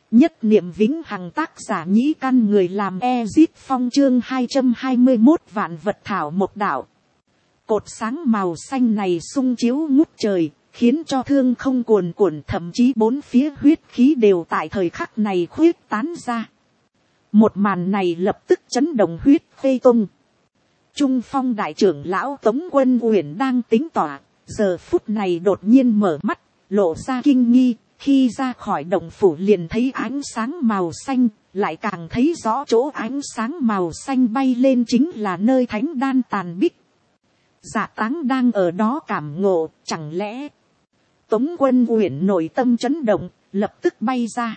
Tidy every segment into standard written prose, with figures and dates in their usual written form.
Nhất niệm vĩnh hằng, tác giả Nhĩ Căn, người làm Ezit Phong, chương 221 vạn vật thảo một đạo. Cột sáng màu xanh này sung chiếu ngút trời, khiến cho thương không cuồn cuộn, thậm chí bốn phía huyết khí đều tại thời khắc này khuyết tán ra. Một màn này lập tức chấn động huyết phê tung. Trung Phong đại trưởng lão Tống Quân Uyển đang tính tỏa, giờ phút này đột nhiên mở mắt, lộ ra kinh nghi. Khi ra khỏi động phủ liền thấy ánh sáng màu xanh, lại càng thấy rõ chỗ ánh sáng màu xanh bay lên chính là nơi thánh đan tàn bích. Dạ Táng đang ở đó cảm ngộ, chẳng lẽ Tống Quân Uyển nội tâm chấn động, lập tức bay ra.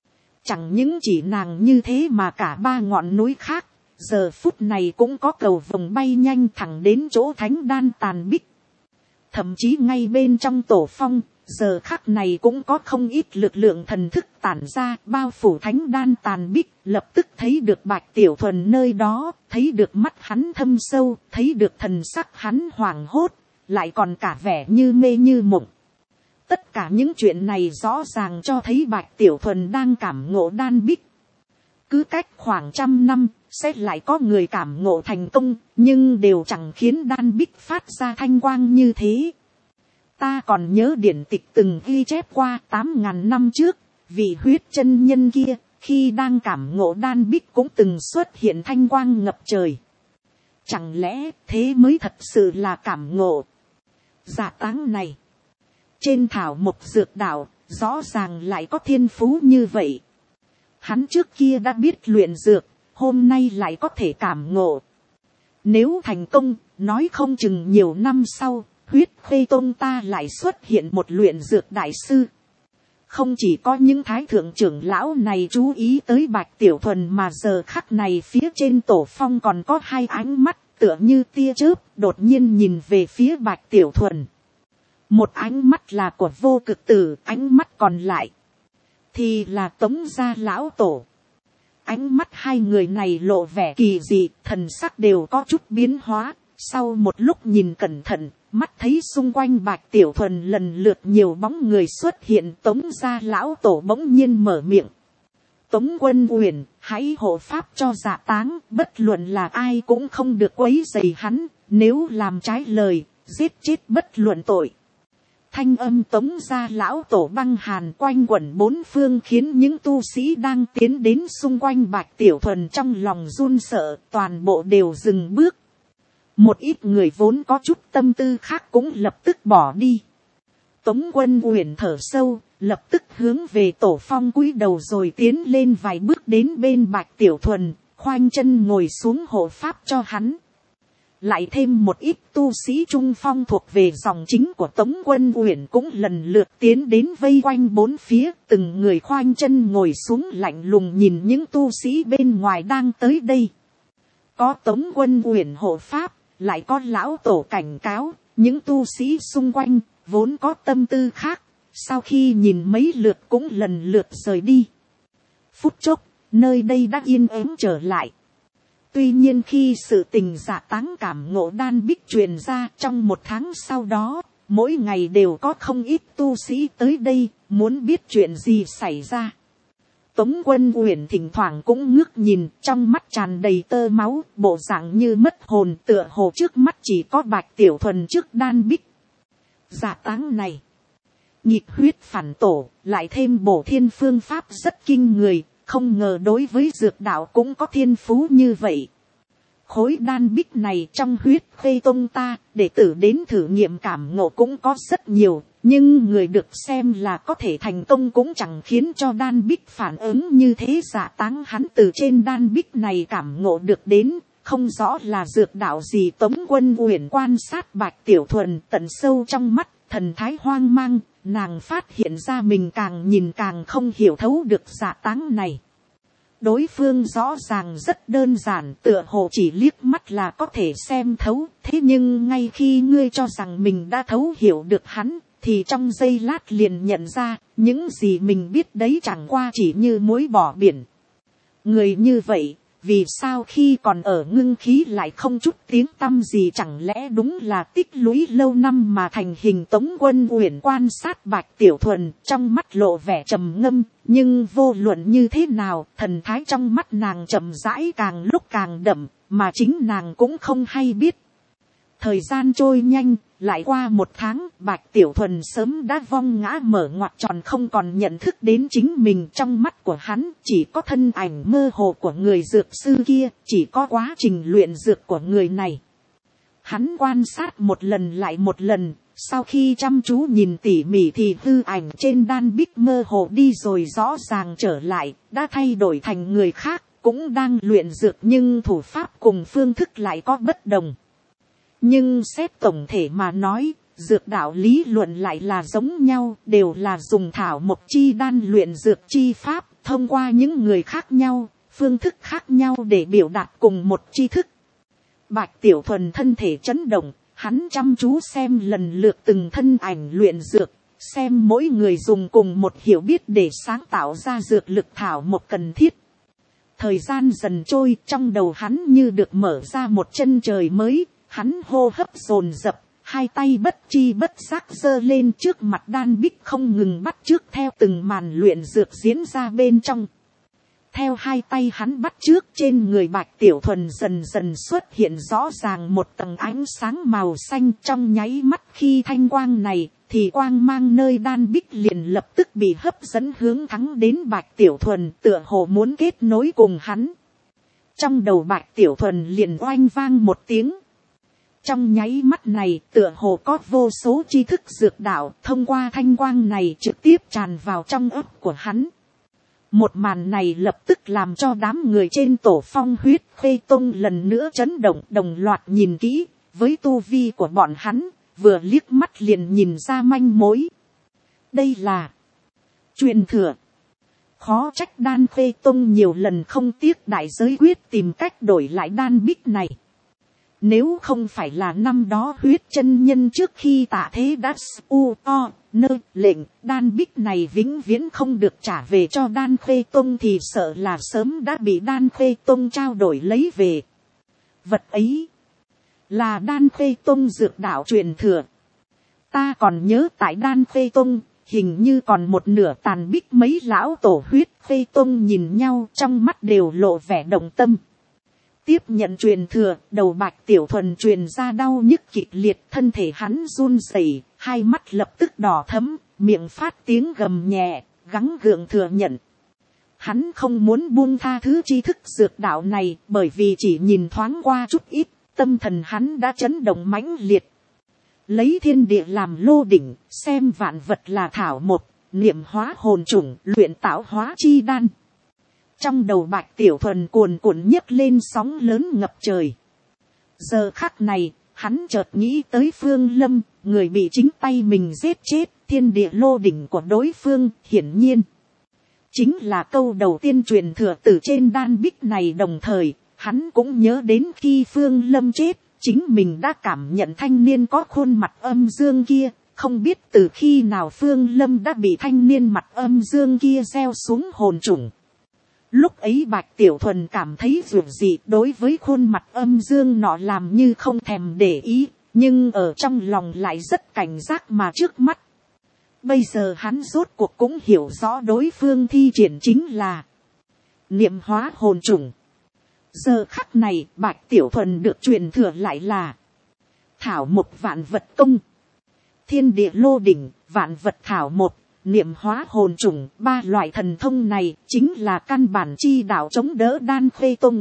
Chẳng những chỉ nàng như thế mà cả ba ngọn núi khác, giờ phút này cũng có cầu vồng bay nhanh thẳng đến chỗ thánh đan tàn bích. Thậm chí ngay bên trong tổ phong, giờ khắc này cũng có không ít lực lượng thần thức tản ra, bao phủ thánh đan tàn bích, lập tức thấy được Bạch Tiểu Thuần nơi đó, thấy được mắt hắn thâm sâu, thấy được thần sắc hắn hoảng hốt, lại còn cả vẻ như mê như mộng. Tất cả những chuyện này rõ ràng cho thấy Bạch Tiểu Thuần đang cảm ngộ đan bích. Cứ cách khoảng 100 năm, sẽ lại có người cảm ngộ thành công, nhưng đều chẳng khiến đan bích phát ra thanh quang như thế. Ta còn nhớ điển tịch từng ghi chép qua 8.000 năm trước, vị huyết chân nhân kia, khi đang cảm ngộ đan bích cũng từng xuất hiện thanh quang ngập trời. Chẳng lẽ thế mới thật sự là cảm ngộ? Dạ Táng này, trên thảo mộc dược đạo, rõ ràng lại có thiên phú như vậy. Hắn trước kia đã biết luyện dược, hôm nay lại có thể cảm ngộ. Nếu thành công, nói không chừng nhiều năm sau, huyết khê tôn ta lại xuất hiện một luyện dược đại sư. Không chỉ có những thái thượng trưởng lão này chú ý tới Bạch Tiểu Thuần, mà giờ khắc này phía trên tổ phong còn có hai ánh mắt tựa như tia chớp đột nhiên nhìn về phía Bạch Tiểu Thuần. Một ánh mắt là của Vô Cực Tử, ánh mắt còn lại thì là Tống gia lão tổ. Ánh mắt hai người này lộ vẻ kỳ dị, thần sắc đều có chút biến hóa. Sau một lúc nhìn cẩn thận, mắt thấy xung quanh Bạch Tiểu Thuần lần lượt nhiều bóng người xuất hiện, Tống gia lão tổ bỗng nhiên mở miệng. Tống Quân Uyển, hãy hộ pháp cho Dạ Táng, bất luận là ai cũng không được quấy rầy hắn, nếu làm trái lời, giết chết bất luận tội. Thanh âm Tống gia lão tổ băng hàn quanh quẩn bốn phương, khiến những tu sĩ đang tiến đến xung quanh Bạch Tiểu Thuần trong lòng run sợ, toàn bộ đều dừng bước. Một ít người vốn có chút tâm tư khác cũng lập tức bỏ đi. Tống Quân Uyển thở sâu, lập tức hướng về tổ phong cúi đầu rồi tiến lên vài bước đến bên Bạch Tiểu Thuần, khoanh chân ngồi xuống hộ pháp cho hắn. Lại thêm một ít tu sĩ trung phong thuộc về dòng chính của Tống Quân Uyển cũng lần lượt tiến đến vây quanh bốn phía, từng người khoanh chân ngồi xuống lạnh lùng nhìn những tu sĩ bên ngoài đang tới đây. Có Tống Quân Uyển hộ pháp, lại có lão tổ cảnh cáo, những tu sĩ xung quanh vốn có tâm tư khác, sau khi nhìn mấy lượt cũng lần lượt rời đi. Phút chốc, nơi đây đã yên ắng trở lại. Tuy nhiên khi sự tình Dạ Táng cảm ngộ đan bích truyền ra, trong một tháng sau đó, mỗi ngày đều có không ít tu sĩ tới đây, muốn biết chuyện gì xảy ra. Tống Quân Uyển thỉnh thoảng cũng ngước nhìn, trong mắt tràn đầy tơ máu, bộ dạng như mất hồn, tựa hồ trước mắt chỉ có Bạch Tiểu Thuần trước đan bích. Dạ Táng này, nhịp huyết phản tổ, lại thêm bổ thiên phương pháp rất kinh người, không ngờ đối với dược đạo cũng có thiên phú như vậy. Khối đan bích này trong huyết khê tông ta, đệ tử đến thử nghiệm cảm ngộ cũng có rất nhiều, nhưng người được xem là có thể thành công cũng chẳng khiến cho đan bích phản ứng như thế. Dạ Táng hắn từ trên đan bích này cảm ngộ được đến, không rõ là dược đạo gì. Tống Quân Uyển quan sát Bạch Tiểu Thuần tận sâu trong mắt, thần thái hoang mang, nàng phát hiện ra mình càng nhìn càng không hiểu thấu được Dạ Táng này. Đối phương rõ ràng rất đơn giản, tựa hồ chỉ liếc mắt là có thể xem thấu, thế nhưng ngay khi ngươi cho rằng mình đã thấu hiểu được hắn, thì trong giây lát liền nhận ra, những gì mình biết đấy chẳng qua chỉ như muối bỏ biển. Người như vậy, vì sao khi còn ở ngưng khí lại không chút tiếng tăm gì, chẳng lẽ đúng là tích lũy lâu năm mà thành hình. Tống Quân Uyển quan sát Bạch Tiểu Thuần, trong mắt lộ vẻ trầm ngâm, nhưng vô luận như thế nào, thần thái trong mắt nàng chậm rãi càng lúc càng đậm, mà chính nàng cũng không hay biết. Thời gian trôi nhanh, lại qua 1 tháng, Bạch Tiểu Thuần sớm đã vong ngã mở ngoặt tròn, không còn nhận thức đến chính mình. Trong mắt của hắn chỉ có thân ảnh mơ hồ của người dược sư kia, chỉ có quá trình luyện dược của người này. Hắn quan sát một lần lại một lần, sau khi chăm chú nhìn tỉ mỉ thì hư ảnh trên đan bích mơ hồ đi rồi rõ ràng trở lại, đã thay đổi thành người khác, cũng đang luyện dược nhưng thủ pháp cùng phương thức lại có bất đồng. Nhưng xét tổng thể mà nói, dược đạo lý luận lại là giống nhau, đều là dùng thảo mộc chi đan luyện dược chi pháp, thông qua những người khác nhau, phương thức khác nhau để biểu đạt cùng một tri thức. Bạch Tiểu Thuần thân thể chấn động, hắn chăm chú xem lần lượt từng thân ảnh luyện dược, xem mỗi người dùng cùng một hiểu biết để sáng tạo ra dược lực thảo mộc cần thiết. Thời gian dần trôi, trong đầu hắn như được mở ra một chân trời mới. Hắn hô hấp dồn dập, hai tay bất chi bất giác giơ lên trước mặt đan bích, không ngừng bắt chước theo từng màn luyện dược diễn ra bên trong. Theo hai tay hắn bắt chước, trên người Bạch Tiểu Thuần dần dần xuất hiện rõ ràng một tầng ánh sáng màu xanh. Trong nháy mắt khi thanh quang này, thì quang mang nơi đan bích liền lập tức bị hấp dẫn hướng thẳng đến Bạch Tiểu Thuần, tựa hồ muốn kết nối cùng hắn. Trong đầu Bạch Tiểu Thuần liền oanh vang một tiếng. Trong nháy mắt này, tựa hồ có vô số tri thức dược đạo thông qua thanh quang này trực tiếp tràn vào trong óc của hắn. Một màn này lập tức làm cho đám người trên tổ Phong Huyết Khê Tông lần nữa chấn động, đồng loạt nhìn kỹ. Với tu vi của bọn hắn, vừa liếc mắt liền nhìn ra manh mối. Đây là truyền thừa. Khó trách Đan Khê Tông nhiều lần không tiếc đại giới quyết tìm cách đổi lại đan bích này. Nếu không phải là năm đó Huyết Chân Nhân trước khi tạ thế đã lệnh đan bích này vĩnh viễn không được trả về cho Đan Khê Tông, thì sợ là sớm đã bị Đan Khê Tông trao đổi lấy về. Vật ấy là Đan Khê Tông dược đạo truyền thừa. Ta còn nhớ tại Đan Khê Tông hình như còn một nửa tàn bích. Mấy lão tổ Huyết Khê Tông nhìn nhau, trong mắt đều lộ vẻ động tâm. Tiếp nhận truyền thừa, đầu Bạch Tiểu Thuần truyền ra đau nhức kịch liệt, thân thể hắn run rẩy, hai mắt lập tức đỏ thẫm, miệng phát tiếng gầm nhẹ, gắng gượng thừa nhận. Hắn không muốn buông tha thứ tri thức dược đạo này, bởi vì chỉ nhìn thoáng qua chút ít, tâm thần hắn đã chấn động mãnh liệt. Lấy thiên địa làm lô đỉnh, xem vạn vật là thảo mộc, niệm hóa hồn chủng, luyện tạo hóa chi đan. Trong đầu Bạch Tiểu Thuần cuồn cuộn nhấc lên sóng lớn ngập trời. Giờ khắc này, hắn chợt nghĩ tới Phương Lâm, người bị chính tay mình giết chết, thiên địa lô đỉnh của đối phương, hiển nhiên chính là câu đầu tiên truyền thừa từ trên đan bích này. Đồng thời, hắn cũng nhớ đến khi Phương Lâm chết, chính mình đã cảm nhận thanh niên có khuôn mặt âm dương kia. Không biết từ khi nào Phương Lâm đã bị thanh niên mặt âm dương kia gieo xuống hồn chủng. Lúc ấy Bạch Tiểu Thuần cảm thấy dù gì, đối với khuôn mặt âm dương nọ làm như không thèm để ý, nhưng ở trong lòng lại rất cảnh giác. Mà trước mắt, bây giờ hắn rốt cuộc cũng hiểu rõ đối phương thi triển chính là niệm hóa hồn chủng. Giờ khắc này Bạch Tiểu Thuần được truyền thừa lại là thảo mộc vạn vật công, thiên địa lô đỉnh, vạn vật thảo mộc, niệm hóa hồn chủng. Ba loại thần thông này chính là căn bản chi đạo chống đỡ Đan Khê Tông.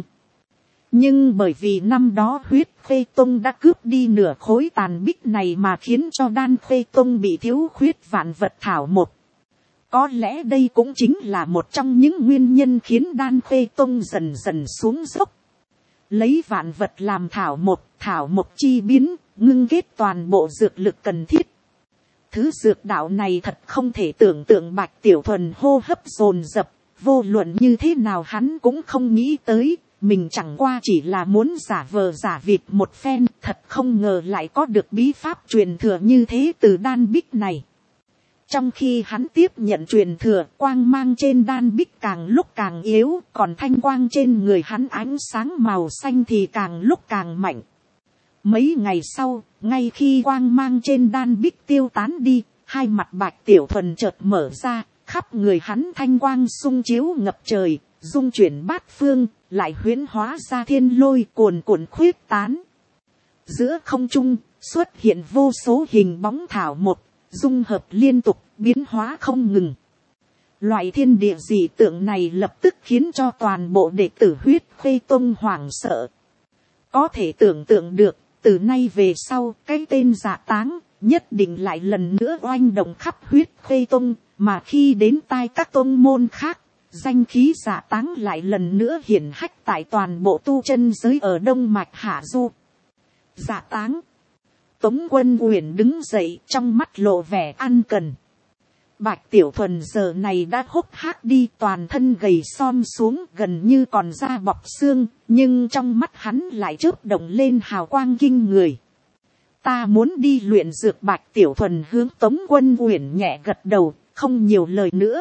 Nhưng bởi vì năm đó Huyết Khê Tông đã cướp đi nửa khối tàn bích này, mà khiến cho Đan Khê Tông bị thiếu khuyết vạn vật thảo mộc. Có lẽ đây cũng chính là một trong những nguyên nhân khiến Đan Khê Tông dần dần xuống dốc. Lấy vạn vật làm thảo mộc chi biến, ngưng kết toàn bộ dược lực cần thiết. Thứ dược đạo này thật không thể tưởng tượng. Bạch Tiểu Thuần hô hấp dồn dập, vô luận như thế nào hắn cũng không nghĩ tới, mình chẳng qua chỉ là muốn giả vờ giả vịt một phen, thật không ngờ lại có được bí pháp truyền thừa như thế từ đan bích này. Trong khi hắn tiếp nhận truyền thừa, quang mang trên đan bích càng lúc càng yếu, còn thanh quang trên người hắn ánh sáng màu xanh thì càng lúc càng mạnh. Mấy ngày sau, ngay khi quang mang trên đan bích tiêu tán đi, hai mặt Bạch Tiểu Thuần chợt mở ra, khắp người hắn thanh quang sung chiếu ngập trời, dung chuyển bát phương, lại huyễn hóa ra thiên lôi cuồn cuộn khuyết tán. Giữa không trung, xuất hiện vô số hình bóng thảo một, dung hợp liên tục, biến hóa không ngừng. Loại thiên địa dị tượng này lập tức khiến cho toàn bộ đệ tử Huyết Khê Tông hoảng sợ. Có thể tưởng tượng được, từ nay về sau, cái tên Dạ Táng nhất định lại lần nữa oanh động khắp Huyết Khê Tông, mà khi đến tai các tông môn khác, danh khí Dạ Táng lại lần nữa hiển hách tại toàn bộ tu chân giới ở Đông Mạch Hạ Du. Dạ Táng. Tống Quân Uyển đứng dậy, trong mắt lộ vẻ ăn cần. Bạch Tiểu Thuần giờ này đã hốc hác đi, toàn thân gầy xom xuống, gần như còn da bọc xương, nhưng trong mắt hắn lại chớp động lên hào quang kinh người. Ta muốn đi luyện dược. Bạch Tiểu Thuần hướng Tống Quân Uyển nhẹ gật đầu, không nhiều lời nữa.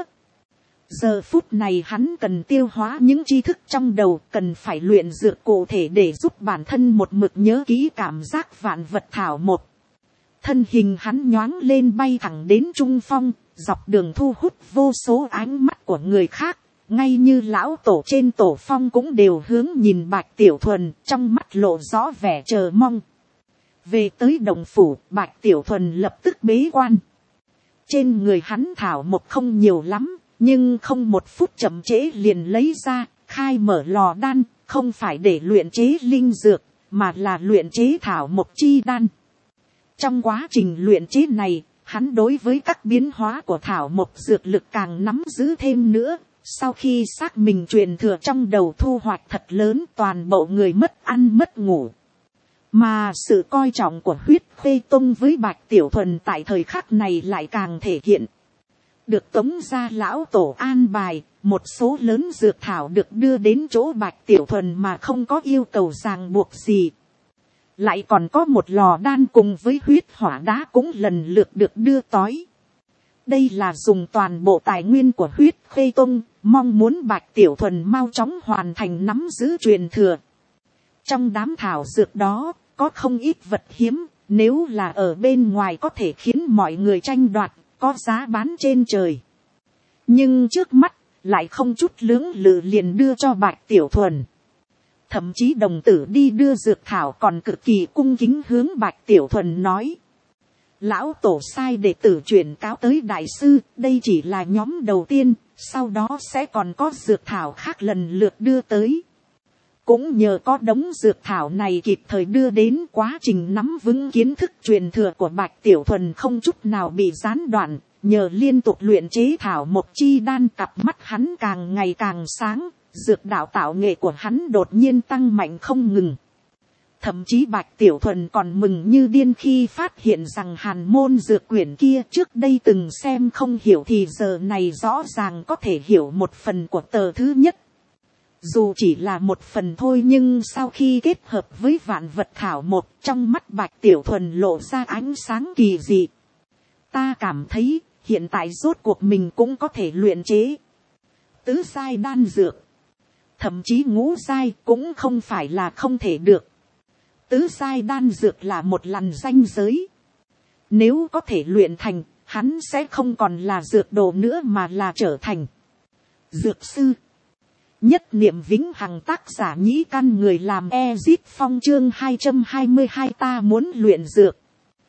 Giờ phút này hắn cần tiêu hóa những tri thức trong đầu, cần phải luyện dược cụ thể để giúp bản thân một mực nhớ kỹ cảm giác vạn vật thảo một. Thân hình hắn nhoáng lên bay thẳng đến trung phong, dọc đường thu hút vô số ánh mắt của người khác, ngay như lão tổ trên tổ phong cũng đều hướng nhìn Bạch Tiểu Thuần, trong mắt lộ rõ vẻ chờ mong. Về tới đồng phủ, Bạch Tiểu Thuần lập tức bế quan. Trên người hắn thảo một không nhiều lắm, nhưng không một phút chậm trễ liền lấy ra, khai mở lò đan, không phải để luyện chế linh dược, mà là luyện chế thảo một chi đan. Trong quá trình luyện chế này, hắn đối với các biến hóa của thảo mộc dược lực càng nắm giữ thêm nữa. Sau khi xác mình truyền thừa trong đầu thu hoạch thật lớn, toàn bộ người mất ăn mất ngủ. Mà sự coi trọng của Huyết Khê Tông với Bạch Tiểu Thuần tại thời khắc này lại càng thể hiện. Được Tống gia lão tổ an bài, một số lớn dược thảo được đưa đến chỗ Bạch Tiểu Thuần mà không có yêu cầu ràng buộc gì. Lại còn có một lò đan cùng với huyết hỏa đá cũng lần lượt được đưa tới. Đây là dùng toàn bộ tài nguyên của Huyết Khê Tông, mong muốn Bạch Tiểu Thuần mau chóng hoàn thành nắm giữ truyền thừa. Trong đám thảo dược đó, có không ít vật hiếm, nếu là ở bên ngoài có thể khiến mọi người tranh đoạt, có giá bán trên trời. Nhưng trước mắt, lại không chút lưỡng lự liền đưa cho Bạch Tiểu Thuần. Thậm chí đồng tử đi đưa dược thảo còn cực kỳ cung kính hướng Bạch Tiểu Thuần nói. Lão tổ sai đệ tử chuyển cáo tới đại sư, đây chỉ là nhóm đầu tiên, sau đó sẽ còn có dược thảo khác lần lượt đưa tới. Cũng nhờ có đống dược thảo này kịp thời đưa đến, quá trình nắm vững kiến thức truyền thừa của Bạch Tiểu Thuần không chút nào bị gián đoạn, nhờ liên tục luyện chế thảo một chi đan, cặp mắt hắn càng ngày càng sáng, dược đạo tạo nghệ của hắn đột nhiên tăng mạnh không ngừng. Thậm chí Bạch Tiểu Thuần còn mừng như điên khi phát hiện rằng hàn môn dược quyển kia trước đây từng xem không hiểu thì giờ này rõ ràng có thể hiểu một phần của tờ thứ nhất. Dù chỉ là một phần thôi, nhưng sau khi kết hợp với vạn vật thảo một, trong mắt Bạch Tiểu Thuần lộ ra ánh sáng kỳ dị. Ta cảm thấy hiện tại rốt cuộc mình cũng có thể luyện chế tứ giai đan dược. Thậm chí ngũ giai cũng không phải là không thể được. Tứ giai đan dược là một lằn ranh giới. Nếu có thể luyện thành, hắn sẽ không còn là dược đồ nữa mà là trở thành dược sư. Nhất niệm vĩnh hằng, tác giả Nhĩ Căn, người làm Ezit Phong, chương 222. Ta muốn luyện dược.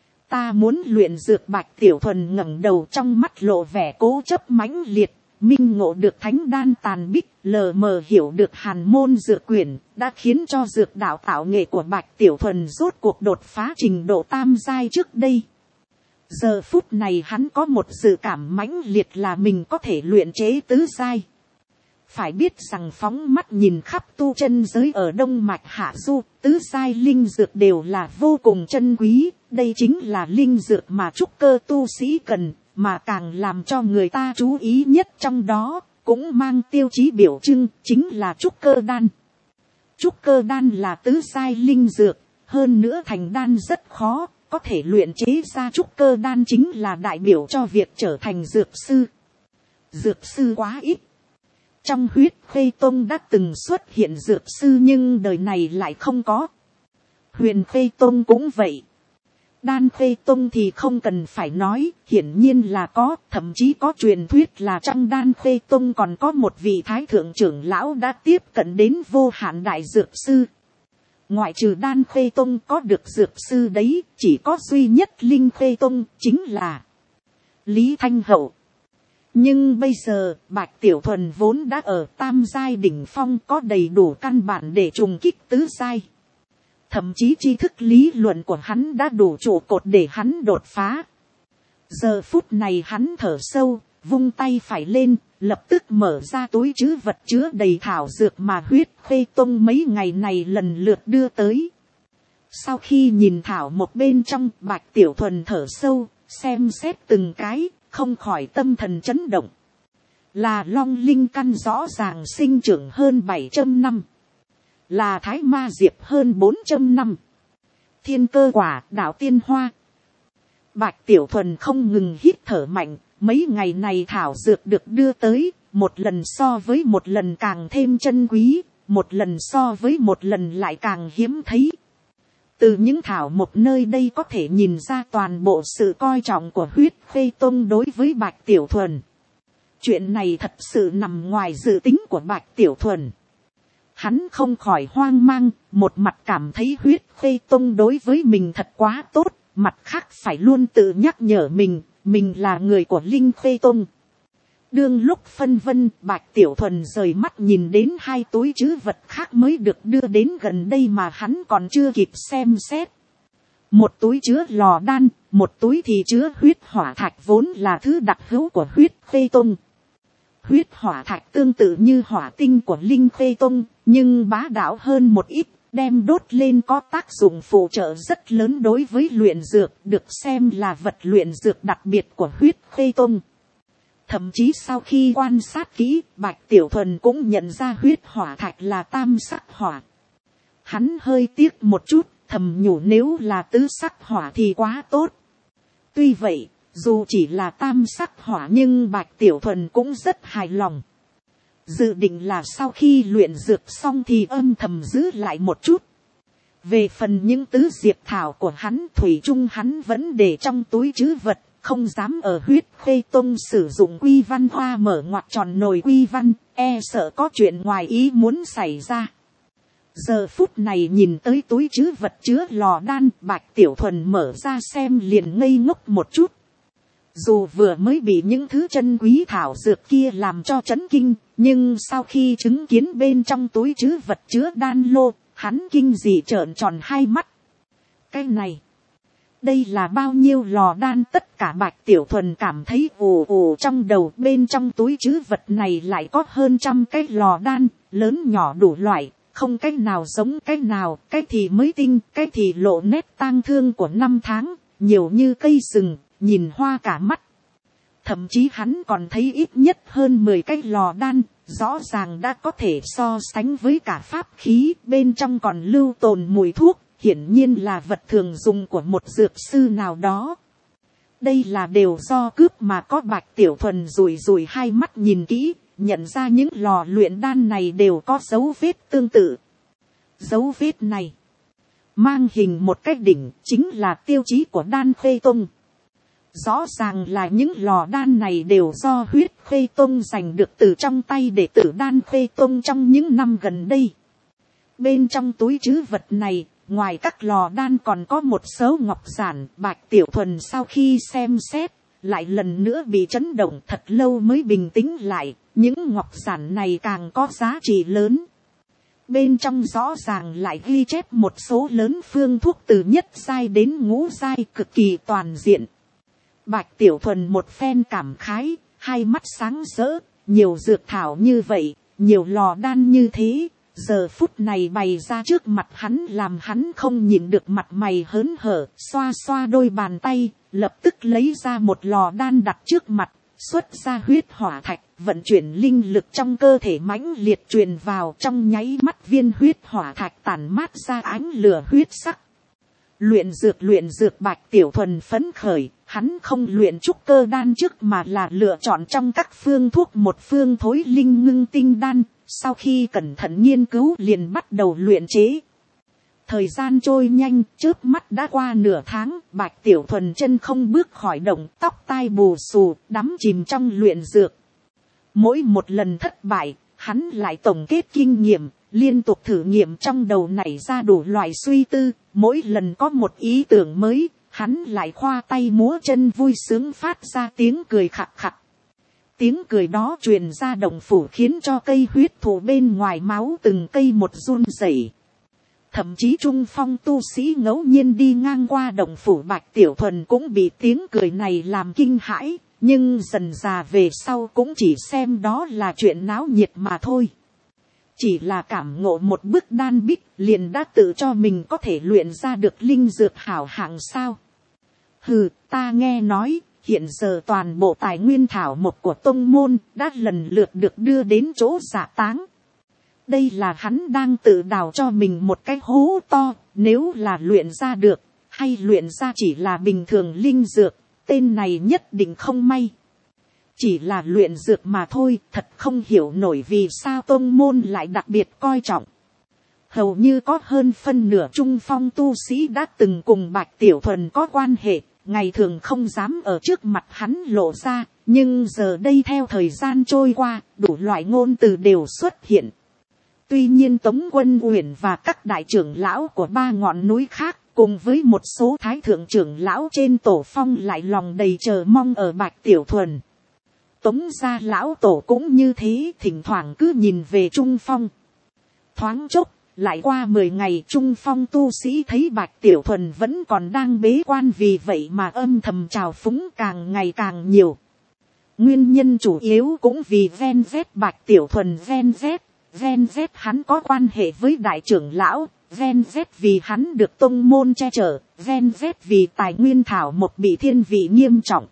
Ta muốn luyện dược. Bạch Tiểu Thuần ngẩng đầu, trong mắt lộ vẻ cố chấp mãnh liệt. Minh ngộ được thánh đan tàn bích, lờ mờ hiểu được hàn môn dược quyển, đã khiến cho dược đạo tạo nghệ của Bạch Tiểu Thuần rốt cuộc đột phá trình độ tam giai trước đây. Giờ phút này hắn có một dự cảm mãnh liệt là mình có thể luyện chế tứ giai. Phải biết rằng phóng mắt nhìn khắp tu chân giới ở Đông Mạch Hạ Du, tứ giai linh dược đều là vô cùng chân quý. Đây chính là linh dược mà trúc cơ tu sĩ cần, mà càng làm cho người ta chú ý nhất trong đó, cũng mang tiêu chí biểu trưng, chính là trúc cơ đan. Trúc cơ đan là tứ giai linh dược, hơn nữa thành đan rất khó, có thể luyện chế ra trúc cơ đan chính là đại biểu cho việc trở thành dược sư. Dược sư quá ít. Trong huyết khê tông đã từng xuất hiện dược sư nhưng đời này lại không có. Huyền khê tông cũng vậy. Đan khê tông thì không cần phải nói, hiển nhiên là có, thậm chí có truyền thuyết là trong đan khê tông còn có một vị thái thượng trưởng lão đã tiếp cận đến vô hạn đại dược sư. Ngoại trừ đan khê tông có được dược sư đấy, chỉ có duy nhất linh khê tông chính là Lý Thanh Hậu. Nhưng bây giờ, Bạch Tiểu Thuần vốn đã ở tam giai đỉnh phong, có đầy đủ căn bản để trùng kích tứ giai. Thậm chí tri thức lý luận của hắn đã đủ trụ cột để hắn đột phá. Giờ phút này hắn thở sâu, vung tay phải lên, lập tức mở ra túi trữ vật chứa đầy thảo dược mà huyết khê tông mấy ngày này lần lượt đưa tới. Sau khi nhìn thảo một bên trong, Bạch Tiểu Thuần thở sâu, xem xét từng cái, không khỏi tâm thần chấn động. Là long linh căn rõ ràng sinh trưởng hơn 700 năm. Là thái ma diệp hơn 400 năm. Thiên cơ quả, đạo tiên hoa. Bạch Tiểu Thuần không ngừng hít thở mạnh. Mấy ngày này thảo dược được đưa tới, một lần so với một lần càng thêm chân quý, một lần so với một lần lại càng hiếm thấy. Từ những thảo một nơi đây có thể nhìn ra toàn bộ sự coi trọng của huyết khê tông đối với Bạch Tiểu Thuần. Chuyện này thật sự nằm ngoài dự tính của Bạch Tiểu Thuần. Hắn không khỏi hoang mang, một mặt cảm thấy huyết khê tông đối với mình thật quá tốt, mặt khác phải luôn tự nhắc nhở mình là người của linh khê tông. Đương lúc phân vân, Bạch Tiểu Thuần rời mắt nhìn đến hai túi trữ vật khác mới được đưa đến gần đây mà hắn còn chưa kịp xem xét. Một túi chứa lò đan, một túi thì chứa huyết hỏa thạch vốn là thứ đặc hữu của huyết khê tông. Huyết hỏa thạch tương tự như hỏa tinh của linh khê tông, nhưng bá đạo hơn một ít, đem đốt lên có tác dụng phụ trợ rất lớn đối với luyện dược, được xem là vật luyện dược đặc biệt của huyết khê tông. Thậm chí sau khi quan sát kỹ, Bạch Tiểu Thuần cũng nhận ra huyết hỏa thạch là tam sắc hỏa. Hắn hơi tiếc một chút, thầm nhủ nếu là tứ sắc hỏa thì quá tốt. Tuy vậy, dù chỉ là tam sắc hỏa nhưng Bạch Tiểu Thuần cũng rất hài lòng. Dự định là sau khi luyện dược xong thì âm thầm giữ lại một chút. Về phần những tứ diệp thảo của hắn, thủy chung hắn vẫn để trong túi trữ vật, không dám ở huyết khê tông sử dụng quy văn hoa mở ngoặc tròn nồi quy văn, e sợ có chuyện ngoài ý muốn xảy ra. Giờ phút này nhìn tới túi trữ vật chứa lò đan, Bạch Tiểu Thuần mở ra xem liền ngây ngốc một chút. Dù vừa mới bị những thứ chân quý thảo dược kia làm cho chấn kinh, nhưng sau khi chứng kiến bên trong túi trữ vật chứa đan lô, hắn kinh dị trợn tròn hai mắt. Cái này, đây là bao nhiêu lò đan? Tất cả Bạch Tiểu Thuần cảm thấy ù ù trong đầu. Bên trong túi trữ vật này lại có hơn 100 cái lò đan, lớn nhỏ đủ loại, không cái nào giống cái nào, cái thì mới tinh, cái thì lộ nét tang thương của năm tháng, nhiều như cây sừng, nhìn hoa cả mắt. Thậm chí hắn còn thấy ít nhất hơn 10 cái lò đan, rõ ràng đã có thể so sánh với cả pháp khí, bên trong còn lưu tồn mùi thuốc, hiển nhiên là vật thường dùng của một dược sư nào đó. Đây là đều do cướp mà có. Bạch Tiểu Thuần rủi rủi hai mắt nhìn kỹ, nhận ra những lò luyện đan này đều có dấu vết tương tự. Dấu vết này mang hình một cái đỉnh, chính là tiêu chí của đan khê tông. Rõ ràng là những lò đan này đều do huyết khê tông giành được từ trong tay đệ tử đan khê tông trong những năm gần đây. Bên trong túi trữ vật này, ngoài các lò đan còn có một số ngọc giản. Bạch Tiểu Thuần sau khi xem xét, lại lần nữa bị chấn động, thật lâu mới bình tĩnh lại. Những ngọc giản này càng có giá trị lớn. Bên trong rõ ràng lại ghi chép một số lớn phương thuốc từ nhất giai đến ngũ giai, cực kỳ toàn diện. Bạch Tiểu Thuần một phen cảm khái, hai mắt sáng rỡ, nhiều dược thảo như vậy, nhiều lò đan như thế, giờ phút này bày ra trước mặt hắn làm hắn không nhìn được mặt mày hớn hở, xoa xoa đôi bàn tay, lập tức lấy ra một lò đan đặt trước mặt, xuất ra huyết hỏa thạch, vận chuyển linh lực trong cơ thể mãnh liệt truyền vào, trong nháy mắt viên huyết hỏa thạch tản mát ra ánh lửa huyết sắc. Luyện dược Bạch Tiểu Thuần phấn khởi, hắn không luyện trúc cơ đan trước mà là lựa chọn trong các phương thuốc một phương thối linh ngưng tinh đan, sau khi cẩn thận nghiên cứu liền bắt đầu luyện chế. Thời gian trôi nhanh, chớp mắt đã qua nửa tháng, Bạch Tiểu Thuần chân không bước khỏi động, tóc tai bù xù, đắm chìm trong luyện dược. Mỗi một lần thất bại, hắn lại tổng kết kinh nghiệm, liên tục thử nghiệm trong đầu nảy ra đủ loại suy tư, mỗi lần có một ý tưởng mới, hắn lại khoa tay múa chân vui sướng phát ra tiếng cười khặc khặc. Tiếng cười đó truyền ra động phủ khiến cho cây huyết thụ bên ngoài máu từng cây một run rẩy. Thậm chí trung phong tu sĩ ngẫu nhiên đi ngang qua động phủ Bạch Tiểu Thuần cũng bị tiếng cười này làm kinh hãi, nhưng dần già về sau cũng chỉ xem đó là chuyện náo nhiệt mà thôi. Chỉ là cảm ngộ một bức đan bích liền đã tự cho mình có thể luyện ra được linh dược hảo hạng sao. Hừ, ta nghe nói, hiện giờ toàn bộ tài nguyên thảo mộc của tông môn đã lần lượt được đưa đến chỗ dạ táng. Đây là hắn đang tự đào cho mình một cái hố to, nếu là luyện ra được, hay luyện ra chỉ là bình thường linh dược, tên này nhất định không may. Chỉ là luyện dược mà thôi, thật không hiểu nổi vì sao tông môn lại đặc biệt coi trọng. Hầu như có hơn phân nửa trung phong tu sĩ đã từng cùng Bạch Tiểu Thuần có quan hệ, ngày thường không dám ở trước mặt hắn lộ ra, nhưng giờ đây theo thời gian trôi qua, đủ loại ngôn từ đều xuất hiện. Tuy nhiên Tống Quân Uyển và các đại trưởng lão của 3 ngọn núi khác, cùng với một số thái thượng trưởng lão trên tổ phong lại lòng đầy chờ mong ở Bạch Tiểu Thuần. Tống gia lão tổ cũng như thế, thỉnh thoảng cứ nhìn về Trung Phong. Thoáng chốc, lại qua 10 ngày Trung Phong tu sĩ thấy Bạch Tiểu Thuần vẫn còn đang bế quan, vì vậy mà âm thầm trào phúng càng ngày càng nhiều. Nguyên nhân chủ yếu cũng vì ven vét Bạch Tiểu Thuần ven vét hắn có quan hệ với đại trưởng lão, ven vét vì hắn được tông môn che chở, ven vét vì tài nguyên thảo mộc bị thiên vị nghiêm trọng.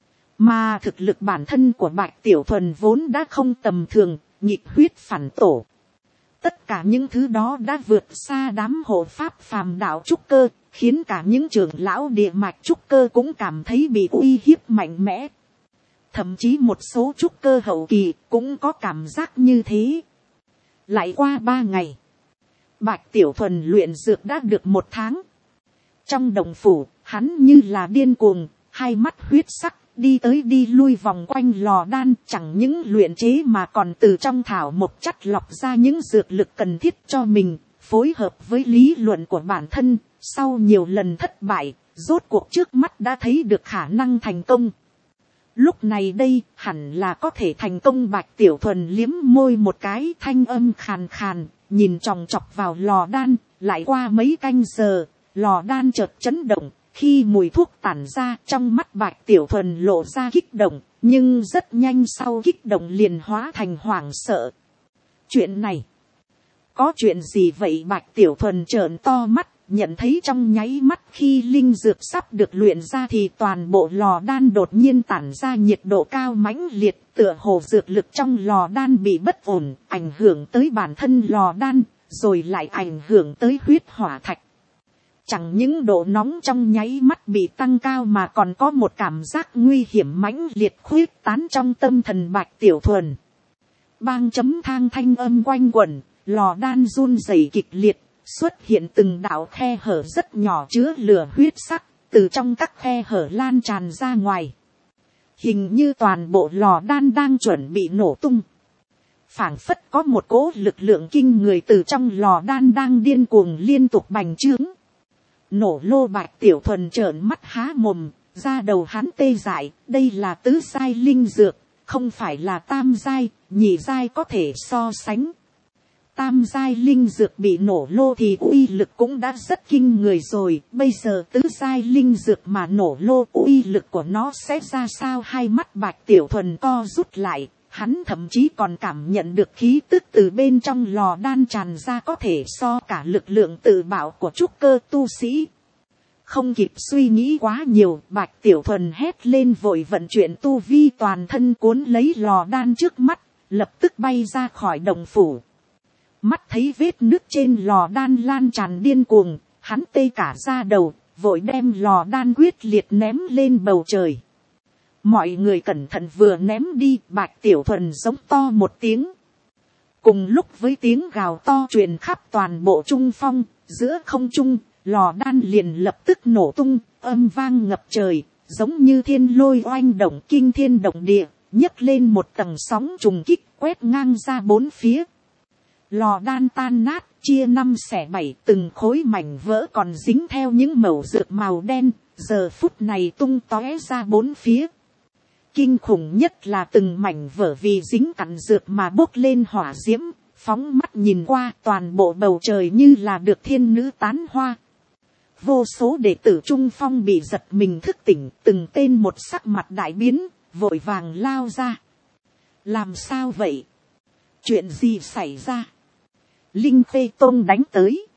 Mà thực lực bản thân của Bạch Tiểu Thuần vốn đã không tầm thường, nhịp huyết phản tổ. Tất cả những thứ đó đã vượt xa đám hộ pháp phàm đạo trúc cơ, khiến cả những trưởng lão địa mạch trúc cơ cũng cảm thấy bị uy hiếp mạnh mẽ. Thậm chí một số trúc cơ hậu kỳ cũng có cảm giác như thế. Lại qua 3 ngày, Bạch Tiểu Thuần luyện dược đã được 1 tháng. Trong đồng phủ, hắn như là điên cuồng, hai mắt huyết sắc, đi tới đi lui vòng quanh lò đan, chẳng những luyện chế mà còn từ trong thảo mộc chắt lọc ra những dược lực cần thiết cho mình, phối hợp với lý luận của bản thân, sau nhiều lần thất bại, rốt cuộc trước mắt đã thấy được khả năng thành công. Lúc này đây, hẳn là có thể thành công. Bạch Tiểu Thuần liếm môi một cái, thanh âm khàn khàn, nhìn chòng chọc vào lò đan. Lại qua mấy canh giờ, lò đan chợt chấn động, khi mùi thuốc tản ra, trong mắt Bạch Tiểu Thuần lộ ra kích động, nhưng rất nhanh sau kích động liền hóa thành hoảng sợ. Chuyện này, có chuyện gì vậy? Bạch Tiểu Thuần trợn to mắt, nhận thấy trong nháy mắt khi linh dược sắp được luyện ra thì toàn bộ lò đan đột nhiên tản ra nhiệt độ cao mãnh liệt, tựa hồ dược lực trong lò đan bị bất ổn, ảnh hưởng tới bản thân lò đan, rồi lại ảnh hưởng tới huyết hỏa thạch. Chẳng những độ nóng trong nháy mắt bị tăng cao mà còn có một cảm giác nguy hiểm mãnh liệt khuếch tán trong tâm thần Bạch Tiểu Thuần. Bang chấm thang thanh âm quanh quẩn, lò đan run rẩy kịch liệt, xuất hiện từng đạo khe hở rất nhỏ chứa lửa huyết sắc, từ trong các khe hở lan tràn ra ngoài. Hình như toàn bộ lò đan đang chuẩn bị nổ tung. Phảng phất có một cỗ lực lượng kinh người từ trong lò đan đang điên cuồng liên tục bành trướng. Nổ lô. Bạch Tiểu Thuần trợn mắt há mồm, da đầu hắn tê dại, đây là tứ giai linh dược, không phải là tam giai, nhị giai có thể so sánh. Tam giai linh dược bị nổ lô thì uy lực cũng đã rất kinh người rồi, bây giờ tứ giai linh dược mà nổ lô, uy lực của nó sẽ ra sao? Hai mắt Bạch Tiểu Thuần co rút lại, hắn thậm chí còn cảm nhận được khí tức từ bên trong lò đan tràn ra có thể so cả lực lượng tự bảo của trúc cơ tu sĩ. Không kịp suy nghĩ quá nhiều, Bạch Tiểu Thuần hét lên vội vận chuyển tu vi toàn thân cuốn lấy lò đan trước mắt, lập tức bay ra khỏi đồng phủ. Mắt thấy vết nứt trên lò đan lan tràn điên cuồng, hắn tê cả ra đầu, vội đem lò đan quyết liệt ném lên bầu trời. Mọi người cẩn thận vừa ném đi, Bạch Tiểu Thuần giống to một tiếng. Cùng lúc với tiếng gào to truyền khắp toàn bộ trung phong, giữa không trung, lò đan liền lập tức nổ tung, âm vang ngập trời, giống như thiên lôi oanh động kinh thiên động địa, nhấc lên một tầng sóng trùng kích quét ngang ra bốn phía. Lò đan tan nát, chia 5 xẻ 7, từng khối mảnh vỡ còn dính theo những mẩu dược màu đen, giờ phút này tung tóe ra bốn phía. Kinh khủng nhất là từng mảnh vỡ vì dính cặn dược mà bốc lên hỏa diễm, phóng mắt nhìn qua toàn bộ bầu trời như là được thiên nữ tán hoa. Vô số đệ tử trung phong bị giật mình thức tỉnh, từng tên một sắc mặt đại biến, vội vàng lao ra. Làm sao vậy? Chuyện gì xảy ra? Linh Khê Tông đánh tới.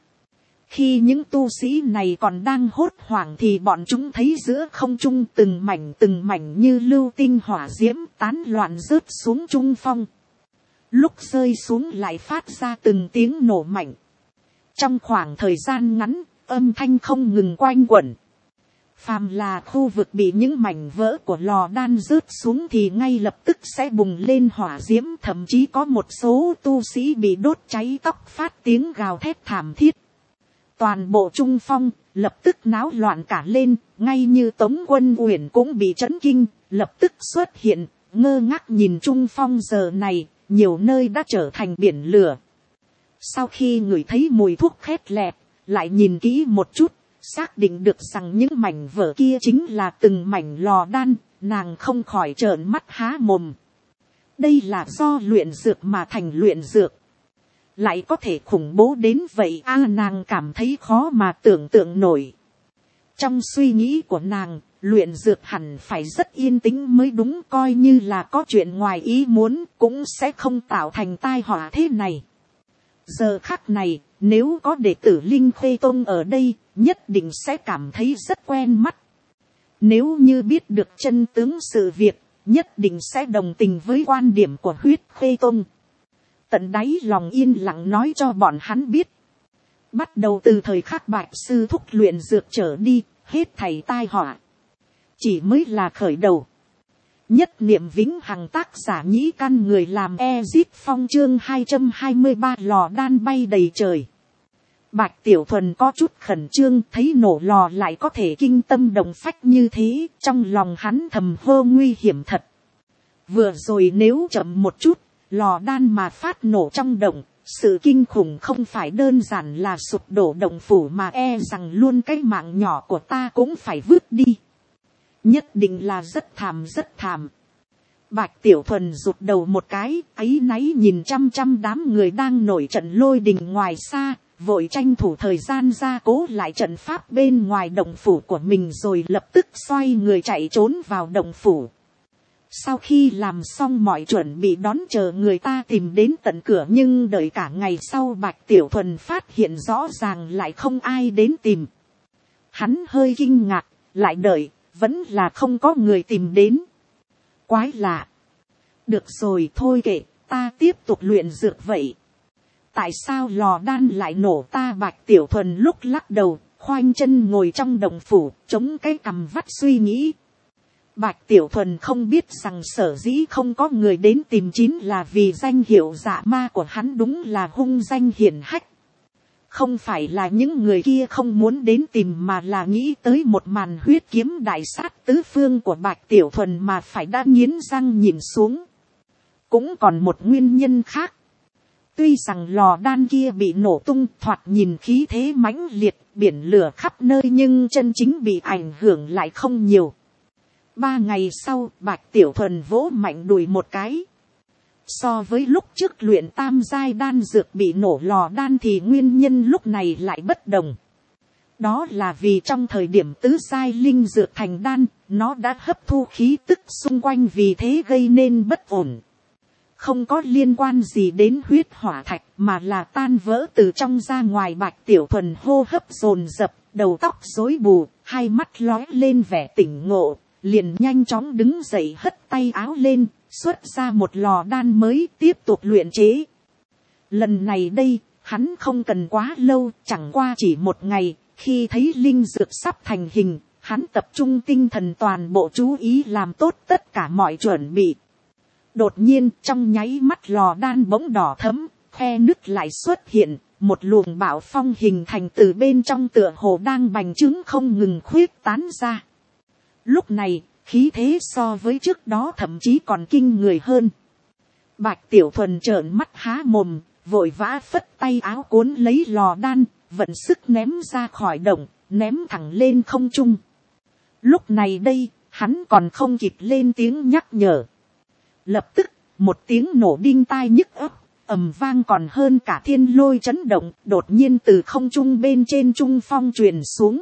Khi những tu sĩ này còn đang hốt hoảng thì bọn chúng thấy giữa không trung từng mảnh như lưu tinh hỏa diễm tán loạn rớt xuống trung phong. Lúc rơi xuống lại phát ra từng tiếng nổ mạnh. Trong khoảng thời gian ngắn, âm thanh không ngừng quanh quẩn. Phàm là khu vực bị những mảnh vỡ của lò đan rớt xuống thì ngay lập tức sẽ bùng lên hỏa diễm, thậm chí có một số tu sĩ bị đốt cháy tóc phát tiếng gào thét thảm thiết. Toàn bộ trung phong lập tức náo loạn cả lên, ngay như Tống Quân Uyển cũng bị chấn kinh, lập tức xuất hiện, ngơ ngác nhìn trung phong giờ này, nhiều nơi đã trở thành biển lửa. Sau khi ngửi thấy mùi thuốc khét lẹt, lại nhìn kỹ một chút, xác định được rằng những mảnh vỡ kia chính là từng mảnh lò đan, nàng không khỏi trợn mắt há mồm. Đây là do luyện dược mà thành luyện dược. Lại có thể khủng bố đến vậy nàng cảm thấy khó mà tưởng tượng nổi. Trong suy nghĩ của nàng, luyện dược hẳn phải rất yên tĩnh mới đúng, coi như là có chuyện ngoài ý muốn cũng sẽ không tạo thành tai họa thế này. Giờ khắc này, nếu có đệ tử Linh Khê Tông ở đây, nhất định sẽ cảm thấy rất quen mắt. Nếu như biết được chân tướng sự việc, nhất định sẽ đồng tình với quan điểm của Huyết Khê Tông. Tận đáy lòng yên lặng nói cho bọn hắn biết. Bắt đầu từ thời khắc Bạch sư thúc luyện dược trở đi, hết thảy tai họa chỉ mới là khởi đầu. Nhất niệm vĩnh hằng, tác giả Nhĩ Căn, người làm Ezit Phong, chương 223 lò đan bay đầy trời. Bạch Tiểu Thuần có chút khẩn trương, thấy nổ lò lại có thể kinh tâm động phách như thế, trong lòng hắn thầm hô nguy hiểm thật. Vừa rồi nếu chậm một chút, lò đan mà phát nổ trong động, sự kinh khủng không phải đơn giản là sụp đổ động phủ mà e rằng luôn cái mạng nhỏ của ta cũng phải vứt đi. Nhất định là rất thảm rất thảm. Bạch Tiểu Thuần rụt đầu một cái, áy náy nhìn chăm đám người đang nổi trận lôi đình ngoài xa, vội tranh thủ thời gian ra cố lại trận pháp bên ngoài động phủ của mình rồi lập tức xoay người chạy trốn vào động phủ. Sau khi làm xong mọi chuẩn bị đón chờ người ta tìm đến tận cửa, nhưng đợi cả ngày sau Bạch Tiểu Thuần phát hiện rõ ràng lại không ai đến tìm. Hắn hơi kinh ngạc, lại đợi, vẫn là không có người tìm đến. Quái lạ. Được rồi thôi kệ, ta tiếp tục luyện dược vậy. Tại sao lò đan lại nổ ta? Bạch Tiểu Thuần lúc lắc đầu, khoanh chân ngồi trong động phủ, chống cái cằm vắt suy nghĩ. Bạch Tiểu Thuần không biết rằng sở dĩ không có người đến tìm chính là vì danh hiệu dạ ma của hắn đúng là hung danh hiển hách. Không phải là những người kia không muốn đến tìm mà là nghĩ tới một màn huyết kiếm đại sát tứ phương của Bạch Tiểu Thuần mà phải đã nghiến răng nhìn xuống. Cũng còn một nguyên nhân khác. Tuy rằng lò đan kia bị nổ tung, thoạt nhìn khí thế mãnh liệt, biển lửa khắp nơi, nhưng chân chính bị ảnh hưởng lại không nhiều. 3 ngày sau, Bạch Tiểu Thuần vỗ mạnh đùi một cái. So với lúc trước luyện tam giai đan dược bị nổ lò đan thì nguyên nhân lúc này lại bất đồng. Đó là vì trong thời điểm tứ giai linh dược thành đan, nó đã hấp thu khí tức xung quanh, vì thế gây nên bất ổn. Không có liên quan gì đến huyết hỏa thạch mà là tan vỡ từ trong ra ngoài. Bạch Tiểu Thuần hô hấp dồn dập, đầu tóc rối bù, hai mắt lóe lên vẻ tỉnh ngộ, liền nhanh chóng đứng dậy hất tay áo lên, xuất ra một lò đan mới tiếp tục luyện chế. Lần này đây, hắn không cần quá lâu, chẳng qua chỉ 1 ngày, Khi thấy linh dược sắp thành hình, hắn tập trung tinh thần toàn bộ chú ý làm tốt tất cả mọi chuẩn bị. Đột nhiên trong nháy mắt lò đan bỗng đỏ thẫm, khe nứt lại xuất hiện, một luồng bạo phong hình thành từ bên trong tựa hồ đang bành trướng không ngừng khuyết tán ra. Lúc này, khí thế so với trước đó thậm chí còn kinh người hơn. Bạch Tiểu Thuần trợn mắt há mồm, vội vã phất tay áo cuốn lấy lò đan, vận sức ném ra khỏi động, ném thẳng lên không trung. Lúc này đây, hắn còn không kịp lên tiếng nhắc nhở. Lập tức, một tiếng nổ đinh tai nhức óc, ầm vang còn hơn cả thiên lôi chấn động, đột nhiên từ không trung bên trên trung phong truyền xuống.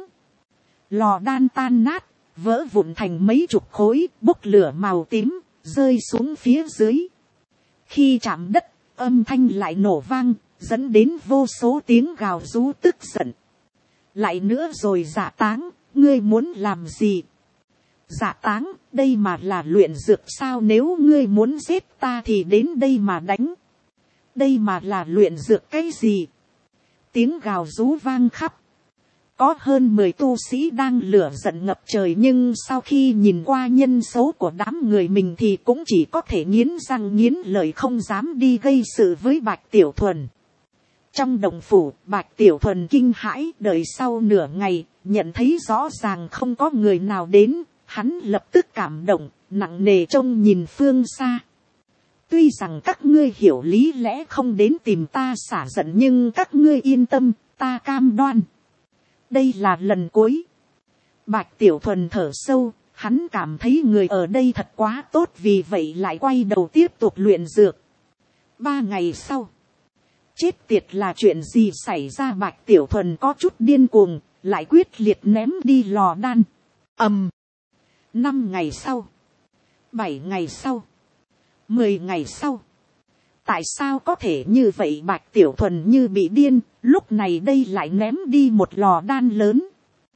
Lò đan tan nát, vỡ vụn thành mấy chục khối, bốc lửa màu tím, rơi xuống phía dưới. Khi chạm đất, âm thanh lại nổ vang, dẫn đến vô số tiếng gào rú tức giận. Lại nữa rồi Dạ Táng, ngươi muốn làm gì? Dạ Táng, đây mà là luyện dược sao? Nếu ngươi muốn giết ta thì đến đây mà đánh. Đây mà là luyện dược cái gì? Tiếng gào rú vang khắp. Có hơn 10 tu sĩ đang lửa giận ngập trời, nhưng sau khi nhìn qua nhân số của đám người mình thì cũng chỉ có thể nghiến răng nghiến lợi, không dám đi gây sự với Bạch Tiểu Thuần. Trong động phủ, Bạch Tiểu Thuần kinh hãi, đợi sau nửa ngày, nhận thấy rõ ràng không có người nào đến, hắn lập tức cảm động, nặng nề trông nhìn phương xa. Tuy rằng các ngươi hiểu lý lẽ không đến tìm ta xả giận, nhưng các ngươi yên tâm, ta cam đoan. Đây là lần cuối. Bạch Tiểu Thuần thở sâu, hắn cảm thấy người ở đây thật quá tốt, vì vậy lại quay đầu tiếp tục luyện dược. 3 ngày sau, chết tiệt là chuyện gì xảy ra? Bạch Tiểu Thuần có chút điên cuồng, lại quyết liệt ném đi lò đan. 5 ngày sau, 7 ngày sau, 10 ngày sau. Tại sao có thể như vậy? Bạch Tiểu Thuần như bị điên, lúc này đây lại ném đi một lò đan lớn.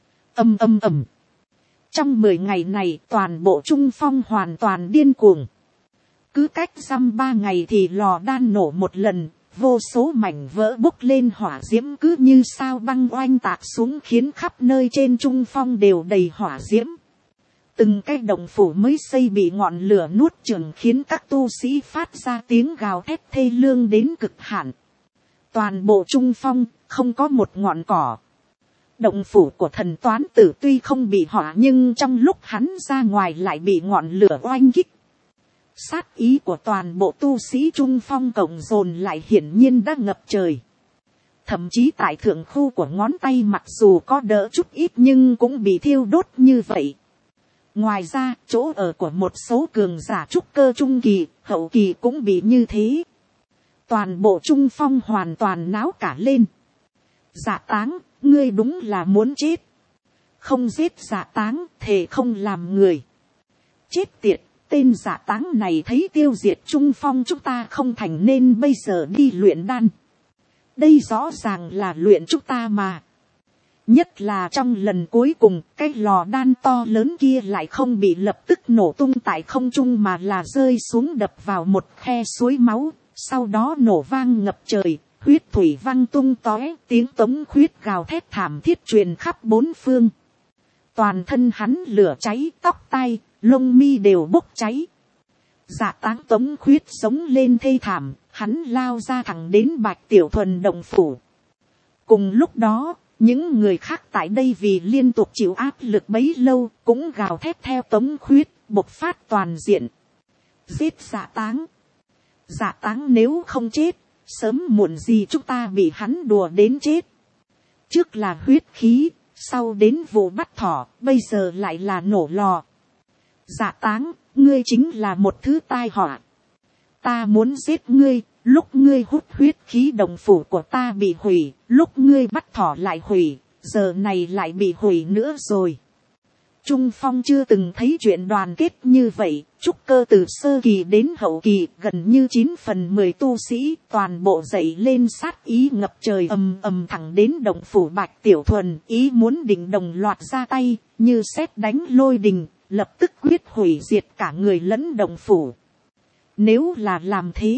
Trong 10 ngày này, toàn bộ Trung Phong hoàn toàn điên cuồng. Cứ cách dăm 3 ngày thì lò đan nổ một lần, vô số mảnh vỡ bốc lên hỏa diễm cứ như sao băng oanh tạc xuống, khiến khắp nơi trên Trung Phong đều đầy hỏa diễm. Từng cái động phủ mới xây bị ngọn lửa nuốt chửng, khiến các tu sĩ phát ra tiếng gào thét thê lương đến cực hạn. Toàn bộ Trung Phong không có một ngọn cỏ. Động phủ của Thần Toán Tử tuy không bị hỏa, nhưng trong lúc hắn ra ngoài lại bị ngọn lửa oanh kích. Sát ý của toàn bộ tu sĩ Trung Phong cộng dồn lại hiển nhiên đã ngập trời. Thậm chí tại thượng khu của ngón tay mặc dù có đỡ chút ít nhưng cũng bị thiêu đốt như vậy. Ngoài ra, chỗ ở của một số cường giả trúc cơ trung kỳ, hậu kỳ cũng bị như thế. Toàn bộ Trung Phong hoàn toàn náo cả lên. Dạ Táng, ngươi đúng là muốn chết. Không giết Dạ Táng, thề không làm người. Chết tiệt, tên Dạ Táng này thấy tiêu diệt Trung Phong chúng ta không thành nên bây giờ đi luyện đan. Đây rõ ràng là luyện chúng ta mà. Nhất là trong lần cuối cùng, cái lò đan to lớn kia lại không bị lập tức nổ tung tại không trung mà là rơi xuống đập vào một khe suối máu, sau đó nổ vang ngập trời, huyết thủy văng tung tóe, tiếng tống khuyết gào thét thảm thiết truyền khắp bốn phương. Toàn thân hắn lửa cháy, tóc tai, lông mi đều bốc cháy. Dạ Táng tống khuyết sống lên thê thảm, hắn lao ra thẳng đến Bạch Tiểu Thuần động phủ. Cùng lúc đó, những người khác tại đây vì liên tục chịu áp lực bấy lâu cũng gào thét theo tống khuyết, bộc phát toàn diện. Giết Dạ Táng. Dạ Táng nếu không chết, sớm muộn gì chúng ta bị hắn đùa đến chết. Trước là huyết khí, sau đến vụ bắt thỏ, bây giờ lại là nổ lò. Dạ Táng, ngươi chính là một thứ tai họa. Ta muốn giết ngươi, lúc ngươi hút huyết khí đồng phủ của ta bị hủy, lúc ngươi bắt thỏ lại hủy, giờ này lại bị hủy nữa rồi. Trung Phong chưa từng thấy chuyện đoàn kết như vậy, trúc cơ từ sơ kỳ đến hậu kỳ, gần như 9/10 tu sĩ, toàn bộ dậy lên sát ý ngập trời, ầm thẳng đến động phủ Bạch Tiểu Thuần, ý muốn định đồng loạt ra tay, như sét đánh lôi đình, lập tức quyết hủy diệt cả người lẫn động phủ. Nếu là làm thế,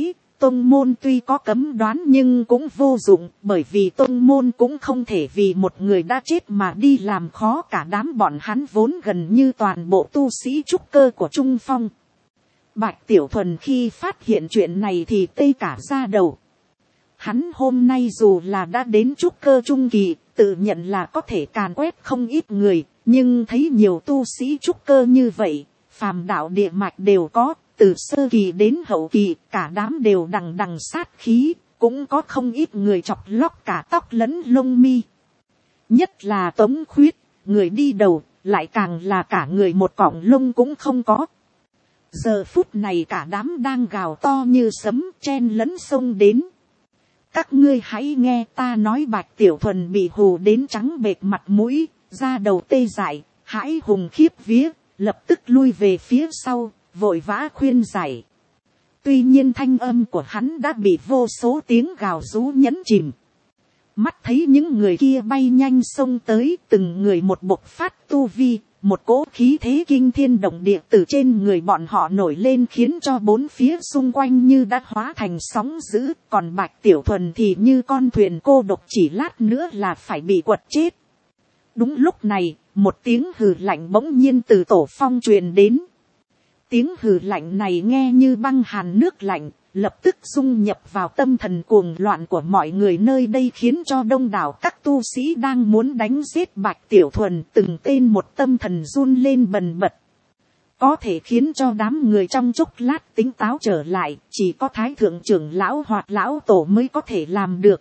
tông môn tuy có cấm đoán nhưng cũng vô dụng, bởi vì tông môn cũng không thể vì một người đã chết mà đi làm khó cả đám bọn hắn vốn gần như toàn bộ tu sĩ trúc cơ của Trung Phong. Bạch Tiểu Thuần khi phát hiện chuyện này thì tê cả da đầu. Hắn hôm nay dù là đã đến trúc cơ trung kỳ, tự nhận là có thể càn quét không ít người, nhưng thấy nhiều tu sĩ trúc cơ như vậy, phàm đạo địa mạch đều có, từ sơ kỳ đến hậu kỳ, cả đám đều đằng đằng sát khí, cũng có không ít người chọc lóc cả tóc lẫn lông mi. Nhất là Tống Khuyết, người đi đầu, lại càng là cả người một cọng lông cũng không có. Giờ phút này cả đám đang gào to như sấm chen lẫn xông đến. Các ngươi hãy nghe ta nói. Bạch Tiểu Thuần bị hù đến trắng bệch mặt mũi, da đầu tê dại, hãi hùng khiếp vía, lập tức lui về phía sau, vội vã khuyên giải. Tuy nhiên thanh âm của hắn đã bị vô số tiếng gào rú nhấn chìm. Mắt thấy những người kia bay nhanh xông tới, từng người một bộc phát tu vi, một cỗ khí thế kinh thiên động địa từ trên người bọn họ nổi lên, khiến cho bốn phía xung quanh như đã hóa thành sóng dữ, còn Bạch Tiểu Thuần thì như con thuyền cô độc, chỉ lát nữa là phải bị quật chết. Đúng lúc này, một tiếng hừ lạnh bỗng nhiên từ tổ phong truyền đến. Tiếng hừ lạnh này nghe như băng hàn nước lạnh, lập tức dung nhập vào tâm thần cuồng loạn của mọi người nơi đây, khiến cho đông đảo các tu sĩ đang muốn đánh giết Bạch Tiểu Thuần từng tên một tâm thần run lên bần bật. Có thể khiến cho đám người trong chốc lát tỉnh táo trở lại, chỉ có Thái Thượng trưởng lão hoặc lão tổ mới có thể làm được.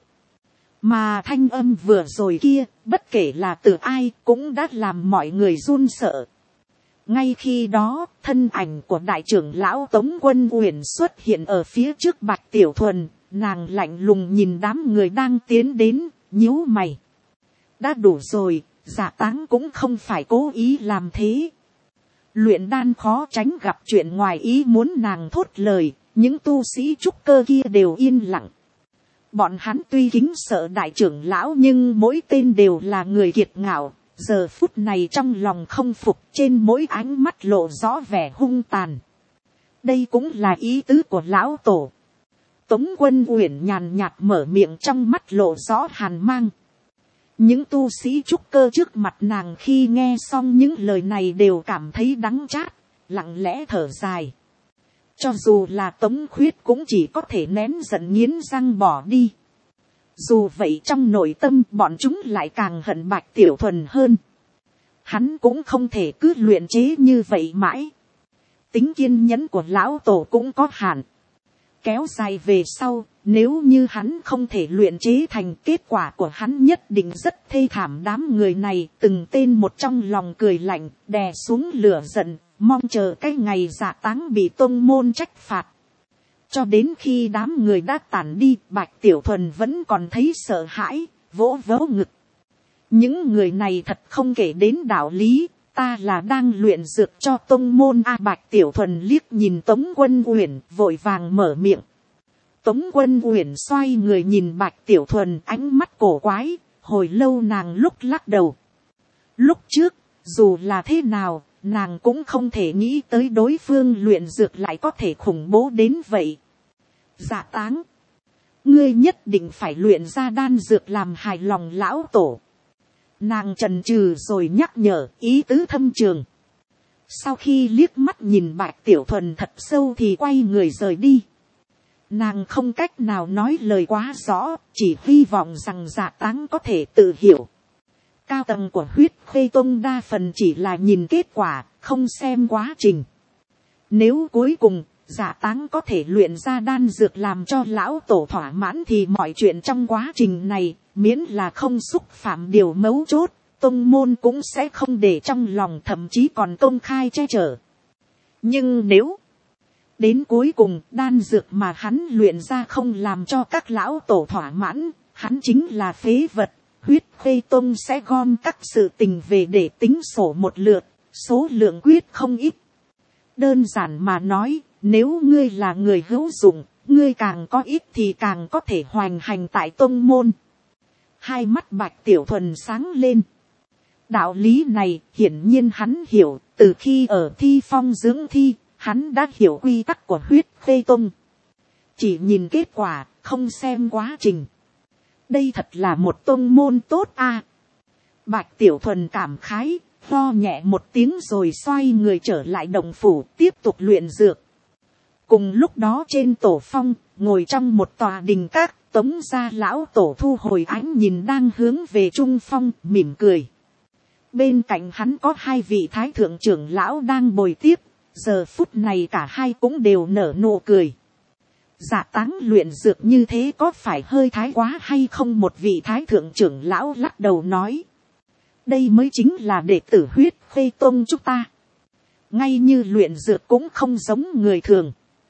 Mà thanh âm vừa rồi kia, bất kể là từ ai, cũng đã làm mọi người run sợ. Ngay khi đó, thân ảnh của đại trưởng lão Tống Quân Uyển xuất hiện ở phía trước Bạch Tiểu Thuần, nàng lạnh lùng nhìn đám người đang tiến đến, nhíu mày. Đã đủ rồi, Dạ Táng cũng không phải cố ý làm thế. Luyện đan khó tránh gặp chuyện ngoài ý muốn, nàng thốt lời, những tu sĩ trúc cơ kia đều yên lặng. Bọn hắn tuy kính sợ đại trưởng lão nhưng mỗi tên đều là người kiệt ngạo. Giờ phút này trong lòng không phục, trên mỗi ánh mắt lộ rõ vẻ hung tàn. Đây cũng là ý tứ của lão tổ. Tống Quân Uyển nhàn nhạt mở miệng, trong mắt lộ rõ hàn mang. Những tu sĩ trúc cơ trước mặt nàng khi nghe xong những lời này đều cảm thấy đắng chát, lặng lẽ thở dài. Cho dù là Tống Khuyết cũng chỉ có thể nén giận nghiến răng bỏ đi. Dù vậy trong nội tâm bọn chúng lại càng hận Bạch Tiểu Thuần hơn. Hắn cũng không thể cứ luyện chế như vậy mãi. Tính kiên nhẫn của lão tổ cũng có hạn. Kéo dài về sau, nếu như hắn không thể luyện chế thành, kết quả của hắn nhất định rất thê thảm. Đám người này từng tên một trong lòng cười lạnh, đè xuống lửa giận, mong chờ cái ngày Dạ Táng bị tông môn trách phạt. Cho đến khi đám người đã tản đi, Bạch Tiểu Thuần vẫn còn thấy sợ hãi, vỗ vỗ ngực. Những người này thật không kể đến đạo lý, ta là đang luyện dược cho tông môn a. Bạch Tiểu Thuần liếc nhìn Tống Quân Uyển, vội vàng mở miệng. Tống Quân Uyển xoay người nhìn Bạch Tiểu Thuần, ánh mắt cổ quái, hồi lâu nàng lúc lắc đầu. Lúc trước, dù là thế nào, nàng cũng không thể nghĩ tới đối phương luyện dược lại có thể khủng bố đến vậy. Dạ Táng, ngươi nhất định phải luyện ra đan dược làm hài lòng lão tổ. Nàng chần chừ rồi nhắc nhở, ý tứ thâm trường. Sau khi liếc mắt nhìn Bạch Tiểu Thuần thật sâu thì quay người rời đi. Nàng không cách nào nói lời quá rõ, chỉ hy vọng rằng Dạ Táng có thể tự hiểu. Cao tầng của Huyết Khê Tông đa phần chỉ là nhìn kết quả, không xem quá trình. Nếu cuối cùng Dạ Táng có thể luyện ra đan dược làm cho lão tổ thỏa mãn thì mọi chuyện trong quá trình này, miễn là không xúc phạm điều mấu chốt, tông môn cũng sẽ không để trong lòng, thậm chí còn công khai che chở. Nhưng nếu đến cuối cùng đan dược mà hắn luyện ra không làm cho các lão tổ thỏa mãn, hắn chính là phế vật. Huyết Khê Tông sẽ gom các sự tình về để tính sổ một lượt, số lượng quyết không ít. Đơn giản mà nói, nếu ngươi là người hữu dụng, ngươi càng có ít thì càng có thể hoành hành tại tông môn. Hai mắt Bạch Tiểu Thuần sáng lên. Đạo lý này hiển nhiên hắn hiểu, từ khi ở Thi Phong dưỡng thi, hắn đã hiểu quy tắc của Huyết Khê Tông. chỉ nhìn kết quả, không xem quá trình. Đây thật là một tôn môn tốt a. Bạch Tiểu Thuần cảm khái, lo nhẹ một tiếng rồi xoay người trở lại động phủ, tiếp tục luyện dược. Cùng lúc đó trên tổ phong, ngồi trong một tòa đình các, Tống gia lão tổ thu hồi ánh nhìn đang hướng về trung phong, mỉm cười. Bên cạnh hắn có hai vị thái thượng trưởng lão đang bồi tiếp, giờ phút này cả hai cũng đều nở nụ cười. Dạ Táng luyện dược như thế có phải hơi thái quá hay không? Một vị thái thượng trưởng lão lắc đầu nói. Đây mới chính là đệ tử huyết khê tông chúng ta. Ngay như luyện dược cũng không giống người thường.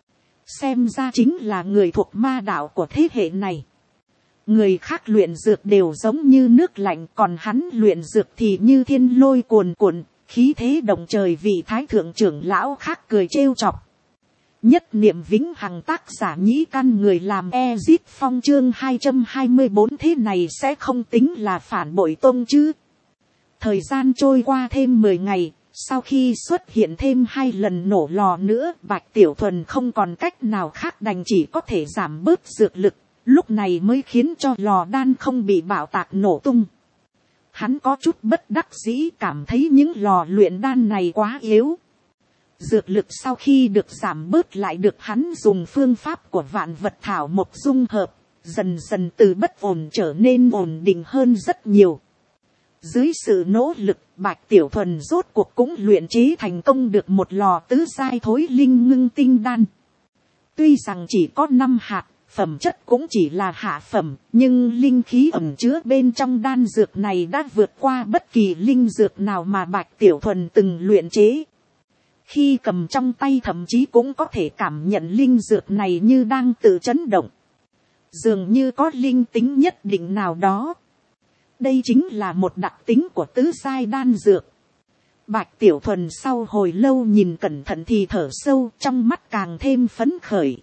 Xem ra chính là người thuộc ma đạo của thế hệ này. Người khác luyện dược đều giống như nước lạnh, còn hắn luyện dược thì như thiên lôi cuồn cuộn, khí thế động trời. Vị thái thượng trưởng lão khác cười trêu chọc. Nhất niệm vĩnh hằng tác giả nhĩ căn người làm Ezit Phong chương 224 thế này sẽ không tính là phản bội tông chứ. Thời gian trôi qua thêm 10 ngày, sau khi xuất hiện thêm 2 lần nổ lò nữa, Bạch Tiểu Thuần không còn cách nào khác đành chỉ có thể giảm bớt dược lực, lúc này mới khiến cho lò đan không bị bạo tạc nổ tung. Hắn có chút bất đắc dĩ, cảm thấy những lò luyện đan này quá yếu. Dược lực sau khi được giảm bớt lại được hắn dùng phương pháp của vạn vật thảo mộc dung hợp, dần dần từ bất ổn trở nên ổn định hơn rất nhiều. Dưới sự nỗ lực, Bạch Tiểu Thuần rốt cuộc cũng luyện chế thành công được một lò tứ giai thối linh ngưng tinh đan. Tuy rằng chỉ có 5 hạt, phẩm chất cũng chỉ là hạ phẩm, nhưng linh khí ẩn chứa bên trong đan dược này đã vượt qua bất kỳ linh dược nào mà Bạch Tiểu Thuần từng luyện chế. Khi cầm trong tay thậm chí cũng có thể cảm nhận linh dược này như đang tự chấn động. Dường như có linh tính nhất định nào đó. Đây chính là một đặc tính của tứ giai đan dược. Bạch Tiểu Thuần sau hồi lâu nhìn cẩn thận thì thở sâu, trong mắt càng thêm phấn khởi.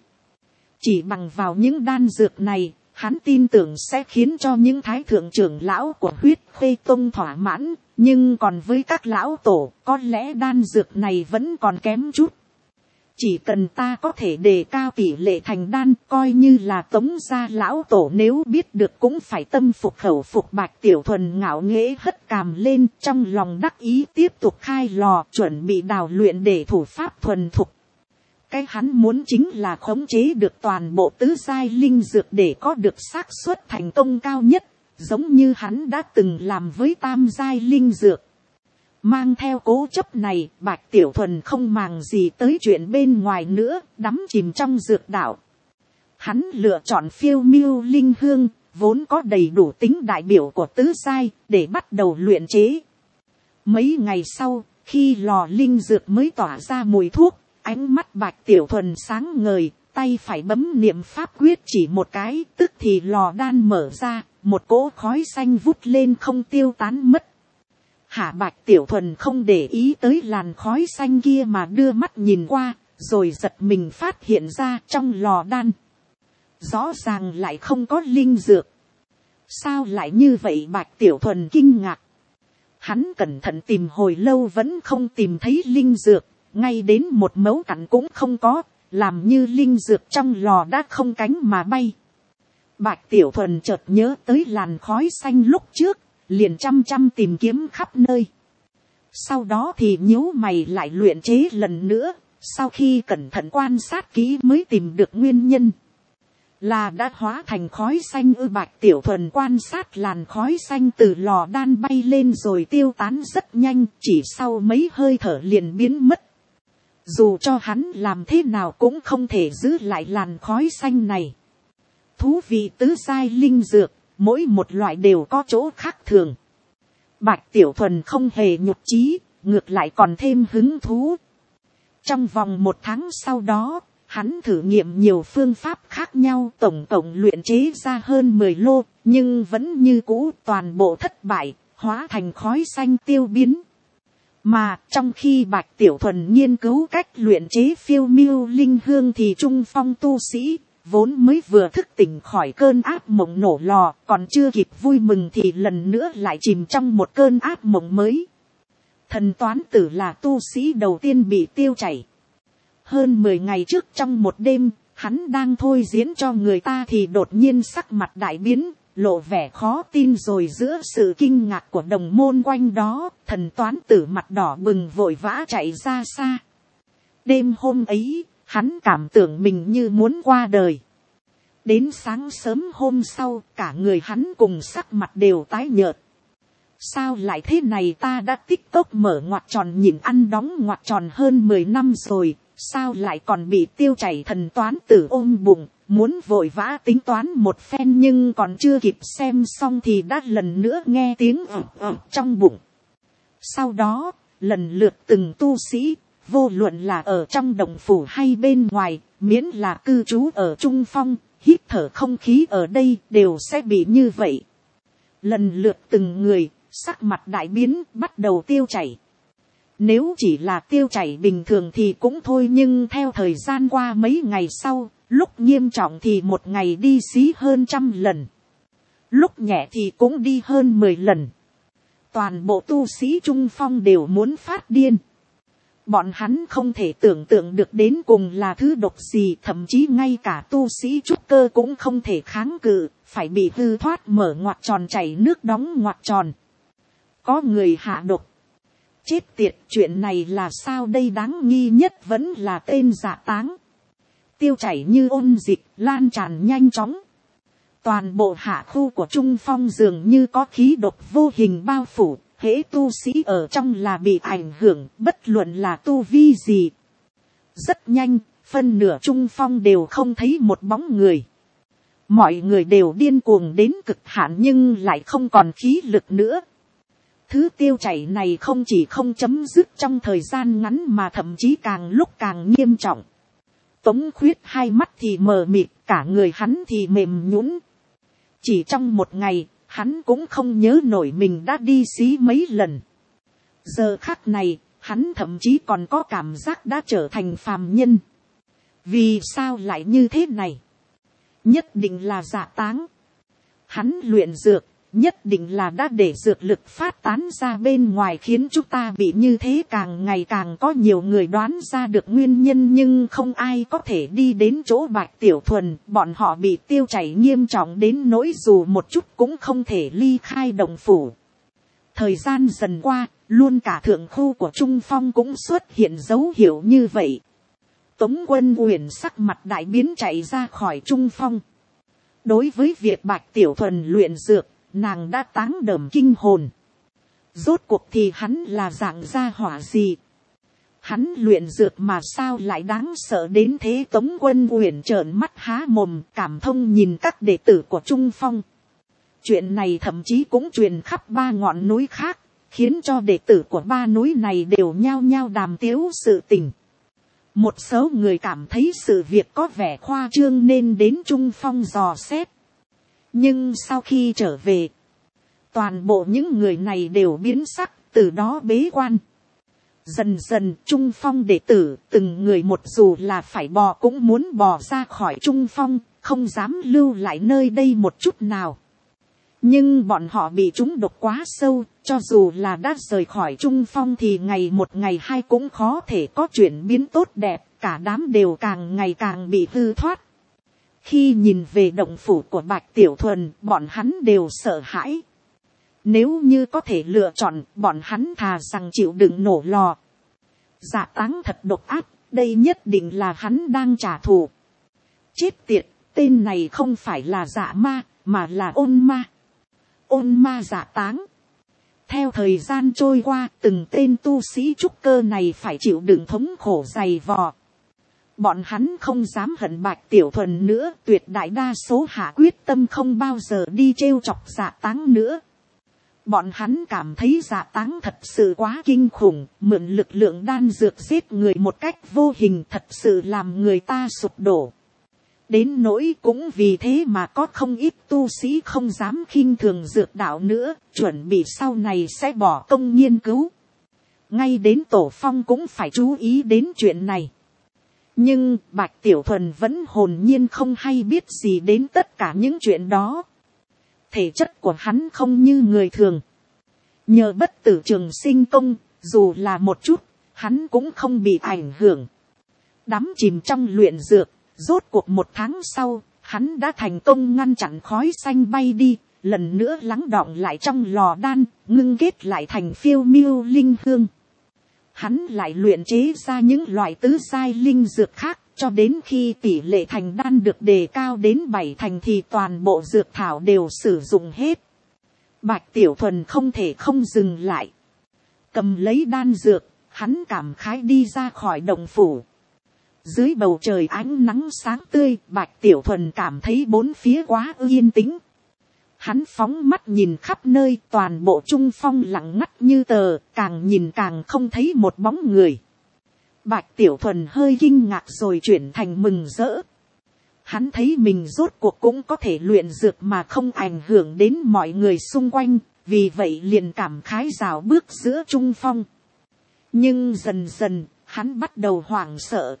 Chỉ bằng vào những đan dược này, hắn tin tưởng sẽ khiến cho những thái thượng trưởng lão của huyết khê tông thỏa mãn. Nhưng còn với các lão tổ, có lẽ đan dược này vẫn còn kém chút. Chỉ cần ta có thể đề cao tỷ lệ thành đan, coi như là Tống gia lão tổ nếu biết được cũng phải tâm phục khẩu phục. Bạch Tiểu Thuần ngạo nghễ hất cằm lên, trong lòng đắc ý tiếp tục khai lò, chuẩn bị đào luyện để thủ pháp thuần thục. Cái hắn muốn chính là khống chế được toàn bộ tứ giai linh dược để có được xác suất thành công cao nhất, giống như hắn đã từng làm với tam giai linh dược. Mang theo cố chấp này, Bạch Tiểu Thuần không màng gì tới chuyện bên ngoài nữa, đắm chìm trong dược đạo. Hắn lựa chọn phiêu miêu linh hương, vốn có đầy đủ tính đại biểu của tứ giai, để bắt đầu luyện chế. Mấy ngày sau, khi lò linh dược mới tỏa ra mùi thuốc, ánh mắt Bạch Tiểu Thuần sáng ngời, tay phải bấm niệm pháp quyết chỉ một cái, tức thì lò đan mở ra, một cỗ khói xanh vút lên không tiêu tán mất. Hạ Bạch Tiểu Thuần không để ý tới làn khói xanh kia mà đưa mắt nhìn qua, rồi giật mình phát hiện ra trong lò đan. Rõ ràng lại không có linh dược. Sao lại như vậy? Bạch Tiểu Thuần kinh ngạc. Hắn cẩn thận tìm hồi lâu vẫn không tìm thấy linh dược, ngay đến một mấu cặn cũng không có, làm như linh dược trong lò đã không cánh mà bay. Bạch Tiểu Thuần chợt nhớ tới làn khói xanh lúc trước, liền chăm chăm tìm kiếm khắp nơi. Sau đó thì nhíu mày lại luyện chế lần nữa, sau khi cẩn thận quan sát kỹ mới tìm được nguyên nhân. Là đã hóa thành khói xanh ư? Bạch Tiểu Thuần quan sát làn khói xanh từ lò đan bay lên rồi tiêu tán rất nhanh, chỉ sau mấy hơi thở liền biến mất. Dù cho hắn làm thế nào cũng không thể giữ lại làn khói xanh này. Thú vị, tứ giai linh dược, mỗi một loại đều có chỗ khác thường. Bạch Tiểu Thuần không hề nhục chí, ngược lại còn thêm hứng thú. Trong vòng 1 tháng sau đó, hắn thử nghiệm nhiều phương pháp khác nhau, tổng cộng luyện chế ra hơn 10 lô, nhưng vẫn như cũ toàn bộ thất bại, hóa thành khói xanh tiêu biến. Mà trong khi Bạch Tiểu Thuần nghiên cứu cách luyện chế phiêu miêu linh hương thì trung phong tu sĩ, vốn mới vừa thức tỉnh khỏi cơn ác mộng nổ lò, còn chưa kịp vui mừng thì lần nữa lại chìm trong một cơn ác mộng mới. Thần Toán Tử là tu sĩ đầu tiên bị tiêu chảy. Hơn 10 ngày trước trong một đêm, Hắn đang thôi diễn cho người ta thì đột nhiên sắc mặt đại biến, lộ vẻ khó tin, rồi giữa sự kinh ngạc của đồng môn quanh đó, thần toán tử mặt đỏ bừng vội vã chạy ra xa. Đêm hôm ấy, hắn cảm tưởng mình như muốn qua đời. Đến sáng sớm hôm sau, cả người hắn cùng sắc mặt đều tái nhợt. Sao lại thế này, ta đã tích tốc mở ngoặc tròn nhìn ăn đóng ngoặc tròn hơn 10 năm rồi, sao lại còn bị tiêu chảy thần toán tử ôm bụng, muốn vội vã tính toán một phen nhưng còn chưa kịp xem xong thì đã lần nữa nghe tiếng trong bụng. Sau đó, lần lượt từng tu sĩ, vô luận là ở trong động phủ hay bên ngoài, miễn là cư trú ở Trung Phong, hít thở không khí ở đây đều sẽ bị như vậy. Lần lượt từng người, sắc mặt đại biến, bắt đầu tiêu chảy. Nếu chỉ là tiêu chảy bình thường thì cũng thôi, nhưng theo thời gian qua mấy ngày sau, lúc nghiêm trọng thì một ngày đi xí hơn 100 lần. Lúc nhẹ thì cũng đi hơn 10 lần. Toàn bộ tu sĩ Trung Phong đều muốn phát điên. Bọn hắn không thể tưởng tượng được đến cùng là thứ độc gì, thậm chí ngay cả tu sĩ trúc cơ cũng không thể kháng cự, phải bị hư thoát mở ngoặc tròn chảy nước đóng ngoặc tròn. Có người hạ độc. Chết tiệt, chuyện này là sao đây, đáng nghi nhất vẫn là tên Dạ Táng. Tiêu chảy như ôn dịch, lan tràn nhanh chóng. Toàn bộ hạ khu của Trung Phong dường như có khí độc vô hình bao phủ, hễ tu sĩ ở trong là bị ảnh hưởng, bất luận là tu vi gì. Rất nhanh, phân nửa Trung Phong đều không thấy một bóng người. Mọi người đều điên cuồng đến cực hạn nhưng lại không còn khí lực nữa. Thứ tiêu chảy này không chỉ không chấm dứt trong thời gian ngắn mà thậm chí càng lúc càng nghiêm trọng. Tống Khuyết hai mắt thì mờ mịt, cả người hắn thì mềm nhũn. Chỉ trong một ngày, hắn cũng không nhớ nổi mình đã đi xí mấy lần. Giờ khắc này, hắn thậm chí còn có cảm giác đã trở thành phàm nhân. Vì sao lại như thế này? Nhất định là Dạ Táng. Hắn luyện dược, nhất định là đã để dược lực phát tán ra bên ngoài khiến chúng ta bị như thế. Càng ngày càng có nhiều người đoán ra được nguyên nhân nhưng không ai có thể đi đến chỗ Bạch Tiểu Thuần. Bọn họ bị tiêu chảy nghiêm trọng đến nỗi dù một chút cũng không thể ly khai động phủ. Thời gian dần qua, luôn cả thượng khu của Trung Phong cũng xuất hiện dấu hiệu như vậy. Tống Quân Uyển sắc mặt đại biến chạy ra khỏi Trung Phong. Đối với việc Bạch Tiểu Thuần luyện dược, nàng đã táng đờm kinh hồn. Rốt cuộc thì hắn là dạng gia hỏa gì? Hắn luyện dược mà sao lại đáng sợ đến thế? Tống Quân Uyển trợn mắt há mồm, cảm thông nhìn các đệ tử của Trung Phong. Chuyện này thậm chí cũng truyền khắp 3 ngọn núi khác, khiến cho đệ tử của 3 núi này đều nhao nhao đàm tiếu sự tình. Một số người cảm thấy sự việc có vẻ khoa trương nên đến Trung Phong dò xét. Nhưng sau khi trở về, toàn bộ những người này đều biến sắc, từ đó bế quan. Dần dần Trung Phong đệ tử, từng người một dù là phải bò cũng muốn bò ra khỏi Trung Phong, không dám lưu lại nơi đây một chút nào. Nhưng bọn họ bị trúng độc quá sâu, cho dù là đã rời khỏi Trung Phong thì ngày một ngày hai cũng khó thể có chuyển biến tốt đẹp, cả đám đều càng ngày càng bị hư thoát. Khi nhìn về động phủ của Bạch Tiểu Thuần, bọn hắn đều sợ hãi. Nếu như có thể lựa chọn, bọn hắn thà rằng chịu đựng nổ lò. Dạ Táng thật độc ác, đây nhất định là hắn đang trả thù. Chết tiệt, tên này không phải là Dạ Ma, mà là Ôn Ma. Ôn Ma Dạ Táng. Theo thời gian trôi qua, từng tên tu sĩ trúc cơ này phải chịu đựng thống khổ dày vò. Bọn hắn không dám hận Bạch Tiểu Thuần nữa, tuyệt đại đa số hạ quyết tâm không bao giờ đi trêu chọc Dạ Táng nữa. Bọn hắn cảm thấy Dạ Táng thật sự quá kinh khủng, mượn lực lượng đan dược giết người một cách vô hình thật sự làm người ta sụp đổ. Đến nỗi cũng vì thế mà có không ít tu sĩ không dám khinh thường dược đạo nữa, chuẩn bị sau này sẽ bỏ công nghiên cứu. Ngay đến Tổ Phong cũng phải chú ý đến chuyện này. Nhưng Bạch Tiểu Thuần vẫn hồn nhiên không hay biết gì đến tất cả những chuyện đó. Thể chất của hắn không như người thường. Nhờ bất tử trường sinh công, dù là một chút, hắn cũng không bị ảnh hưởng. Đắm chìm trong luyện dược, Rốt cuộc 1 tháng sau, hắn đã thành công ngăn chặn khói xanh bay đi, lần nữa lắng đọng lại trong lò đan, ngưng kết lại thành phiêu miêu linh hương. Hắn lại luyện chế ra những loại tứ giai linh dược khác, cho đến khi tỷ lệ thành đan được đề cao đến 7 thành thì toàn bộ dược thảo đều sử dụng hết. Bạch Tiểu Thuần không thể không dừng lại. Cầm lấy đan dược, hắn cảm khái đi ra khỏi động phủ. Dưới bầu trời ánh nắng sáng tươi, Bạch Tiểu Thuần cảm thấy bốn phía quá yên tĩnh. Hắn phóng mắt nhìn khắp nơi, toàn bộ trung phong lặng ngắt như tờ, càng nhìn càng không thấy một bóng người. Bạch Tiểu Thuần hơi kinh ngạc rồi chuyển thành mừng rỡ. Hắn thấy mình rốt cuộc cũng có thể luyện dược mà không ảnh hưởng đến mọi người xung quanh, vì vậy liền cảm khái rào bước giữa trung phong. Nhưng dần dần, hắn bắt đầu hoảng sợ.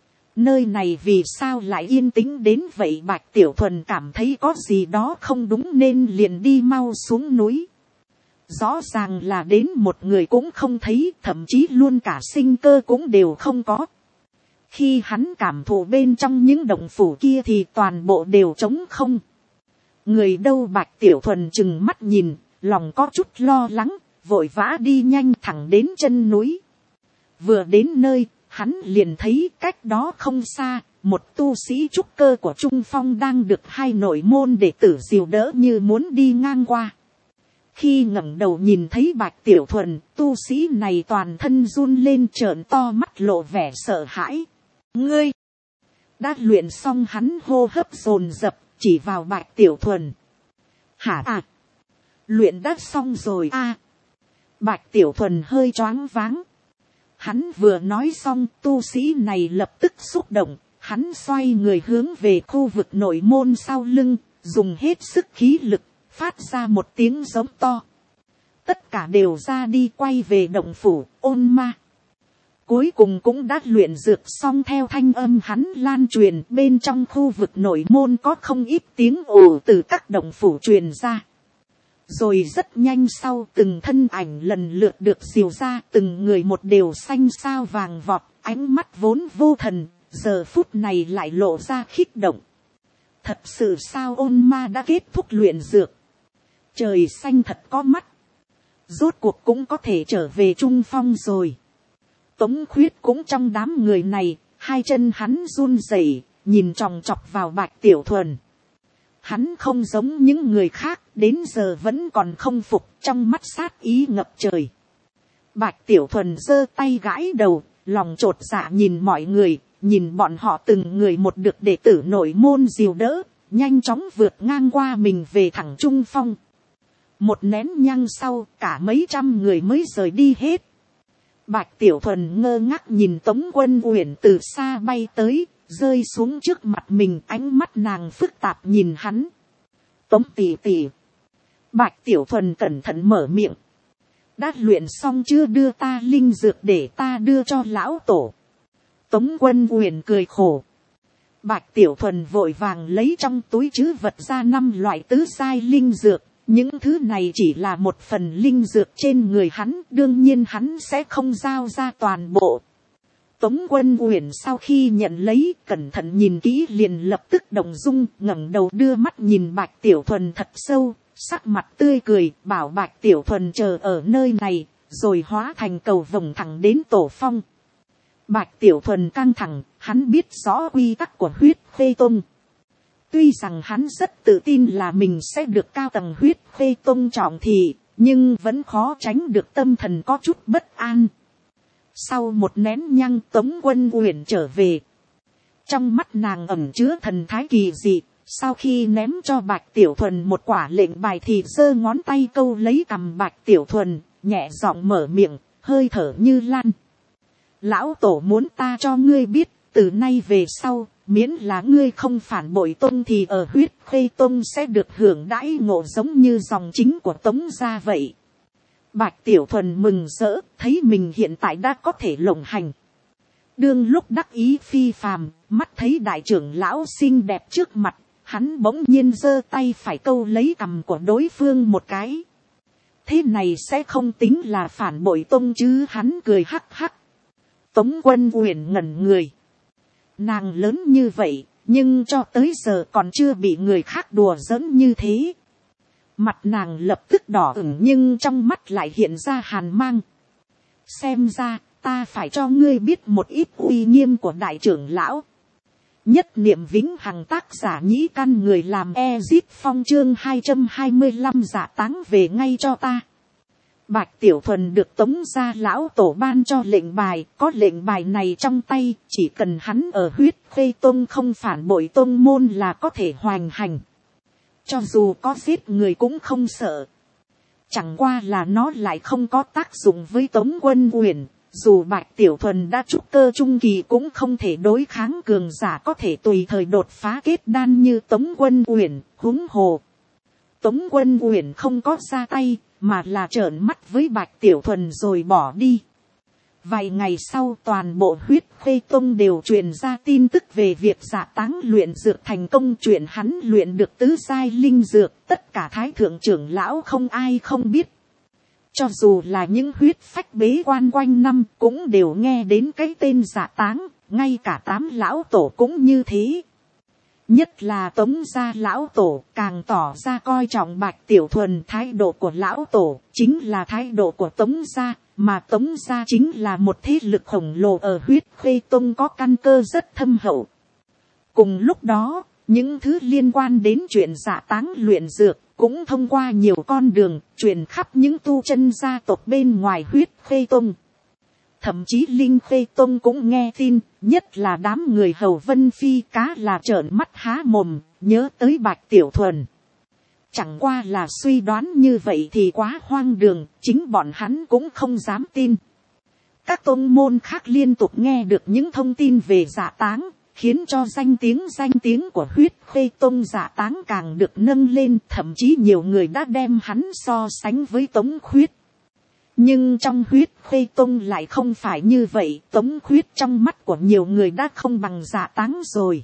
Nơi này vì sao lại yên tĩnh đến vậy? Bạch Tiểu Thuần cảm thấy có gì đó không đúng nên liền đi mau xuống núi. Rõ ràng là đến một người cũng không thấy, thậm chí luôn cả sinh cơ cũng đều không có. Khi hắn cảm thụ bên trong những động phủ kia thì toàn bộ đều trống không. Người đâu? Bạch Tiểu Thuần chừng mắt nhìn, lòng có chút lo lắng, vội vã đi nhanh thẳng đến chân núi. Vừa đến nơi, hắn liền thấy cách đó không xa, một tu sĩ trúc cơ của Trung Phong đang được 2 nội môn đệ tử dìu đỡ như muốn đi ngang qua. Khi ngẩng đầu nhìn thấy Bạch Tiểu Thuần, tu sĩ này toàn thân run lên trợn to mắt lộ vẻ sợ hãi. Ngươi! Đã luyện xong, hắn hô hấp dồn dập chỉ vào Bạch Tiểu Thuần. Hả à? Luyện đã xong rồi à? Bạch Tiểu Thuần hơi choáng váng. Hắn vừa nói xong, tu sĩ này lập tức xúc động, hắn xoay người hướng về khu vực nội môn sau lưng, dùng hết sức khí lực, phát ra một tiếng giống to. Tất cả đều ra đi quay về động phủ Ôn Ma. Cuối cùng cũng đã luyện dược xong. Theo thanh âm hắn lan truyền, bên trong khu vực nội môn có không ít tiếng ồ từ các động phủ truyền ra. Rồi rất nhanh sau, từng thân ảnh lần lượt được dìu ra, từng người một đều xanh sao vàng vọt, ánh mắt vốn vô thần, giờ phút này lại lộ ra khích động. Thật sự sao? Ôn Ma đã kết thúc luyện dược. Trời xanh thật có mắt. Rốt cuộc cũng có thể trở về Trung Phong rồi. Tống Khuyết cũng trong đám người này, 2 chân hắn run rẩy, nhìn chòng chọc vào Bạch Tiểu Thuần. Hắn không giống những người khác, đến giờ vẫn còn không phục, trong mắt sát ý ngập trời. Bạch Tiểu Thuần giơ tay gãi đầu, lòng chột dạ nhìn mọi người, nhìn bọn họ từng người một được đệ tử nội môn dìu đỡ, nhanh chóng vượt ngang qua mình về thẳng Trung Phong. Một nén nhang sau, cả mấy trăm người mới rời đi hết. Bạch Tiểu Thuần ngơ ngác nhìn Tống Quân Uyển từ xa bay tới, rơi xuống trước mặt mình, ánh mắt nàng phức tạp nhìn hắn. Tống tỷ tỷ. Bạch Tiểu Thuần cẩn thận mở miệng. Đã luyện xong chưa? Đưa ta linh dược để ta đưa cho lão tổ. Tống Quân Uyển cười khổ. Bạch Tiểu Thuần vội vàng lấy trong túi trữ vật ra 5 loại tứ giai linh dược. Những thứ này chỉ là một phần linh dược trên người hắn, đương nhiên hắn sẽ không giao ra toàn bộ. Tống Quân Uyển sau khi nhận lấy, cẩn thận nhìn kỹ liền lập tức động dung, ngẩng đầu đưa mắt nhìn Bạch Tiểu Thuần thật sâu, sắc mặt tươi cười, bảo Bạch Tiểu Thuần chờ ở nơi này, rồi hóa thành cầu vồng thẳng đến Tổ Phong. Bạch Tiểu Thuần căng thẳng, hắn biết rõ quy tắc của Huyết Khê Tông. Tuy rằng hắn rất tự tin là mình sẽ được cao tầng Huyết Khê Tông trọng thị, nhưng vẫn khó tránh được tâm thần có chút bất an. Sau một nén nhang, Tống Quân Uyển trở về. Trong mắt nàng ẩn chứa thần thái kỳ dị, sau khi ném cho Bạch Tiểu Thuần một quả lệnh bài thì giơ ngón tay câu lấy cằm Bạch Tiểu Thuần, nhẹ giọng mở miệng, hơi thở như lan. Lão tổ muốn ta cho ngươi biết, từ nay về sau, miễn là ngươi không phản bội Tông thì ở Huyết Khê Tông sẽ được hưởng đãi ngộ giống như dòng chính của Tống gia vậy. Bạch Tiểu Thuần mừng rỡ, thấy mình hiện tại đã có thể lộng hành. Đương lúc đắc ý phi phàm, mắt thấy đại trưởng lão xinh đẹp trước mặt, hắn bỗng nhiên giơ tay phải câu lấy cằm của đối phương một cái. Thế này sẽ không tính là phản bội Tông chứ? Hắn cười hắc hắc. Tống Quân Uyển ngẩn người. Nàng lớn như vậy, nhưng cho tới giờ còn chưa bị người khác đùa giỡn như thế. Mặt nàng lập tức đỏ ửng nhưng trong mắt lại hiện ra hàn mang. Xem ra ta phải cho ngươi biết một ít uy nghiêm của đại trưởng lão. Nhất niệm vĩnh hằng, tác giả nhĩ căn, người làm Ezit Phong, chương 225 dạ táng về ngay cho ta. Bạch Tiểu Thuần được Tống gia lão tổ ban cho lệnh bài, có lệnh bài này trong tay, chỉ cần hắn ở Huyết Khê Tông không phản bội tông môn là có thể hoành hành. Cho dù có giết người cũng không sợ. Chẳng qua là nó lại không có tác dụng với Tống Quân Uyển. Dù Bạch Tiểu Thuần đã trúc cơ trung kỳ cũng không thể đối kháng cường giả có thể tùy thời đột phá kết đan như Tống Quân Uyển, huống hồ. Tống Quân Uyển không có ra tay, mà là trợn mắt với Bạch Tiểu Thuần rồi bỏ đi. Vài ngày sau toàn bộ Huyết Khê Tông đều truyền ra tin tức về việc dạ táng luyện dược thành công, chuyện hắn luyện được tứ giai linh dược, tất cả thái thượng trưởng lão không ai không biết. Cho dù là những huyết phách bế quan quanh năm cũng đều nghe đến cái tên dạ táng, ngay cả 8 lão tổ cũng như thế. Nhất là Tống gia lão tổ càng tỏ ra coi trọng Bạch Tiểu Thuần. Thái độ của lão tổ chính là thái độ của Tống gia, mà Tống gia chính là một thế lực khổng lồ ở Huyết Khê Tông, có căn cơ rất thâm hậu. Cùng lúc đó, những thứ liên quan đến chuyện dạ táng luyện dược cũng thông qua nhiều con đường truyền khắp những tu chân gia tộc bên ngoài Huyết Khê Tông. Thậm chí Linh Khê Tông cũng nghe tin, nhất là đám người hầu Vân Phi cá là trợn mắt há mồm, nhớ tới Bạch Tiểu Thuần. Chẳng qua là suy đoán như vậy thì quá hoang đường, chính bọn hắn cũng không dám tin. Các tông môn khác liên tục nghe được những thông tin về dạ táng, khiến cho danh tiếng của Huyết Khê Tông dạ táng càng được nâng lên, thậm chí nhiều người đã đem hắn so sánh với Tống Khuyết. Nhưng trong Huyết Khê Tông lại không phải như vậy, Tống Khuyết trong mắt của nhiều người đã không bằng dạ táng rồi.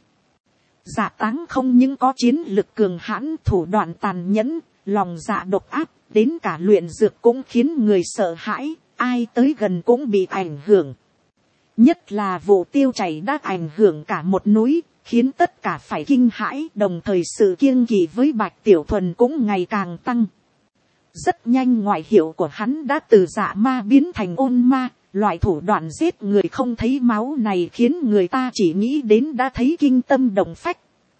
Dạ táng không những có chiến lực cường hãn, thủ đoạn tàn nhẫn, lòng dạ độc ác, đến cả luyện dược cũng khiến người sợ hãi, ai tới gần cũng bị ảnh hưởng. Nhất là vụ tiêu chảy đã ảnh hưởng cả một núi, khiến tất cả phải kinh hãi, đồng thời sự kiêng kỵ với Bạch Tiểu Thuần cũng ngày càng tăng. Rất nhanh ngoại hiệu của hắn đã từ dạ ma biến thành ôn ma, loại thủ đoạn giết người không thấy máu này khiến người ta chỉ nghĩ đến đã thấy kinh tâm động phách.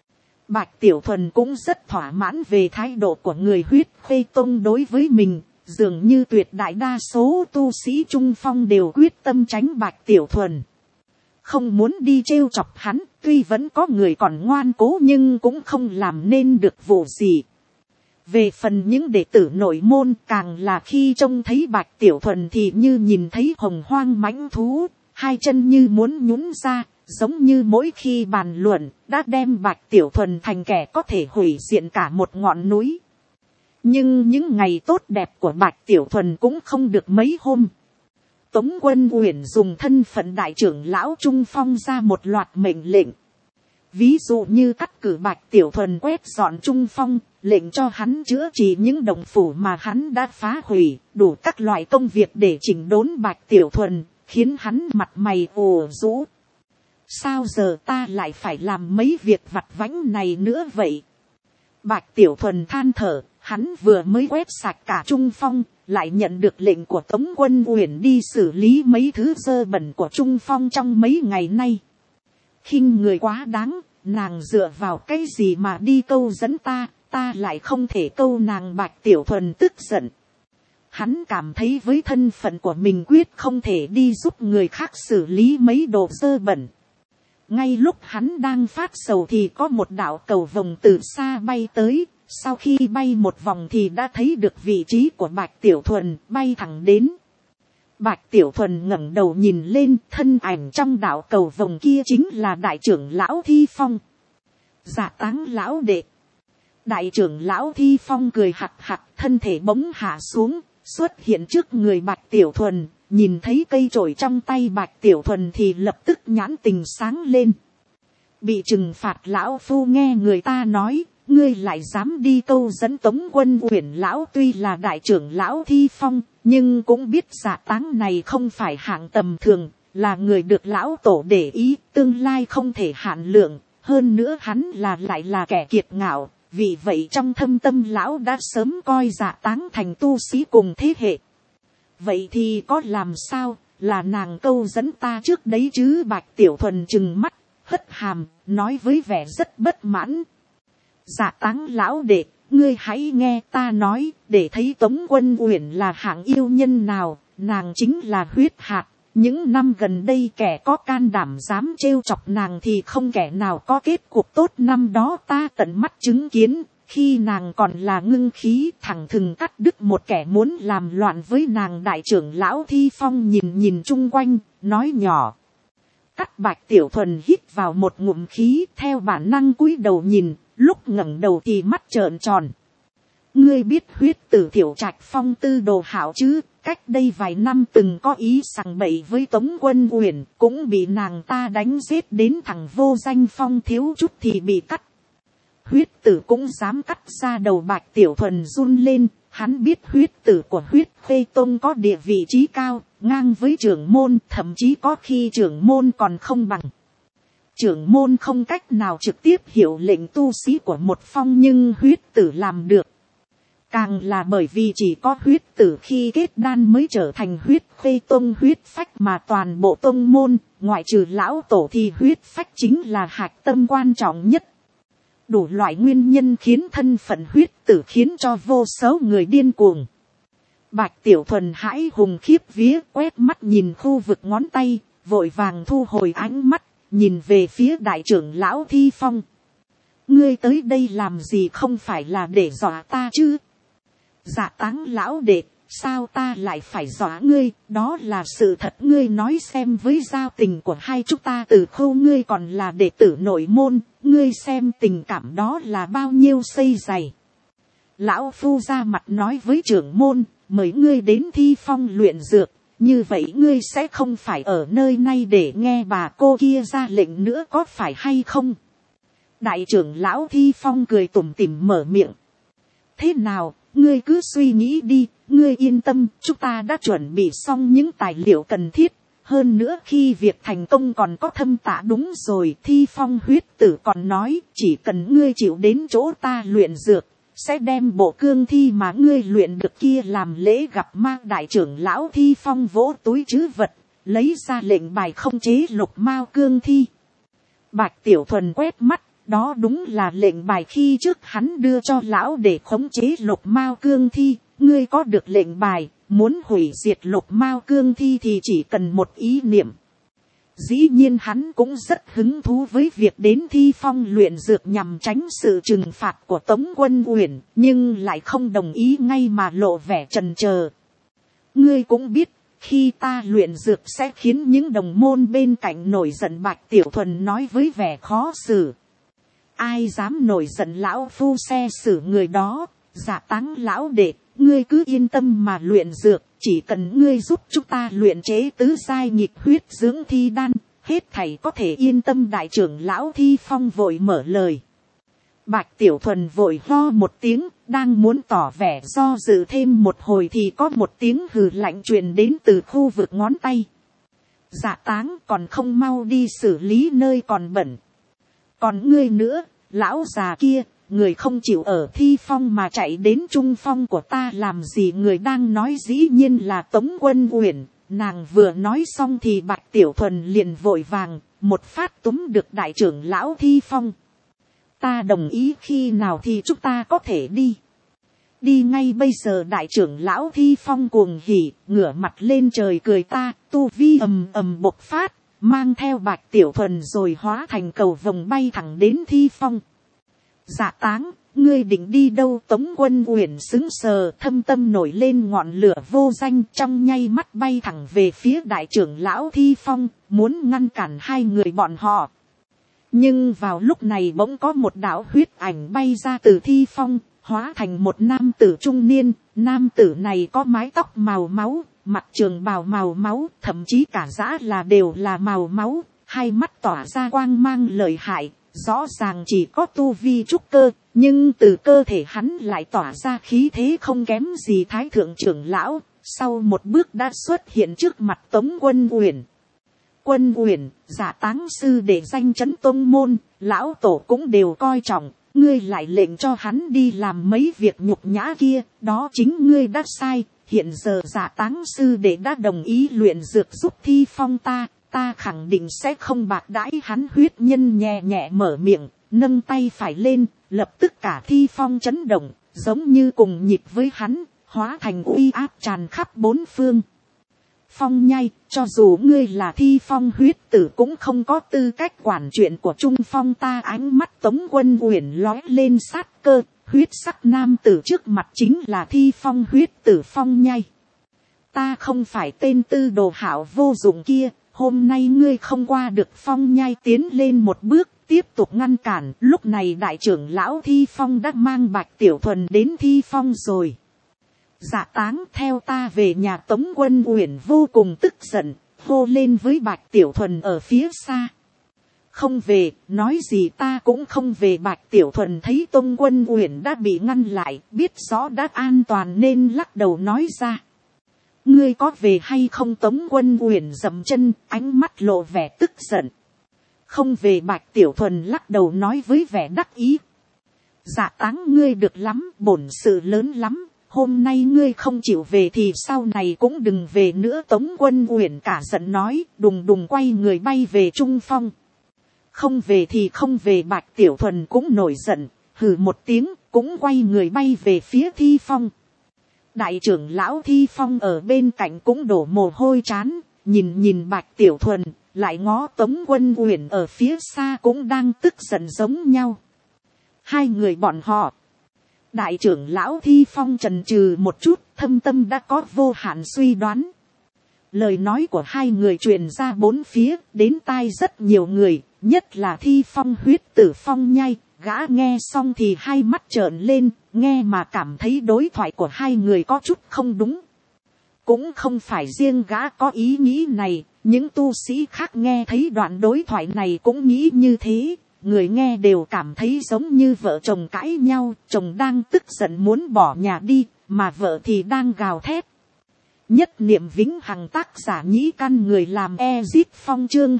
Bạch Tiểu Thuần cũng rất thỏa mãn về thái độ của người Huyết Khê Tông đối với mình, dường như tuyệt đại đa số tu sĩ trung phong đều quyết tâm tránh Bạch Tiểu Thuần. Không muốn đi trêu chọc hắn, tuy vẫn có người còn ngoan cố nhưng cũng không làm nên được vụ gì. Về phần những đệ tử nội môn, càng là khi trông thấy Bạch Tiểu Thuần thì như nhìn thấy hồng hoang mãnh thú, hai chân như muốn nhún ra, giống như mỗi khi bàn luận, đã đem Bạch Tiểu Thuần thành kẻ có thể hủy diệt cả một ngọn núi. Nhưng những ngày tốt đẹp của Bạch Tiểu Thuần cũng không được mấy hôm. Tống Quân Uyển dùng thân phận đại trưởng lão trung phong ra một loạt mệnh lệnh. Ví dụ như cắt cử Bạch Tiểu Thuần quét dọn trung phong, lệnh cho hắn chữa trị những đồng phủ mà hắn đã phá hủy, đủ các loại công việc để chỉnh đốn Bạch Tiểu Thuần, khiến hắn mặt mày ủ rũ. Sao giờ ta lại phải làm mấy việc vặt vãnh này nữa vậy? Bạch Tiểu Thuần than thở, hắn vừa mới quét sạch cả trung phong, lại nhận được lệnh của Tống Quân Uyển đi xử lý mấy thứ dơ bẩn của trung phong trong mấy ngày nay. Khinh người quá đáng, nàng dựa vào cái gì mà đi câu dẫn ta, ta lại không thể câu nàng. Bạch Tiểu Thuần tức giận. Hắn cảm thấy với thân phận của mình quyết không thể đi giúp người khác xử lý mấy đồ dơ bẩn. Ngay lúc hắn đang phát sầu thì có một đạo cầu vồng từ xa bay tới, sau khi bay một vòng thì đã thấy được vị trí của Bạch Tiểu Thuần, bay thẳng đến. Bạch Tiểu Thuần ngẩng đầu nhìn lên, thân ảnh trong đạo cầu vồng kia chính là đại trưởng lão Thi Phong. Dạ táng lão đệ. Đại trưởng lão Thi Phong cười hặc hặc, thân thể bỗng hạ xuống, xuất hiện trước người Bạch Tiểu Thuần, nhìn thấy cây chổi trong tay Bạch Tiểu Thuần thì lập tức nhãn tình sáng lên. Bị trừng phạt lão phu nghe người ta nói, ngươi lại dám đi câu dẫn Tống Quân Uyển lão, tuy là đại trưởng lão Thi Phong, nhưng cũng biết dạ táng này không phải hạng tầm thường, là người được lão tổ để ý, tương lai không thể hạn lượng, hơn nữa hắn lại là kẻ kiệt ngạo, vì vậy trong thâm tâm lão đã sớm coi Dạ Táng thành tu sĩ cùng thế hệ. Vậy thì có làm sao, là nàng câu dẫn ta trước đấy chứ? Bạch Tiểu Thuần trừng mắt, hất hàm, nói với vẻ rất bất mãn. Dạ Táng lão đệ, ngươi hãy nghe ta nói, để thấy Tống Quân Uyển là hạng yêu nhân nào, nàng chính là huyết hạt. Những năm gần đây kẻ có can đảm dám trêu chọc nàng thì không kẻ nào có kết cục tốt. Năm đó ta tận mắt chứng kiến, khi nàng còn là ngưng khí, thẳng thừng cắt đứt một kẻ muốn làm loạn với nàng. Đại trưởng lão Thi Phong nhìn chung quanh, nói nhỏ. Cắt. Bạch Tiểu Thuần hít vào một ngụm khí, theo bản năng cúi đầu nhìn, lúc ngẩng đầu thì mắt trợn tròn. Ngươi biết huyết tử Thiểu Trạch Phong tư đồ hảo chứ? Cách đây vài năm từng có ý sằng bậy với Tống Quân Uyển, cũng bị nàng ta đánh giết đến thằng vô danh Phong thiếu chút thì bị cắt. Huyết tử cũng dám cắt ra đầu. Bạch Tiểu Thuần run lên, hắn biết huyết tử của Huyết Khê Tông có địa vị trí cao, ngang với trưởng môn, thậm chí có khi trưởng môn còn không bằng. Trưởng môn không cách nào trực tiếp hiệu lệnh tu sĩ của một phong, nhưng huyết tử làm được. Càng là bởi vì chỉ có huyết tử khi kết đan mới trở thành Huyết Khê Tông huyết phách, mà toàn bộ tông môn, ngoại trừ lão tổ thì huyết phách chính là hạch tâm quan trọng nhất. Đủ loại nguyên nhân khiến thân phận huyết tử khiến cho vô số người điên cuồng. Bạch Tiểu Thuần hãi hùng khiếp vía, quét mắt nhìn khu vực ngón tay, vội vàng thu hồi ánh mắt, nhìn về phía đại trưởng lão Thi Phong. Ngươi tới đây làm gì, không phải là để dọa ta chứ? Dạ Táng lão đệ, sao ta lại phải dọa ngươi? Đó là sự thật. Ngươi nói xem, với giao tình của hai chúng ta từ khâu ngươi còn là đệ tử nội môn, ngươi xem tình cảm đó là bao nhiêu xây dày. Lão phu ra mặt nói với trưởng môn, mời ngươi đến Thi Phong luyện dược, như vậy ngươi sẽ không phải ở nơi này để nghe bà cô kia ra lệnh nữa, có phải hay không? Đại trưởng lão Thi Phong cười tủm tỉm mở miệng. Thế nào, ngươi cứ suy nghĩ đi, ngươi yên tâm, chúng ta đã chuẩn bị xong những tài liệu cần thiết. Hơn nữa khi việc thành công còn có thâm tạ. Đúng rồi, Thi Phong huyết tử còn nói, chỉ cần ngươi chịu đến chỗ ta luyện dược, sẽ đem bộ cương thi mà ngươi luyện được kia làm lễ gặp ma. Đại trưởng lão Thi Phong vỗ túi trữ vật, lấy ra lệnh bài khống chế lục mao cương thi. Bạch Tiểu Thuần quét mắt, đó đúng là lệnh bài khi trước hắn đưa cho lão để khống chế lục mao cương thi. Ngươi có được lệnh bài, muốn hủy diệt lục mao cương thi thì chỉ cần một ý niệm. Dĩ nhiên hắn cũng rất hứng thú với việc đến Thi Phong luyện dược nhằm tránh sự trừng phạt của Tống Quân Uyển, nhưng lại không đồng ý ngay mà lộ vẻ chần chờ. Ngươi cũng biết, khi ta luyện dược sẽ khiến những đồng môn bên cạnh nổi giận. Bạch Tiểu Thuần nói với vẻ khó xử. Ai dám nổi giận lão phu xe xử người đó. Dạ Táng lão đệ, ngươi cứ yên tâm mà luyện dược, chỉ cần ngươi giúp chúng ta luyện chế tứ giai nghịch huyết dưỡng thi đan, hết thảy có thể yên tâm. Đại trưởng lão Thi Phong vội mở lời. Bạch Tiểu Thuần vội ho một tiếng, đang muốn tỏ vẻ do dự thêm một hồi thì có một tiếng hừ lạnh truyền đến từ khu vực ngón tay. Dạ Táng, còn không mau đi xử lý nơi còn bẩn. Còn ngươi nữa, lão già kia, người không chịu ở Thi Phong mà chạy đến Trung Phong của ta làm gì? Người đang nói dĩ nhiên là Tống Quân Uyển. Nàng vừa nói xong thì Bạch Tiểu Thuần liền vội vàng, một phát túm được đại trưởng lão Thi Phong. Ta đồng ý, khi nào thì chúng ta có thể đi? Đi ngay bây giờ. Đại trưởng lão Thi Phong cuồng hỉ, ngửa mặt lên trời cười ta, tu vi ầm ầm bộc phát, mang theo Bạch Tiểu Thuần rồi hóa thành cầu vồng bay thẳng đến Thi Phong. Dạ Táng, ngươi định đi đâu? Tống Quân Uyển sững sờ, thâm tâm nổi lên ngọn lửa vô danh, trong nháy mắt bay thẳng về phía đại trưởng lão Thi Phong, muốn ngăn cản hai người bọn họ. Nhưng vào lúc này bỗng có một đạo huyết ảnh bay ra từ Thi Phong, hóa thành một nam tử trung niên. Nam tử này có mái tóc màu máu, mặc trường bào màu máu, thậm chí cả giã là đều là màu máu, hai mắt tỏa ra quang mang lợi hại. Rõ ràng chỉ có tu vi trúc cơ, nhưng từ cơ thể hắn lại tỏa ra khí thế không kém gì Thái Thượng trưởng lão. Sau một bước đã xuất hiện trước mặt Tống Quân Uyển. Quân Uyển, Dạ Táng sư để danh chấn tôn môn, lão tổ cũng đều coi trọng, ngươi lại lệnh cho hắn đi làm mấy việc nhục nhã kia, đó chính ngươi đã sai. Hiện giờ Dạ Táng sư để đã đồng ý luyện dược giúp Thi Phong ta khẳng định sẽ không bạc đãi hắn. Huyết Nhân nhẹ nhẹ mở miệng, nâng tay phải lên, lập tức cả Thi Phong chấn động, giống như cùng nhịp với hắn, hóa thành uy áp tràn khắp bốn phương. Phong Nhai, cho dù ngươi là Thi Phong huyết tử cũng không có tư cách quản chuyện của Trung Phong ta. Ánh mắt Tống Quân Uyển lói lên sát cơ, huyết sắc nam tử trước mặt chính là Thi Phong huyết tử Phong Nhai. Ta không phải tên tư đồ hảo vô dụng kia, hôm nay ngươi không qua được. Phong Nhai tiến lên một bước, tiếp tục ngăn cản. Lúc này đại trưởng lão Thi Phong đã mang Bạch Tiểu Thuần đến Thi Phong rồi. Dạ Táng, theo ta về nhà. Tống Quân Uyển vô cùng tức giận, hô lên với Bạch Tiểu Thuần ở phía xa. Không về, nói gì ta cũng không về. Bạch Tiểu Thuần thấy Tống Quân Uyển đã bị ngăn lại, biết rõ đã an toàn nên lắc đầu nói ra. Ngươi có về hay không? Tống Quân Uyển dậm chân, ánh mắt lộ vẻ tức giận. Không về. Bạch Tiểu Thuần lắc đầu nói với vẻ đắc ý. Dạ Táng, ngươi được lắm, bổn sự lớn lắm. Hôm nay ngươi không chịu về thì sau này cũng đừng về nữa. Tống Quân Uyển cả giận nói, đùng đùng quay người bay về Trung Phong. Không về thì không về. Bạch Tiểu Thuần cũng nổi giận, hừ một tiếng, cũng quay người bay về phía Thi Phong. Đại trưởng lão Thi Phong ở bên cạnh cũng đổ mồ hôi trán, nhìn Bạch Tiểu Thuần, lại ngó Tống Quân Uyển ở phía xa cũng đang tức giận giống nhau. Hai người bọn họ. Đại trưởng lão Thi Phong chần chừ một chút, thâm tâm đã có vô hạn suy đoán. Lời nói của hai người truyền ra bốn phía, đến tai rất nhiều người, nhất là Thi Phong huyết tử Phong Nhai. Gã nghe xong thì hai mắt trợn lên, nghe mà cảm thấy đối thoại của hai người có chút không đúng. Cũng không phải riêng gã có ý nghĩ này, những tu sĩ khác nghe thấy đoạn đối thoại này cũng nghĩ như thế. Người nghe đều cảm thấy giống như vợ chồng cãi nhau, chồng đang tức giận muốn bỏ nhà đi, mà vợ thì đang gào thét. Nhất niệm vĩnh hằng. Tác giả Nhĩ Căn, người làm Ezit Phong. Chương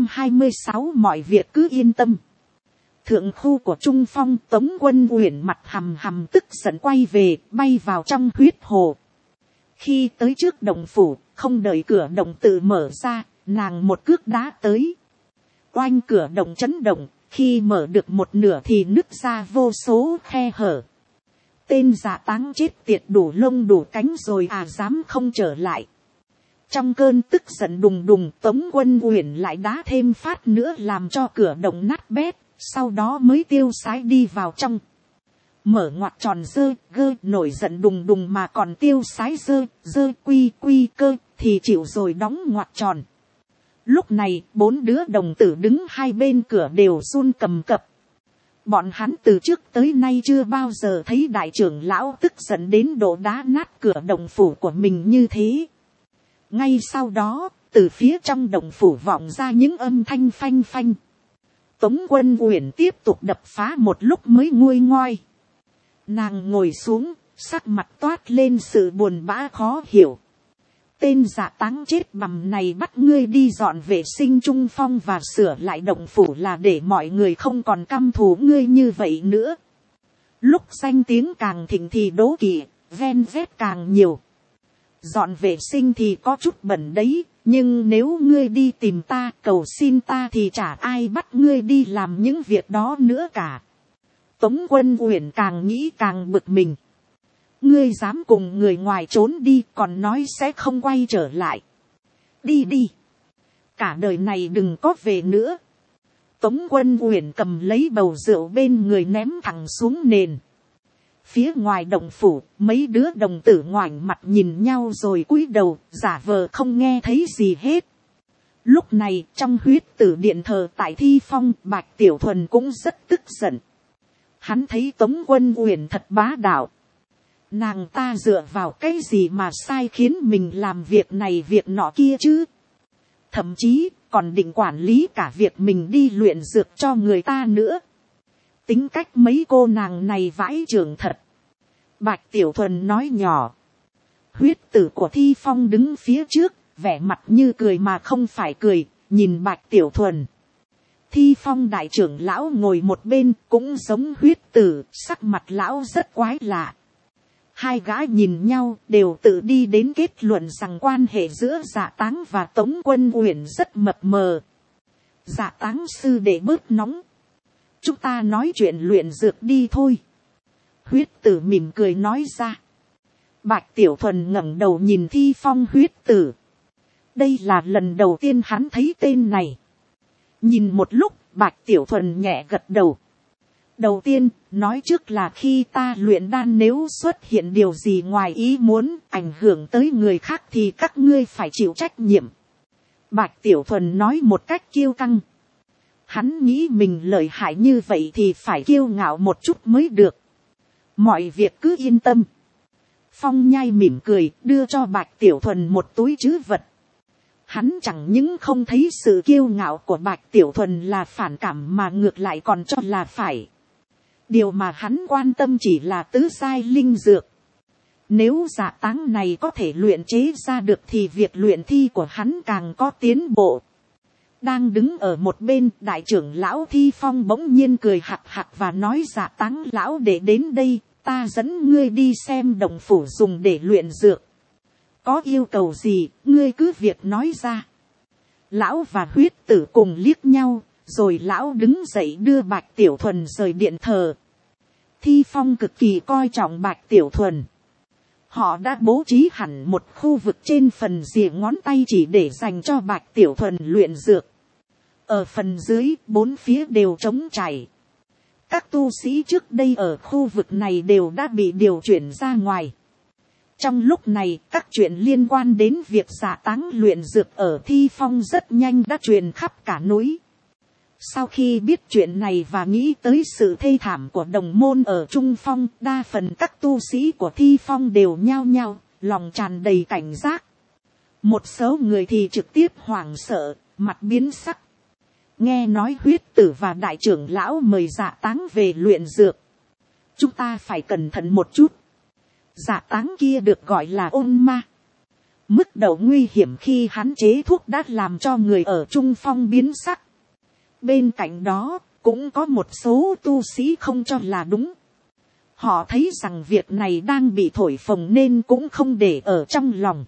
226, mọi việc cứ yên tâm. Thượng khu của Trung Phong. Tống Quân Uyển mặt hầm hầm tức giận quay về, bay vào trong huyết hồ. Khi tới trước động phủ, không đợi cửa động tự mở ra, nàng một cước đá tới. Oanh, cửa động chấn động, khi mở được một nửa thì nứt ra vô số khe hở. Tên Dạ Táng chết tiệt, đủ lông đủ cánh rồi à, dám không trở lại. Trong cơn tức giận đùng đùng, Tống Quân Uyển lại đá thêm phát nữa làm cho cửa động nát bét, sau đó mới tiêu sái đi vào trong. Mở ngoặc tròn dơ gơ, nổi giận đùng đùng mà còn tiêu sái dơ quy cơ, thì chịu rồi đóng ngoặc tròn. Lúc này, bốn đứa đồng tử đứng hai bên cửa đều run cầm cập. Bọn hắn từ trước tới nay chưa bao giờ thấy đại trưởng lão tức giận đến độ đá nát cửa động phủ của mình như thế. Ngay sau đó, từ phía trong động phủ vọng ra những âm thanh phanh phanh. Tống Quân Uyển tiếp tục đập phá một lúc mới nguôi ngoai. Nàng ngồi xuống, sắc mặt toát lên sự buồn bã khó hiểu. Tên Dạ Táng chết bầm này bắt ngươi đi dọn vệ sinh Trung Phong và sửa lại động phủ là để mọi người không còn căm thù ngươi như vậy nữa. Lúc danh tiếng càng thịnh thì đố kỵ, ven vét càng nhiều. Dọn vệ sinh thì có chút bẩn đấy, nhưng nếu ngươi đi tìm ta, cầu xin ta thì chả ai bắt ngươi đi làm những việc đó nữa cả. Tống Quân Uyển càng nghĩ càng bực mình. Ngươi dám cùng người ngoài trốn đi, còn nói sẽ không quay trở lại. Đi đi. Cả đời này đừng có về nữa. Tống Quân Uyển cầm lấy bầu rượu bên người ném thẳng xuống nền. Phía ngoài động phủ, mấy đứa đồng tử ngoảnh mặt nhìn nhau rồi cúi đầu, giả vờ không nghe thấy gì hết. Lúc này, trong huyết tử điện thờ tại Thi Phong, Bạch Tiểu Thuần cũng rất tức giận. Hắn thấy Tống Quân Uyển thật bá đạo. Nàng ta dựa vào cái gì mà sai khiến mình làm việc này việc nọ kia chứ? Thậm chí, còn định quản lý cả việc mình đi luyện dược cho người ta nữa. Tính cách mấy cô nàng này vãi chưởng thật. Bạch Tiểu Thuần nói nhỏ. Huyết tử của Thi Phong đứng phía trước, vẻ mặt như cười mà không phải cười, nhìn Bạch Tiểu Thuần. Thi Phong đại trưởng lão ngồi một bên cũng giống Huyết Tử, sắc mặt lão rất quái lạ. Hai gã nhìn nhau đều tự đi đến kết luận rằng quan hệ giữa Dạ Táng và Tống Quân Uyển rất mập mờ. Dạ Táng sư để bớt nóng, chúng ta nói chuyện luyện dược đi thôi. Huyết Tử mỉm cười nói ra. Bạch Tiểu Thuần ngẩng đầu nhìn Thi Phong. Huyết Tử, đây là lần đầu tiên hắn thấy tên này. Nhìn một lúc, Bạch Tiểu Thuần nhẹ gật đầu. Đầu tiên, nói trước là khi ta luyện đan nếu xuất hiện điều gì ngoài ý muốn ảnh hưởng tới người khác thì các ngươi phải chịu trách nhiệm. Bạch Tiểu Thuần nói một cách kiêu căng. Hắn nghĩ mình lợi hại như vậy thì phải kiêu ngạo một chút mới được. Mọi việc cứ yên tâm. Phong Nhai mỉm cười đưa cho Bạch Tiểu Thuần một túi trữ vật. Hắn chẳng những không thấy sự kiêu ngạo của Bạch Tiểu Thuần là phản cảm mà ngược lại còn cho là phải. Điều mà hắn quan tâm chỉ là tứ giai linh dược. Nếu Dạ Táng này có thể luyện chế ra được thì việc luyện thi của hắn càng có tiến bộ. Đang đứng ở một bên, đại trưởng lão Thi Phong bỗng nhiên cười hạc hạc và nói: Dạ Táng lão để đến đây, ta dẫn ngươi đi xem động phủ dùng để luyện dược. Có yêu cầu gì, ngươi cứ việc nói ra. Lão và Huyết Tử cùng liếc nhau, rồi lão đứng dậy đưa Bạch Tiểu Thuần rời điện thờ. Thi Phong cực kỳ coi trọng Bạch Tiểu Thuần. Họ đã bố trí hẳn một khu vực trên phần rìa ngón tay chỉ để dành cho Bạch Tiểu Thuần luyện dược. Ở phần dưới, bốn phía đều trống trải. Các tu sĩ trước đây ở khu vực này đều đã bị điều chuyển ra ngoài. Trong lúc này, các chuyện liên quan đến việc Dạ Táng luyện dược ở Thi Phong rất nhanh đã truyền khắp cả núi. Sau khi biết chuyện này và nghĩ tới sự thê thảm của đồng môn ở Trung Phong, đa phần các tu sĩ của Thi Phong đều nhao nhao, lòng tràn đầy cảnh giác. Một số người thì trực tiếp hoảng sợ, mặt biến sắc. Nghe nói Huyết Tử và đại trưởng lão mời Dạ Táng về luyện dược. Chúng ta phải cẩn thận một chút. Dạ Táng kia được gọi là ôn ma. Mức độ nguy hiểm khi hắn chế thuốc đã làm cho người ở Trung Phong biến sắc. Bên cạnh đó, cũng có một số tu sĩ không cho là đúng. Họ thấy rằng việc này đang bị thổi phồng nên cũng không để ở trong lòng.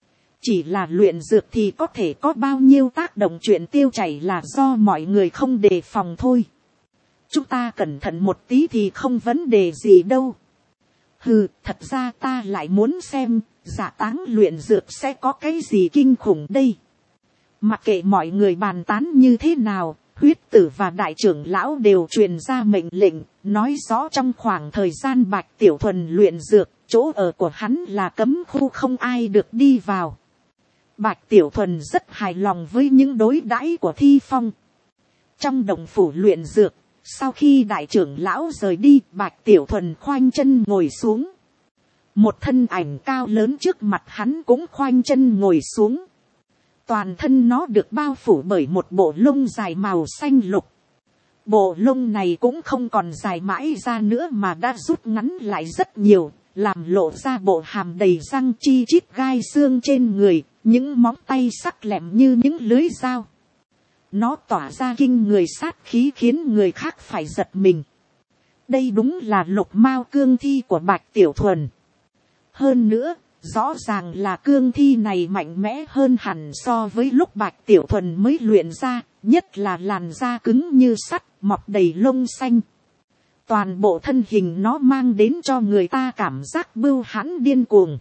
Chỉ là luyện dược thì có thể có bao nhiêu tác động, chuyện tiêu chảy là do mọi người không đề phòng thôi. Chúng ta cẩn thận một tí thì không vấn đề gì đâu. Hừ, thật ra ta lại muốn xem, Dạ Táng luyện dược sẽ có cái gì kinh khủng đây. Mặc kệ mọi người bàn tán như thế nào, Huyết Tử và đại trưởng lão đều truyền ra mệnh lệnh, nói rõ trong khoảng thời gian Bạch Tiểu Thuần luyện dược, chỗ ở của hắn là cấm khu, không ai được đi vào. Bạch Tiểu Thuần rất hài lòng với những đối đãi của Thi Phong. Trong động phủ luyện dược, sau khi đại trưởng lão rời đi, Bạch Tiểu Thuần khoanh chân ngồi xuống. Một thân ảnh cao lớn trước mặt hắn cũng khoanh chân ngồi xuống. Toàn thân nó được bao phủ bởi một bộ lông dài màu xanh lục. Bộ lông này cũng không còn dài mãi ra nữa mà đã rút ngắn lại rất nhiều, làm lộ ra bộ hàm đầy răng chi chít gai xương trên người, những móng tay sắc lẹm như những lưới dao. Nó tỏa ra kinh người sát khí khiến người khác phải giật mình. Đây đúng là Lục Mao cương thi của Bạch Tiểu Thuần. Hơn nữa, rõ ràng là cương thi này mạnh mẽ hơn hẳn so với lúc Bạch Tiểu Thuần mới luyện ra, nhất là làn da cứng như sắt, mọc đầy lông xanh. Toàn bộ thân hình nó mang đến cho người ta cảm giác bưu hãn điên cuồng.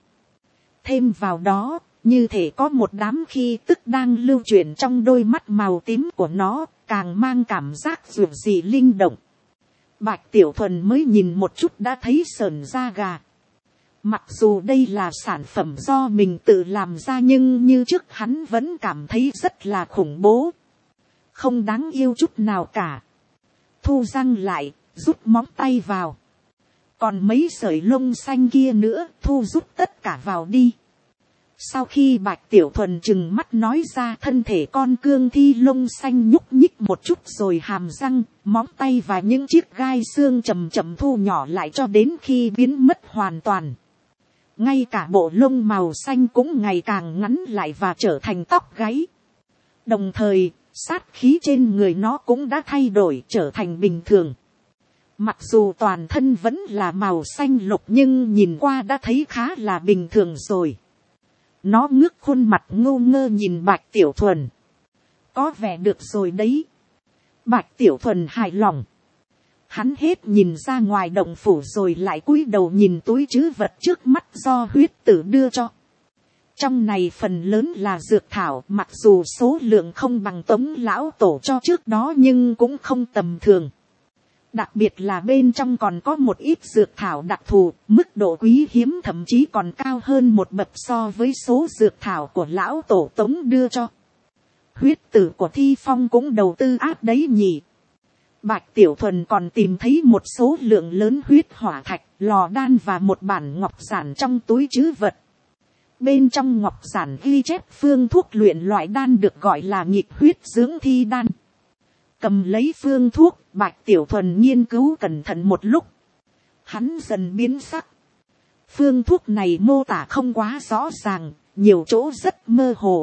Thêm vào đó, như thể có một đám khí tức đang lưu chuyển trong đôi mắt màu tím của nó, càng mang cảm giác dịu dị linh động. Bạch Tiểu Thuần mới nhìn một chút đã thấy sởn da gà. Mặc dù đây là sản phẩm do mình tự làm ra nhưng như trước hắn vẫn cảm thấy rất là khủng bố. Không đáng yêu chút nào cả. Thu răng lại, rút móng tay vào. Còn mấy sợi lông xanh kia nữa, thu rút tất cả vào đi. Sau khi Bạch Tiểu Thuần trừng mắt nói ra, thân thể con cương thi lông xanh nhúc nhích một chút rồi hàm răng, móng tay và những chiếc gai xương chậm chậm thu nhỏ lại cho đến khi biến mất hoàn toàn. Ngay cả bộ lông màu xanh cũng ngày càng ngắn lại và trở thành tóc gáy. Đồng thời, sát khí trên người nó cũng đã thay đổi trở thành bình thường. Mặc dù toàn thân vẫn là màu xanh lục nhưng nhìn qua đã thấy khá là bình thường rồi. Nó ngước khuôn mặt ngô ngơ nhìn Bạch Tiểu Thuần. Có vẻ được rồi đấy. Bạch Tiểu Thuần hài lòng. Hắn hết nhìn ra ngoài động phủ rồi lại cúi đầu nhìn túi trữ vật trước mắt do huyết tử đưa cho. Trong này phần lớn là dược thảo, mặc dù số lượng không bằng Tống lão tổ cho trước đó nhưng cũng không tầm thường. Đặc biệt là bên trong còn có một ít dược thảo đặc thù, mức độ quý hiếm thậm chí còn cao hơn một bậc so với số dược thảo của lão tổ Tống đưa cho. Huyết tử của Thi Phong cũng đầu tư áp đấy nhỉ. Bạch Tiểu Thuần còn tìm thấy một số lượng lớn huyết hỏa thạch, lò đan và một bản ngọc giản trong túi trữ vật. Bên trong ngọc giản ghi chép phương thuốc luyện loại đan được gọi là nghịch huyết dưỡng thi đan. Cầm lấy phương thuốc, Bạch Tiểu Thuần nghiên cứu cẩn thận một lúc. Hắn dần biến sắc. Phương thuốc này mô tả không quá rõ ràng, nhiều chỗ rất mơ hồ.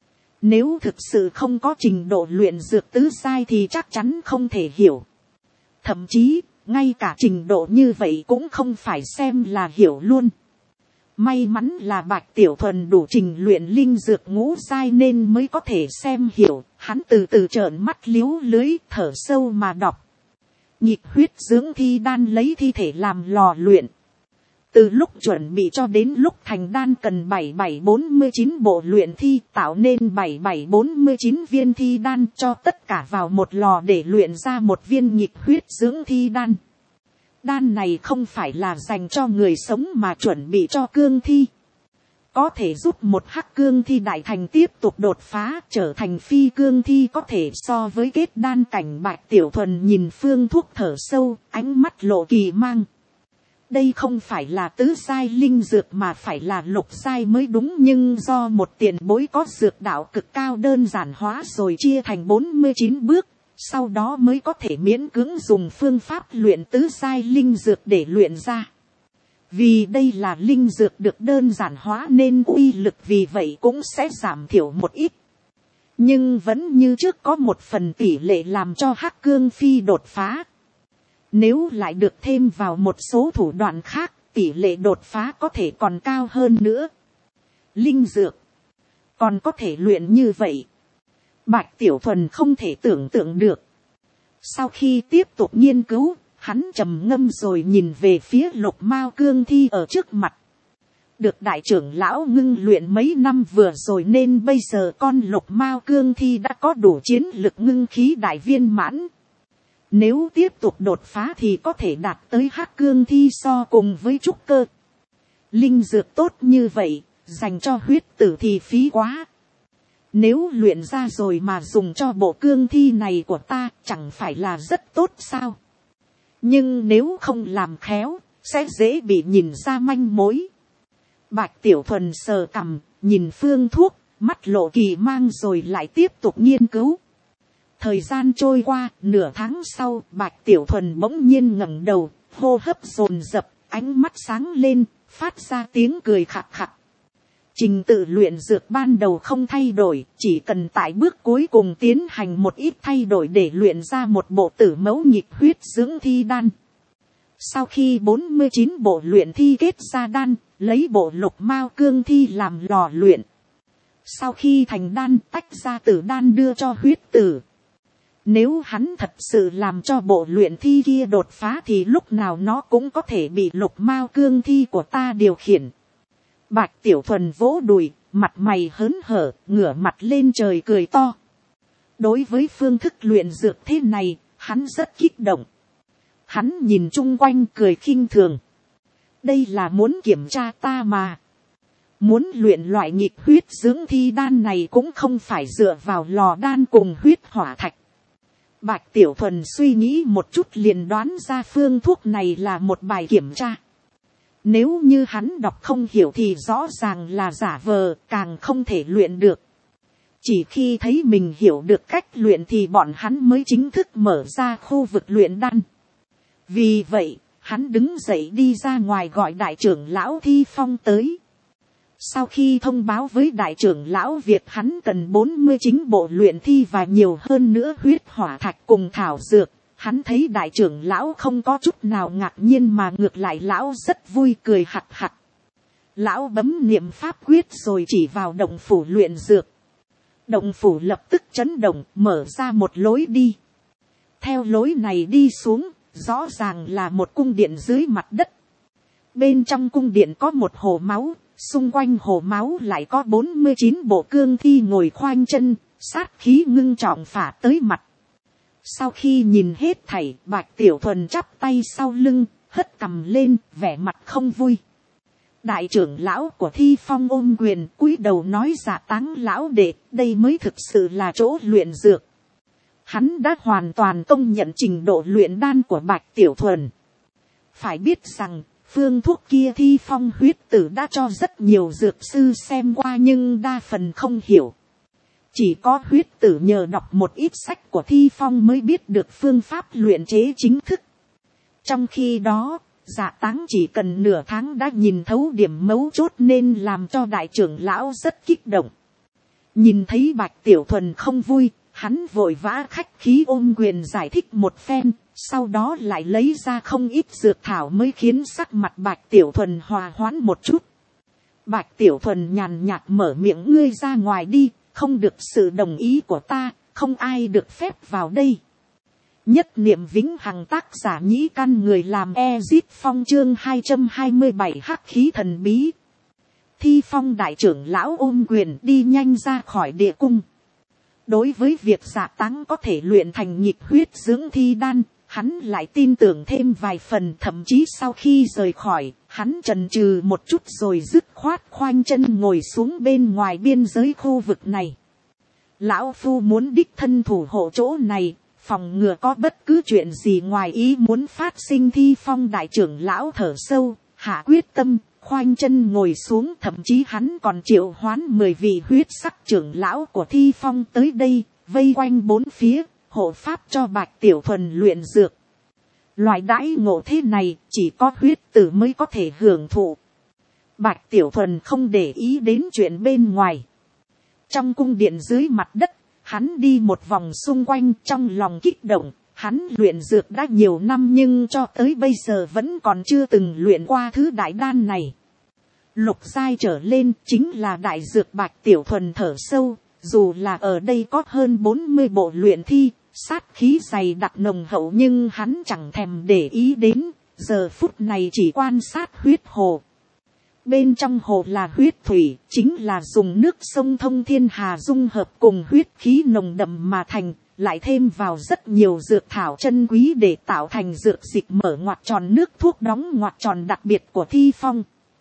Nếu thực sự không có trình độ luyện dược tứ giai thì chắc chắn không thể hiểu. Thậm chí, ngay cả trình độ như vậy cũng không phải xem là hiểu luôn. May mắn là Bạch Tiểu Thuần đủ trình luyện linh dược ngũ giai nên mới có thể xem hiểu. Hắn từ từ trợn mắt liếu lưới, thở sâu mà đọc. Nhịp huyết dưỡng thi đan lấy thi thể làm lò luyện. Từ lúc chuẩn bị cho đến lúc thành đan cần 7749 bộ luyện thi, tạo nên 7749 viên thi đan, cho tất cả vào một lò để luyện ra một viên nhịp huyết dưỡng thi đan. Đan này không phải là dành cho người sống mà chuẩn bị cho cương thi. Có thể giúp một hắc cương thi đại thành tiếp tục đột phá trở thành phi cương thi, có thể so với kết đan cảnh. Bạch Tiểu Thuần nhìn phương thuốc thở sâu, ánh mắt lộ kỳ mang. Đây không phải là tứ giai linh dược mà phải là lục giai mới đúng, nhưng do một tiền bối có dược đạo cực cao đơn giản hóa rồi chia thành 49 bước, sau đó mới có thể miễn cưỡng dùng phương pháp luyện tứ giai linh dược để luyện ra. Vì đây là linh dược được đơn giản hóa nên uy lực vì vậy cũng sẽ giảm thiểu một ít. Nhưng vẫn như trước có một phần tỷ lệ làm cho hắc cương phi đột phá. Nếu lại được thêm vào một số thủ đoạn khác, tỷ lệ đột phá có thể còn cao hơn nữa. Linh dược còn có thể luyện như vậy. Bạch Tiểu Thuần không thể tưởng tượng được. Sau khi tiếp tục nghiên cứu, hắn trầm ngâm rồi nhìn về phía Lục Mao cương thi ở trước mặt. Được đại trưởng lão ngưng luyện mấy năm vừa rồi nên bây giờ con Lục Mao cương thi đã có đủ chiến lực ngưng khí đại viên mãn. Nếu tiếp tục đột phá thì có thể đạt tới hắc cương thi so cùng với trúc cơ. Linh dược tốt như vậy, dành cho huyết tử thì phí quá. Nếu luyện ra rồi mà dùng cho bộ cương thi này của ta, chẳng phải là rất tốt sao? Nhưng nếu không làm khéo, sẽ dễ bị nhìn ra manh mối. Bạch Tiểu Thuần sờ cằm, nhìn phương thuốc, mắt lộ kỳ mang rồi lại tiếp tục nghiên cứu. Thời gian trôi qua, nửa tháng sau, Bạch Tiểu Thuần bỗng nhiên ngẩng đầu, hô hấp dồn dập, ánh mắt sáng lên, phát ra tiếng cười khạc khạc. Trình tự luyện dược ban đầu không thay đổi, chỉ cần tại bước cuối cùng tiến hành một ít thay đổi để luyện ra một bộ tử mẫu nhịp huyết dưỡng thi đan. Sau khi 49 bộ luyện thi kết ra đan, lấy bộ Lục Mao cương thi làm lò luyện. Sau khi thành đan, tách ra tử đan đưa cho huyết tử. Nếu hắn thật sự làm cho bộ luyện thi kia đột phá thì lúc nào nó cũng có thể bị Lục Mao cương thi của ta điều khiển. Bạch Tiểu Thuần vỗ đùi, mặt mày hớn hở, ngửa mặt lên trời cười to. Đối với phương thức luyện dược thế này, hắn rất kích động. Hắn nhìn chung quanh cười khinh thường. Đây là muốn kiểm tra ta mà. Muốn luyện loại nhịp huyết dưỡng thi đan này cũng không phải dựa vào lò đan cùng huyết hỏa thạch. Bạch Tiểu Thuần suy nghĩ một chút liền đoán ra phương thuốc này là một bài kiểm tra. Nếu như hắn đọc không hiểu thì rõ ràng là giả vờ, càng không thể luyện được. Chỉ khi thấy mình hiểu được cách luyện thì bọn hắn mới chính thức mở ra khu vực luyện đan. Vì vậy, hắn đứng dậy đi ra ngoài gọi đại trưởng lão Thi Phong tới. Sau khi thông báo với đại trưởng lão việc hắn cần 49 bộ luyện thi và nhiều hơn nữa huyết hỏa thạch cùng thảo dược, hắn thấy đại trưởng lão không có chút nào ngạc nhiên mà ngược lại lão rất vui cười hặt hặt. Lão bấm niệm pháp quyết rồi chỉ vào động phủ luyện dược. Động phủ lập tức chấn động, mở ra một lối đi. Theo lối này đi xuống, rõ ràng là một cung điện dưới mặt đất. Bên trong cung điện có một hồ máu, xung quanh hồ máu lại có 49 bộ cương thi ngồi khoanh chân, sát khí ngưng trọng phả tới mặt. Sau khi nhìn hết thảy, Bạch Tiểu Thuần chắp tay sau lưng, hất cằm lên, vẻ mặt không vui. Đại trưởng lão của Thi Phong ôm quyền cúi đầu nói: Dạ Táng lão đệ, đây mới thực sự là chỗ luyện dược. Hắn đã hoàn toàn công nhận trình độ luyện đan của Bạch Tiểu Thuần. Phải biết rằng, phương thuốc kia Thi Phong huyết tử đã cho rất nhiều dược sư xem qua nhưng đa phần không hiểu. Chỉ có huyết tử nhờ đọc một ít sách của Thi Phong mới biết được phương pháp luyện chế chính thức. Trong khi đó, Dạ Táng chỉ cần nửa tháng đã nhìn thấu điểm mấu chốt nên làm cho đại trưởng lão rất kích động. Nhìn thấy Bạch Tiểu Thuần không vui, hắn vội vã khách khí ôm quyền giải thích một phen, sau đó lại lấy ra không ít dược thảo mới khiến sắc mặt Bạch Tiểu Thuần hòa hoãn một chút. Bạch Tiểu Thuần nhàn nhạt mở miệng: Ngươi ra ngoài đi, không được sự đồng ý của ta, không ai được phép vào đây. Nhất niệm vĩnh hằng, tác giả Nhĩ Căn, người làm Ezit Phong, chương 227 hắc khí thần bí. Thi Phong đại trưởng lão ôm quyền đi nhanh ra khỏi địa cung. Đối với việc Dạ Táng có thể luyện thành nhịp huyết dưỡng thi đan, hắn lại tin tưởng thêm vài phần. Thậm chí sau khi rời khỏi, hắn chần chừ một chút rồi dứt khoát khoanh chân ngồi xuống bên ngoài biên giới khu vực này. Lão phu muốn đích thân thủ hộ chỗ này, phòng ngừa có bất cứ chuyện gì ngoài ý muốn phát sinh. Thi Phong đại trưởng lão thở sâu, hạ quyết tâm, khoanh chân ngồi xuống. Thậm chí hắn còn triệu hoán 10 vị huyết sắc trưởng lão của Thi Phong tới đây, vây quanh bốn phía, hộ pháp cho Bạch Tiểu Thuần luyện dược. Loại đãi ngộ thế này chỉ có huyết tử mới có thể hưởng thụ. Bạch Tiểu Thuần không để ý đến chuyện bên ngoài. Trong cung điện dưới mặt đất, hắn đi một vòng xung quanh trong lòng kích động. Hắn luyện dược đã nhiều năm nhưng cho tới bây giờ vẫn còn chưa từng luyện qua thứ đại đan này. Lục giai trở lên chính là đại dược. Bạch Tiểu Thuần thở sâu, dù là ở đây có hơn 40 bộ luyện thi, sát khí dày đặc nồng hậu nhưng hắn chẳng thèm để ý đến, giờ phút này chỉ quan sát huyết hồ. Bên trong hồ là huyết thủy, chính là dùng nước sông Thông Thiên Hà dung hợp cùng huyết khí nồng đậm mà thành, lại thêm vào rất nhiều dược thảo chân quý để tạo thành dược dịch mở ngoặc tròn nước thuốc đóng ngoặc tròn đặc biệt của Thi Phong.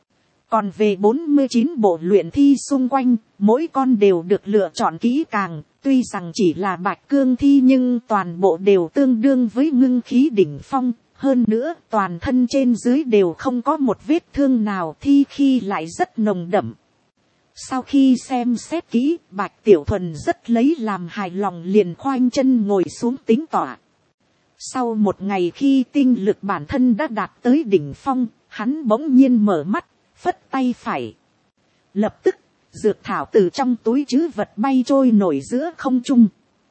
Còn về 49 bộ luyện thi xung quanh, mỗi con đều được lựa chọn kỹ càng, tuy rằng chỉ là bạch cương thi nhưng toàn bộ đều tương đương với ngưng khí đỉnh phong. Hơn nữa, toàn thân trên dưới đều không có một vết thương nào, thi khi lại rất nồng đậm. Sau khi xem xét kỹ, Bạch Tiểu Thuần rất lấy làm hài lòng, liền khoanh chân ngồi xuống tính tọa. Sau một ngày khi tinh lực bản thân đã đạt tới đỉnh phong, hắn bỗng nhiên mở mắt, phất tay phải. Lập tức, dược thảo từ trong túi trữ vật bay trôi nổi giữa không trung.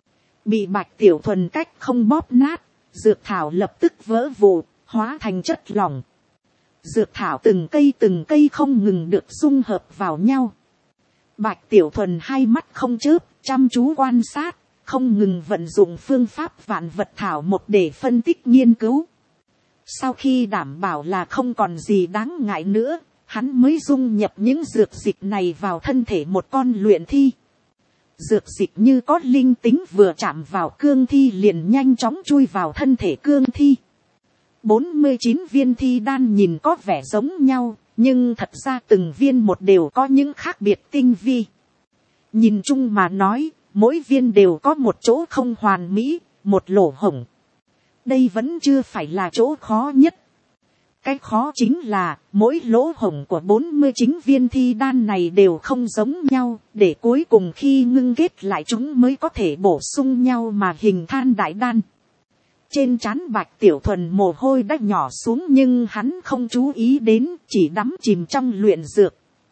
Bị Bạch Tiểu Thuần cách không bóp nát, dược thảo lập tức vỡ vụn, hóa thành chất lỏng. Dược thảo từng cây không ngừng được dung hợp vào nhau. Bạch Tiểu Thuần hai mắt không chớp, chăm chú quan sát, không ngừng vận dụng phương pháp vạn vật thảo một để phân tích nghiên cứu. Sau khi đảm bảo là không còn gì đáng ngại nữa, hắn mới dung nhập những dược dịch này vào thân thể một con luyện thi. Dược dịch như có linh tính, vừa chạm vào cương thi liền nhanh chóng chui vào thân thể cương thi. 49 viên thi đan nhìn có vẻ giống nhau, nhưng thật ra từng viên một đều có những khác biệt tinh vi. Nhìn chung mà nói, mỗi viên đều có một chỗ không hoàn mỹ, một lỗ hổng. Đây vẫn chưa phải là chỗ khó nhất. Cái khó chính là, mỗi lỗ hổng của 49 viên thi đan này đều không giống nhau, để cuối cùng khi ngưng kết lại chúng mới có thể bổ sung nhau mà hình than đại đan. Trên trán Bạch Tiểu Thuần mồ hôi đã nhỏ xuống nhưng hắn không chú ý đến, chỉ đắm chìm trong luyện dược.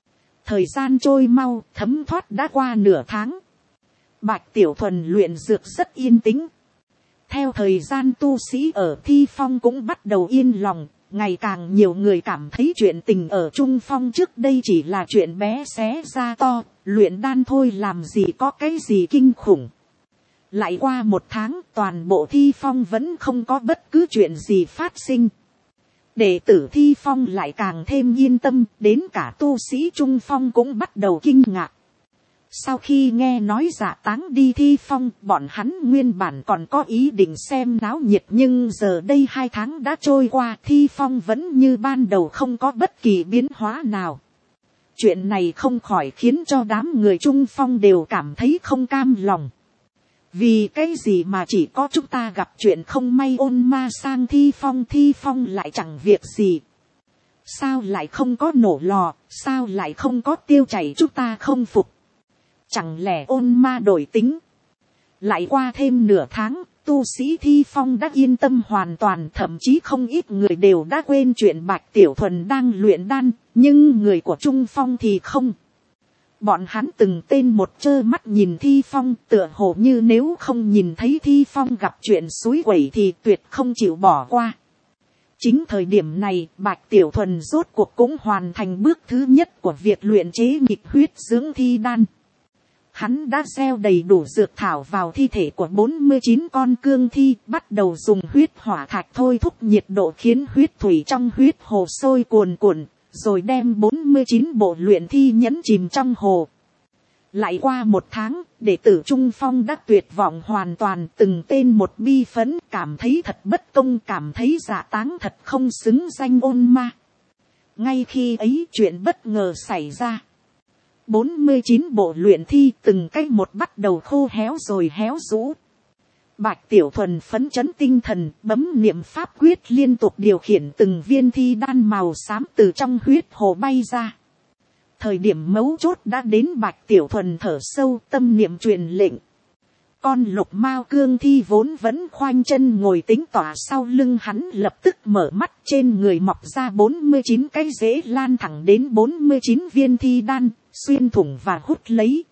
Thời gian trôi mau, thấm thoát đã qua nửa tháng. Bạch Tiểu Thuần luyện dược rất yên tĩnh. Theo thời gian tu sĩ ở Thi Phong cũng bắt đầu yên lòng, ngày càng nhiều người cảm thấy chuyện tình ở Trung Phong trước đây chỉ là chuyện bé xé ra to, luyện đan thôi làm gì có cái gì kinh khủng. Lại qua một tháng, toàn bộ Thi Phong vẫn không có bất cứ chuyện gì phát sinh. Đệ tử Thi Phong lại càng thêm yên tâm, đến cả tu sĩ Trung Phong cũng bắt đầu kinh ngạc. Sau khi nghe nói Dạ Táng đi Thi Phong, bọn hắn nguyên bản còn có ý định xem náo nhiệt, nhưng giờ đây 2 tháng đã trôi qua, Thi Phong vẫn như ban đầu không có bất kỳ biến hóa nào. Chuyện này không khỏi khiến cho đám người Trung Phong đều cảm thấy không cam lòng. Vì cái gì mà chỉ có chúng ta gặp chuyện không may, ôn ma sang Thi Phong lại chẳng việc gì. Sao lại không có nổ lò, sao lại không có tiêu chảy, chúng ta không phục. Chẳng lẽ ôn ma đổi tính. Lại qua thêm nửa tháng, tu sĩ Thi Phong đã yên tâm hoàn toàn, thậm chí không ít người đều đã quên chuyện Bạch Tiểu Thuần đang luyện đan, nhưng người của Trung Phong thì không. Bọn hắn từng tên một trơ mắt nhìn Thi Phong, tựa hồ như nếu không nhìn thấy Thi Phong gặp chuyện xúi quẩy thì tuyệt không chịu bỏ qua. Chính thời điểm này, Bạch Tiểu Thuần rốt cuộc cũng hoàn thành bước thứ nhất của việc luyện chế nghịch huyết dưỡng thi đan. Hắn đã gieo đầy đủ dược thảo vào thi thể của 49 con cương thi, bắt đầu dùng huyết hỏa thạch thôi thúc nhiệt độ khiến huyết thủy trong huyết hồ sôi cuồn cuộn, rồi đem 49 bộ luyện thi nhấn chìm trong hồ. Lại qua một tháng, đệ tử Trung Phong đã tuyệt vọng hoàn toàn, từng tên một bi phẫn, cảm thấy thật bất công, cảm thấy Dạ Táng thật không xứng danh ôn ma. Ngay khi ấy chuyện bất ngờ xảy ra. 49 bộ luyện thi từng cách một bắt đầu khô héo rồi héo rũ. Bạch Tiểu Thuần phấn chấn tinh thần, bấm niệm pháp quyết liên tục điều khiển từng viên thi đan màu xám từ trong huyết hồ bay ra. Thời điểm mấu chốt đã đến, Bạch Tiểu Thuần thở sâu, tâm niệm truyền lệnh. Con lục mao cương thi vốn vẫn khoanh chân ngồi tính tỏa sau lưng hắn lập tức mở mắt, trên người mọc ra 49 cái rễ lan thẳng đến 49 viên thi đan, xuyên thủng và hút lấy.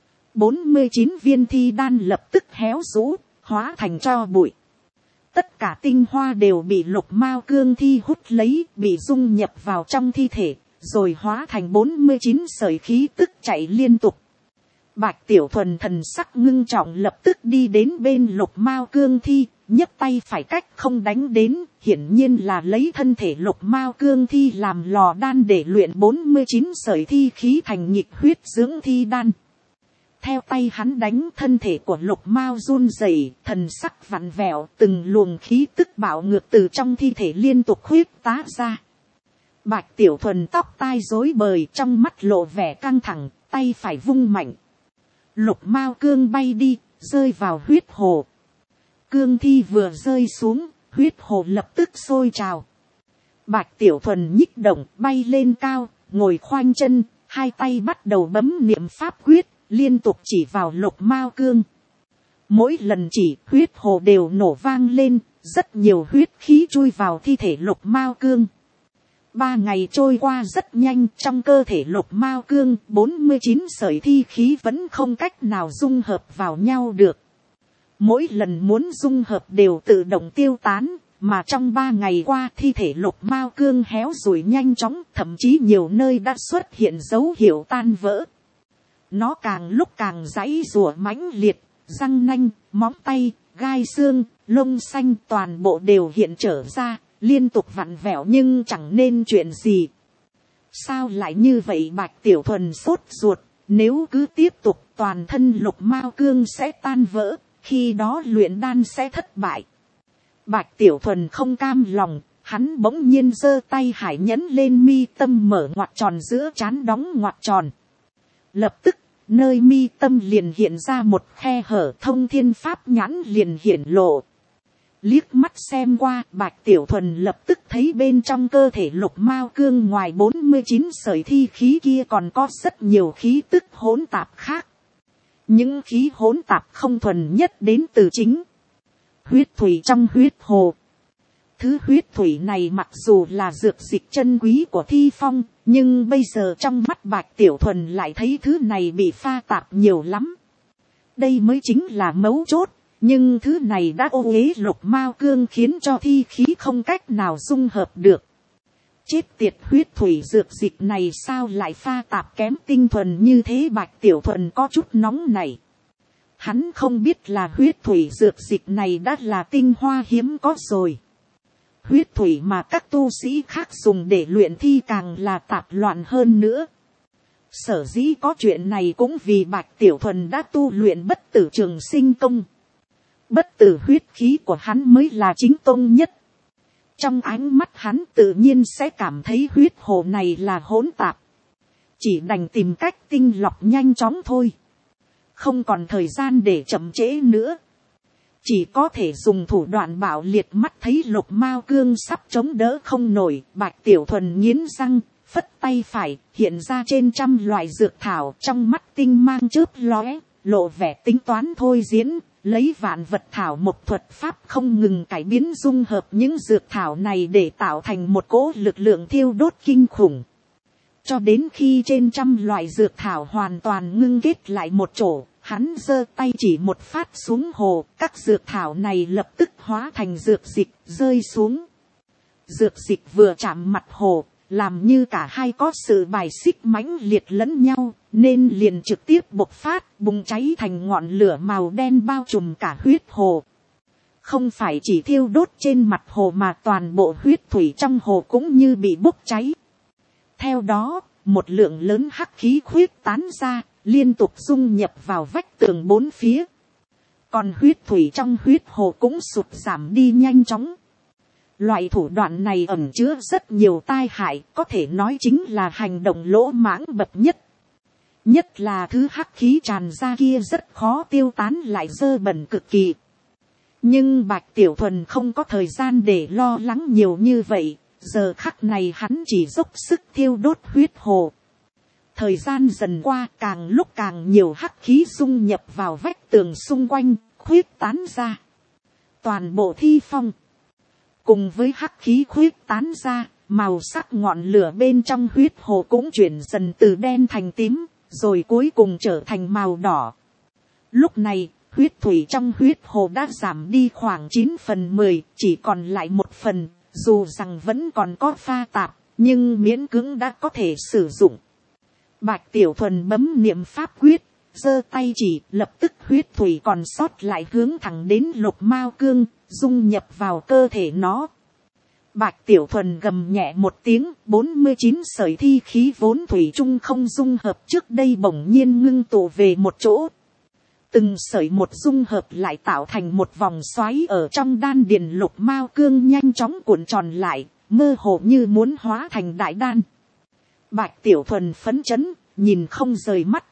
49 viên thi đan lập tức héo rũ, hóa thành tro bụi. Tất cả tinh hoa đều bị lục mao cương thi hút lấy, bị dung nhập vào trong thi thể, rồi hóa thành 49 sợi khí tức chạy liên tục. Bạch Tiểu Thuần thần sắc ngưng trọng lập tức đi đến bên lục mao cương thi, nhấc tay phải cách không đánh đến, hiển nhiên là lấy thân thể lục mao cương thi làm lò đan để luyện 49 sợi thi khí thành nghịch huyết dưỡng thi đan. Theo tay hắn đánh, thân thể của lục mao run rẩy, thần sắc vặn vẹo, từng luồng khí tức bạo ngược từ trong thi thể liên tục huyết tá ra. Bạch Tiểu Thuần tóc tai rối bời, trong mắt lộ vẻ căng thẳng, tay phải vung mạnh. Lục mao cương bay đi, rơi vào huyết hồ. Cương thi vừa rơi xuống, huyết hồ lập tức sôi trào. Bạch Tiểu Thuần nhích động, bay lên cao, ngồi khoanh chân, hai tay bắt đầu bấm niệm pháp quyết, liên tục chỉ vào lục mao cương. Mỗi lần chỉ, huyết hồ đều nổ vang lên, rất nhiều huyết khí chui vào thi thể lục mao cương. 3 ngày trôi qua rất nhanh, trong cơ thể lục mao cương 49 sợi thi khí vẫn không cách nào dung hợp vào nhau được. Mỗi lần muốn dung hợp đều tự động tiêu tán, mà trong 3 ngày qua thi thể lục mao cương héo rụi nhanh chóng, thậm chí nhiều nơi đã xuất hiện dấu hiệu tan vỡ. Nó càng lúc càng giãy giụa mãnh liệt, răng nanh, móng tay, gai xương, lông xanh toàn bộ đều hiện trở ra, liên tục vặn vẹo nhưng chẳng nên chuyện gì. Sao lại như vậy? Bạch Tiểu Thuần sốt ruột, nếu cứ tiếp tục toàn thân lục mao cương sẽ tan vỡ, khi đó luyện đan sẽ thất bại. Bạch Tiểu Thuần không cam lòng, hắn bỗng nhiên giơ tay hải nhẫn lên mi tâm, mở ngoặc tròn giữa trán đóng ngoặc tròn. Lập tức, nơi mi tâm liền hiện ra một khe hở, thông thiên pháp nhãn liền hiển lộ. Liếc mắt xem qua, Bạch Tiểu Thuần lập tức thấy bên trong cơ thể lục mao cương ngoài 49 sợi thi khí kia còn có rất nhiều khí tức hỗn tạp khác. Những khí hỗn tạp không thuần nhất đến từ chính huyết thủy trong huyết hồ. Thứ huyết thủy này mặc dù là dược dịch chân quý của Thi Phong, nhưng bây giờ trong mắt Bạch Tiểu Thuần lại thấy thứ này bị pha tạp nhiều lắm. Đây mới chính là mấu chốt, nhưng thứ này đã ô uế Lục Mao Cương khiến cho thi khí không cách nào dung hợp được. Chết tiệt, huyết thủy dược dịch này sao lại pha tạp kém tinh thuần như thế? Bạch Tiểu Thuần có chút nóng này. Hắn không biết là huyết thủy dược dịch này đã là tinh hoa hiếm có rồi. Huyết thủy mà các tu sĩ khác dùng để luyện thi càng là tạp loạn hơn nữa. Sở dĩ có chuyện này cũng vì Bạch Tiểu Thuần đã tu luyện bất tử trường sinh công. Bất tử huyết khí của hắn mới là chính tông nhất. Trong ánh mắt hắn tự nhiên sẽ cảm thấy huyết hồ này là hỗn tạp. Chỉ đành tìm cách tinh lọc nhanh chóng thôi. Không còn thời gian để chậm trễ nữa. Chỉ có thể dùng thủ đoạn bạo liệt. Mắt thấy Lục Mao Cương sắp chống đỡ không nổi, Bạch Tiểu Thuần nghiến răng, phất tay phải, hiện ra trên trăm loại dược thảo, trong mắt tinh mang chớp lóe, lộ vẻ tính toán thôi diễn, lấy vạn vật thảo một thuật pháp không ngừng cải biến dung hợp những dược thảo này để tạo thành một cỗ lực lượng thiêu đốt kinh khủng. Cho đến khi trên trăm loại dược thảo hoàn toàn ngưng kết lại một chỗ, hắn giơ tay chỉ một phát xuống hồ, các dược thảo này lập tức hóa thành dược dịch rơi xuống. Dược dịch vừa chạm mặt hồ, làm như cả hai có sự bài xích mãnh liệt lẫn nhau, nên liền trực tiếp bộc phát, bùng cháy thành ngọn lửa màu đen bao trùm cả huyết hồ. Không phải chỉ thiêu đốt trên mặt hồ mà toàn bộ huyết thủy trong hồ cũng như bị bốc cháy. Theo đó, một lượng lớn hắc khí khuyết tán ra, liên tục dung nhập vào vách tường bốn phía. Còn huyết thủy trong huyết hồ cũng sụt giảm đi nhanh chóng. Loại thủ đoạn này ẩn chứa rất nhiều tai hại, có thể nói chính là hành động lỗ mãng bậc nhất. Nhất là thứ hắc khí tràn ra kia rất khó tiêu tán lại dơ bẩn cực kỳ. Nhưng Bạch Tiểu Thuần không có thời gian để lo lắng nhiều như vậy, giờ khắc này hắn chỉ dốc sức thiêu đốt huyết hồ. Thời gian dần qua, càng lúc càng nhiều hắc khí dung nhập vào vách tường xung quanh, khuyết tán ra. Toàn bộ thi phong, cùng với hắc khí khuyết tán ra, màu sắc ngọn lửa bên trong huyết hồ cũng chuyển dần từ đen thành tím, rồi cuối cùng trở thành màu đỏ. Lúc này, huyết thủy trong huyết hồ đã giảm đi khoảng 9/10, chỉ còn lại 1/, dù rằng vẫn còn có pha tạp, nhưng miễn cưỡng đã có thể sử dụng. Bạch Tiểu Thuần bấm niệm pháp quyết, giơ tay chỉ, lập tức huyết thủy còn sót lại hướng thẳng đến Lục Mao Cương, dung nhập vào cơ thể nó. Bạch Tiểu Thuần gầm nhẹ một tiếng, 49 sợi thi khí vốn thủy chung không dung hợp trước đây bỗng nhiên ngưng tụ về một chỗ. Từng sợi một dung hợp lại tạo thành một vòng xoáy ở trong đan điền Lục Mao Cương nhanh chóng cuộn tròn lại, mơ hồ như muốn hóa thành đại đan. Bạch Tiểu Thuần phấn chấn, nhìn không rời mắt.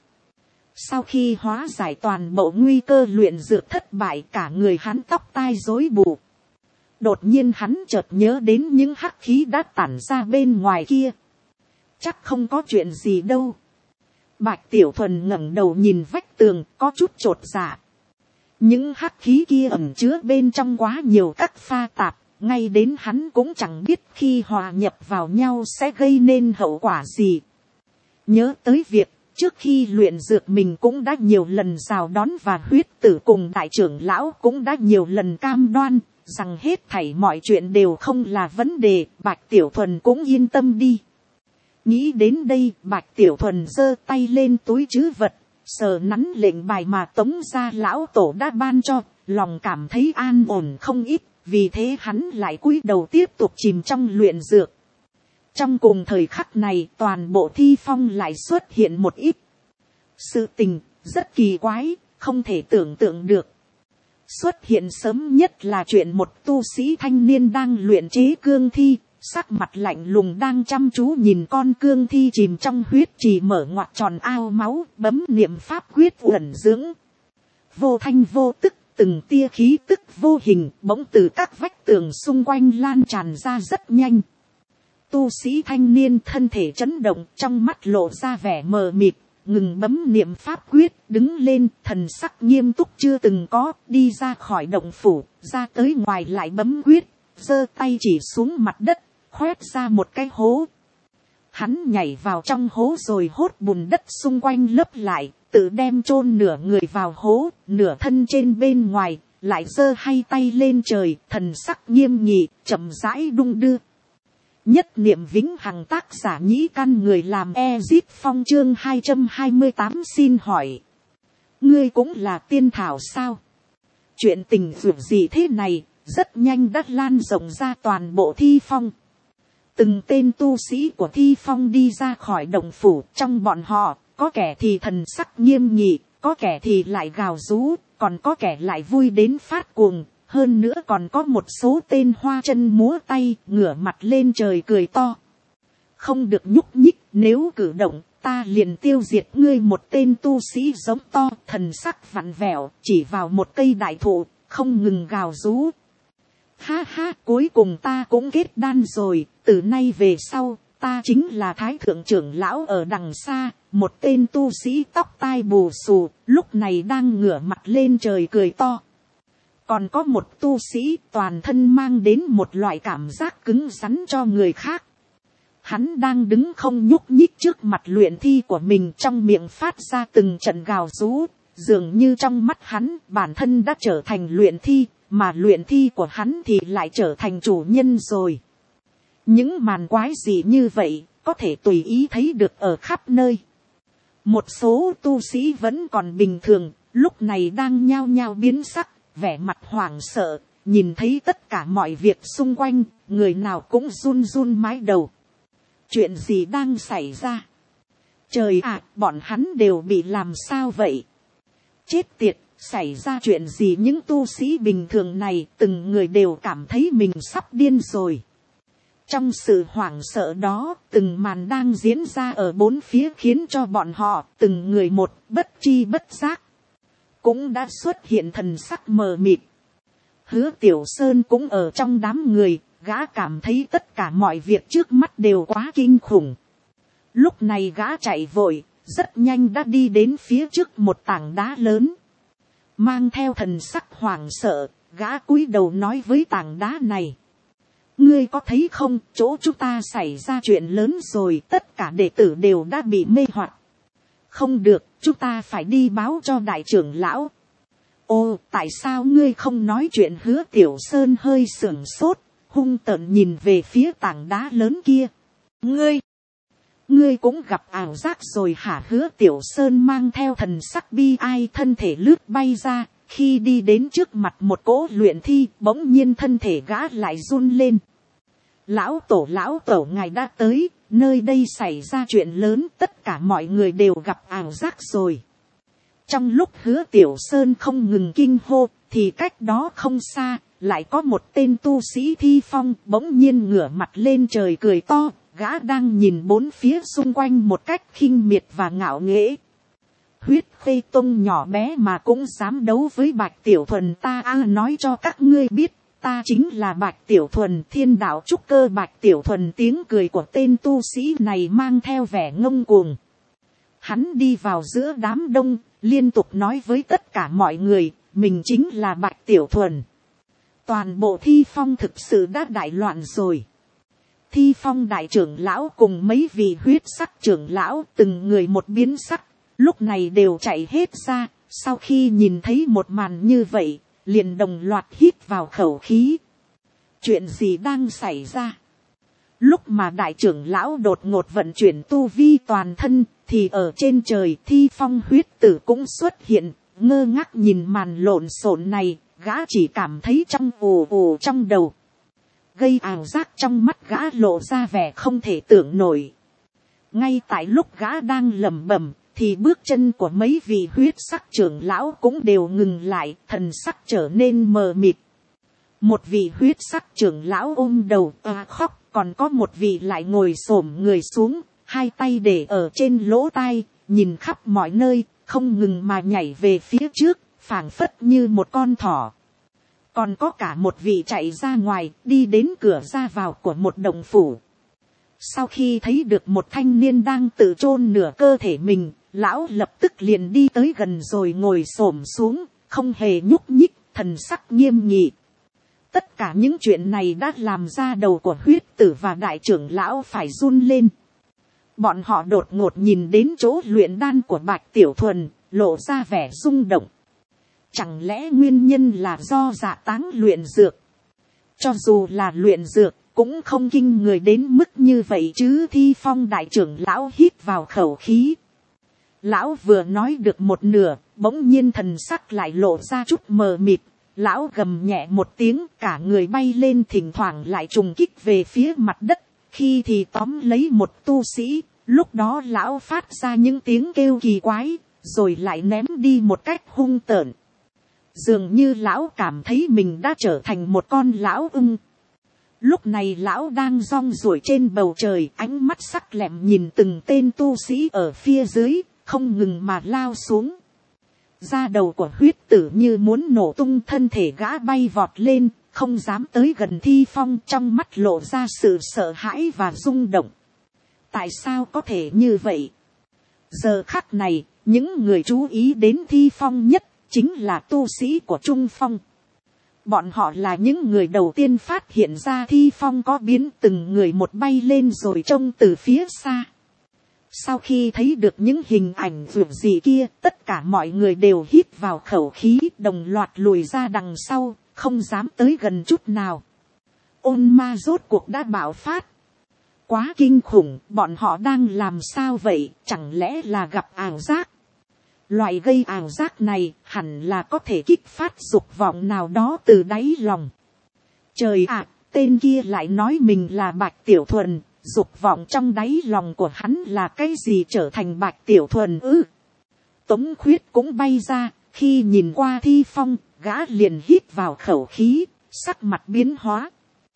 Sau khi hóa giải toàn bộ nguy cơ luyện dược thất bại, cả người hắn tóc tai rối bù. Đột nhiên hắn chợt nhớ đến những hắc khí đã tản ra bên ngoài kia. Chắc không có chuyện gì đâu. Bạch Tiểu Thuần ngẩng đầu nhìn vách tường, có chút chột dạ. Những hắc khí kia ẩn chứa bên trong quá nhiều các pha tạp, ngay đến hắn cũng chẳng biết khi hòa nhập vào nhau sẽ gây nên hậu quả gì. Nhớ tới việc, trước khi luyện dược mình cũng đã nhiều lần rào đón và huyết tử cùng đại trưởng lão cũng đã nhiều lần cam đoan, rằng hết thảy mọi chuyện đều không là vấn đề, Bạch Tiểu Thuần cũng yên tâm đi. Nghĩ đến đây, Bạch Tiểu Thuần giơ tay lên túi trữ vật, sờ nắn lệnh bài mà Tống gia lão tổ đã ban cho, lòng cảm thấy an ổn không ít, vì thế hắn lại cúi đầu tiếp tục chìm trong luyện dược. Trong cùng thời khắc này, toàn bộ thi phong lại xuất hiện một ít sự tình rất kỳ quái, không thể tưởng tượng được. Xuất hiện sớm nhất là chuyện một tu sĩ thanh niên đang luyện chế cương thi, sắc mặt lạnh lùng đang chăm chú nhìn con cương thi chìm trong huyết trì mở ngoặt tròn ao máu, bấm niệm pháp quyết uẩn dưỡng. Vô thanh vô tức, từng tia khí tức vô hình bỗng từ các vách tường xung quanh lan tràn ra rất nhanh. Tu sĩ thanh niên thân thể chấn động, trong mắt lộ ra vẻ mờ mịt, ngừng bấm niệm pháp quyết, đứng lên, thần sắc nghiêm túc chưa từng có, đi ra khỏi động phủ, ra tới ngoài lại bấm quyết, giơ tay chỉ xuống mặt đất, khoét ra một cái hố. Hắn nhảy vào trong hố rồi hốt bùn đất xung quanh lấp lại, tự đem chôn nửa người vào hố, nửa thân trên bên ngoài, lại giơ hai tay lên trời, thần sắc nghiêm nghị, chậm rãi đung đưa. Nhất niệm vĩnh hằng, tác giả Nhĩ Căn, người làm Ezip Phong, chương 228 xin hỏi. Ngươi cũng là tiên thảo sao? Chuyện tình vượt gì thế này, rất nhanh đã lan rộng ra toàn bộ Thi Phong. Từng tên tu sĩ của Thi Phong đi ra khỏi động phủ, trong bọn họ, có kẻ thì thần sắc nghiêm nghị, có kẻ thì lại gào rú, còn có kẻ lại vui đến phát cuồng. Hơn nữa còn có một số tên hoa chân múa tay, ngửa mặt lên trời cười to. Không được nhúc nhích, nếu cử động, ta liền tiêu diệt ngươi. Một tên tu sĩ giống to, thần sắc vặn vẹo, chỉ vào một cây đại thụ, không ngừng gào rú. Ha ha, cuối cùng ta cũng kết đan rồi, từ nay về sau, ta chính là Thái Thượng trưởng lão ở đằng xa. Một tên tu sĩ tóc tai bù xù, lúc này đang ngửa mặt lên trời cười to. Còn có một tu sĩ toàn thân mang đến một loại cảm giác cứng rắn cho người khác. Hắn đang đứng không nhúc nhích trước mặt luyện thi của mình, trong miệng phát ra từng trận gào rú. Dường như trong mắt hắn, bản thân đã trở thành luyện thi, mà luyện thi của hắn thì lại trở thành chủ nhân rồi. Những màn quái dị như vậy, có thể tùy ý thấy được ở khắp nơi. Một số tu sĩ vẫn còn bình thường, lúc này đang nhao nhao biến sắc, vẻ mặt hoảng sợ, nhìn thấy tất cả mọi việc xung quanh, người nào cũng run run mái đầu. Chuyện gì đang xảy ra? Trời ạ, bọn hắn đều bị làm sao vậy? Chết tiệt, xảy ra chuyện gì? Những tu sĩ bình thường này, từng người đều cảm thấy mình sắp điên rồi. Trong sự hoảng sợ đó, từng màn đang diễn ra ở bốn phía khiến cho bọn họ, từng người một, bất tri bất giác, cũng đã xuất hiện thần sắc mờ mịt. Hứa Tiểu Sơn cũng ở trong đám người, gã cảm thấy tất cả mọi việc trước mắt đều quá kinh khủng. Lúc này gã chạy vội, rất nhanh đã đi đến phía trước một tảng đá lớn. Mang theo thần sắc hoảng sợ, gã cúi đầu nói với tảng đá này. Ngươi có thấy không, chỗ chúng ta xảy ra chuyện lớn rồi, tất cả đệ tử đều đã bị mê hoặc. Không được, chúng ta phải đi báo cho đại trưởng lão. Ồ, tại sao ngươi không nói chuyện? Hứa Tiểu Sơn hơi sưởng sốt, hung tợn nhìn về phía tảng đá lớn kia. Ngươi cũng gặp ảo giác rồi hả? Hứa Tiểu Sơn mang theo thần sắc bi ai, thân thể lướt bay ra, khi đi đến trước mặt một cỗ luyện thi, bỗng nhiên thân thể gã lại run lên. Lão tổ ngài đã tới, nơi đây xảy ra chuyện lớn, tất cả mọi người đều gặp ảo giác rồi. Trong lúc Hứa Tiểu Sơn không ngừng kinh hô, thì cách đó không xa, lại có một tên tu sĩ Thi Phong bỗng nhiên ngửa mặt lên trời cười to, gã đang nhìn bốn phía xung quanh một cách khinh miệt và ngạo nghễ. Huyết Khê Tông nhỏ bé mà cũng dám đấu với Bạch Tiểu Thuần, ta nói cho các ngươi biết, ta chính là Bạch Tiểu Thuần, Thiên Đạo trúc cơ Bạch Tiểu Thuần. Tiếng cười của tên tu sĩ này mang theo vẻ ngông cuồng. Hắn đi vào giữa đám đông, liên tục nói với tất cả mọi người, mình chính là Bạch Tiểu Thuần. Toàn bộ Thi Phong thực sự đã đại loạn rồi. Thi Phong đại trưởng lão cùng mấy vị huyết sắc trưởng lão, từng người một biến sắc, lúc này đều chạy hết ra. Sau khi nhìn thấy một màn như vậy, liền đồng loạt hít vào khẩu khí. Chuyện gì đang xảy ra? Lúc mà đại trưởng lão đột ngột vận chuyển tu vi toàn thân, thì ở trên trời Thi Phong huyết tử cũng xuất hiện, ngơ ngác nhìn màn lộn xộn này, gã chỉ cảm thấy trong ù ù trong đầu. Gây ảo giác, trong mắt gã lộ ra vẻ không thể tưởng nổi. Ngay tại lúc gã đang lẩm bẩm, thì bước chân của mấy vị huyết sắc trưởng lão cũng đều ngừng lại, thần sắc trở nên mờ mịt. Một vị huyết sắc trưởng lão ôm đầu khóc, còn có một vị lại ngồi xổm người xuống, hai tay để ở trên lỗ tai, nhìn khắp mọi nơi, không ngừng mà nhảy về phía trước, phảng phất như một con thỏ. Còn có cả một vị chạy ra ngoài, đi đến cửa ra vào của một động phủ. Sau khi thấy được một thanh niên đang tự chôn nửa cơ thể mình, lão lập tức liền đi tới gần rồi ngồi xổm xuống, không hề nhúc nhích, thần sắc nghiêm nghị. Tất cả những chuyện này đã làm ra đầu của huyết tử và đại trưởng lão phải run lên. Bọn họ đột ngột nhìn đến chỗ luyện đan của Bạch Tiểu Thuần, lộ ra vẻ rung động. Chẳng lẽ nguyên nhân là do Dạ Táng luyện dược? Cho dù là luyện dược, cũng không kinh người đến mức như vậy chứ. Thi Phong đại trưởng lão hít vào khẩu khí. Lão vừa nói được một nửa, bỗng nhiên thần sắc lại lộ ra chút mờ mịt. Lão gầm nhẹ một tiếng, cả người bay lên, thỉnh thoảng lại trùng kích về phía mặt đất. Khi thì tóm lấy một tu sĩ, lúc đó lão phát ra những tiếng kêu kỳ quái, rồi lại ném đi một cách hung tợn. Dường như lão cảm thấy mình đã trở thành một con lão ưng. Lúc này lão đang rong ruổi trên bầu trời, ánh mắt sắc lẹm nhìn từng tên tu sĩ ở phía dưới, không ngừng mà lao xuống. Da đầu của huyết tử như muốn nổ tung, thân thể gã bay vọt lên, không dám tới gần Thi Phong, trong mắt lộ ra sự sợ hãi và rung động. Tại sao có thể như vậy? Giờ khắc này, những người chú ý đến Thi Phong nhất chính là tu sĩ của Trung Phong. Bọn họ là những người đầu tiên phát hiện ra Thi Phong có biến, từng người một bay lên rồi trông từ phía xa. Sau khi thấy được những hình ảnh vượt dị kia, tất cả mọi người đều hít vào khẩu khí, đồng loạt lùi ra đằng sau, không dám tới gần chút nào. Ôn ma rốt cuộc đã bạo phát. Quá kinh khủng, bọn họ đang làm sao vậy, chẳng lẽ là gặp ảo giác? Loại gây ảo giác này hẳn là có thể kích phát dục vọng nào đó từ đáy lòng. Trời ạ, tên kia lại nói mình là Bạch Tiểu Thuần, dục vọng trong đáy lòng của hắn là cái gì trở thành Bạch Tiểu Thuần ư? Tống Khuyết cũng bay ra, khi nhìn qua Thi Phong, gã liền hít vào khẩu khí, sắc mặt biến hóa.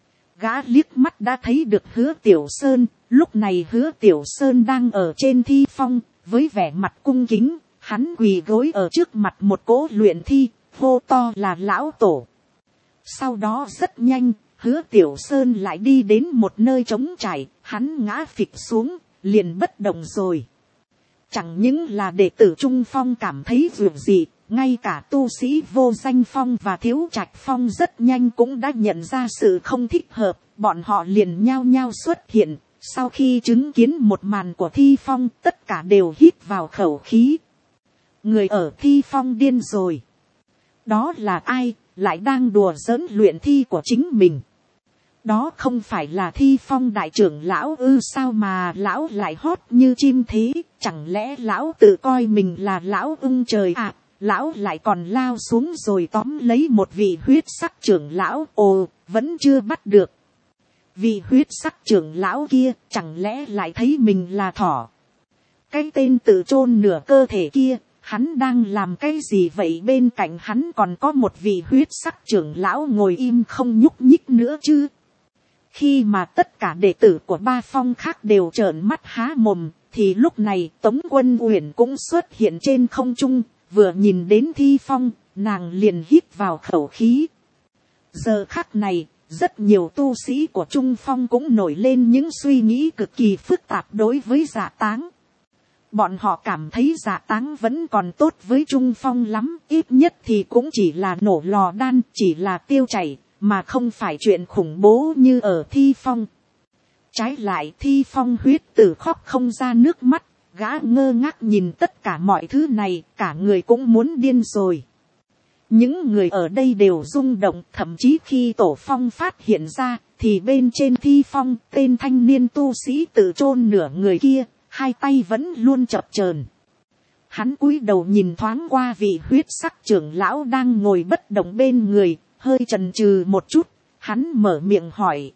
Gã liếc mắt đã thấy được Hứa Tiểu Sơn, lúc này Hứa Tiểu Sơn đang ở trên Thi Phong, với vẻ mặt cung kính, hắn quỳ gối ở trước mặt một cỗ luyện thi, hô to là lão tổ. Sau đó rất nhanh, Hứa Tiểu Sơn lại đi đến một nơi trống trải, hắn ngã phịch xuống, liền bất động rồi. Chẳng những là đệ tử Trung Phong cảm thấy vượt dị, ngay cả tu sĩ Vô Danh Phong và Thiếu Trạch Phong rất nhanh cũng đã nhận ra sự không thích hợp, bọn họ liền nhao nhao xuất hiện. Sau khi chứng kiến một màn của Thi Phong, tất cả đều hít vào khẩu khí. Người ở Thi Phong điên rồi. Đó là ai, lại đang đùa giỡn luyện thi của chính mình? Đó không phải là Thi Phong đại trưởng lão ư? Sao mà lão lại hót như chim thế? Chẳng lẽ lão tự coi mình là lão ưng trời à? Lão lại còn lao xuống rồi tóm lấy một vị huyết sắc trưởng lão. Ồ, vẫn chưa bắt được. Vị huyết sắc trưởng lão kia chẳng lẽ lại thấy mình là thỏ? Cái tên tự chôn nửa cơ thể kia, hắn đang làm cái gì vậy? Bên cạnh hắn còn có một vị huyết sắc trưởng lão ngồi im không nhúc nhích nữa chứ. Khi mà tất cả đệ tử của ba phong khác đều trợn mắt há mồm, thì lúc này Tống Quân Uyển cũng xuất hiện trên không trung, vừa nhìn đến Thi Phong, nàng liền hít vào khẩu khí. Giờ khắc này, rất nhiều tu sĩ của Trung Phong cũng nổi lên những suy nghĩ cực kỳ phức tạp đối với Dạ Táng. Bọn họ cảm thấy Dạ Táng vẫn còn tốt với Trung Phong lắm, ít nhất thì cũng chỉ là nổ lò đan, chỉ là tiêu chảy, mà không phải chuyện khủng bố như ở Thi Phong. Trái lại Thi Phong huyết tử khóc không ra nước mắt, gã ngơ ngác nhìn tất cả mọi thứ này, cả người cũng muốn điên rồi. Những người ở đây đều rung động, thậm chí khi Tổ Phong phát hiện ra, thì bên trên Thi Phong, tên thanh niên tu sĩ tự chôn nửa người kia, hai tay vẫn luôn chập chờn. Hắn cúi đầu nhìn thoáng qua vị huyết sắc trưởng lão đang ngồi bất động bên người, hơi chần chừ một chút, hắn mở miệng hỏi.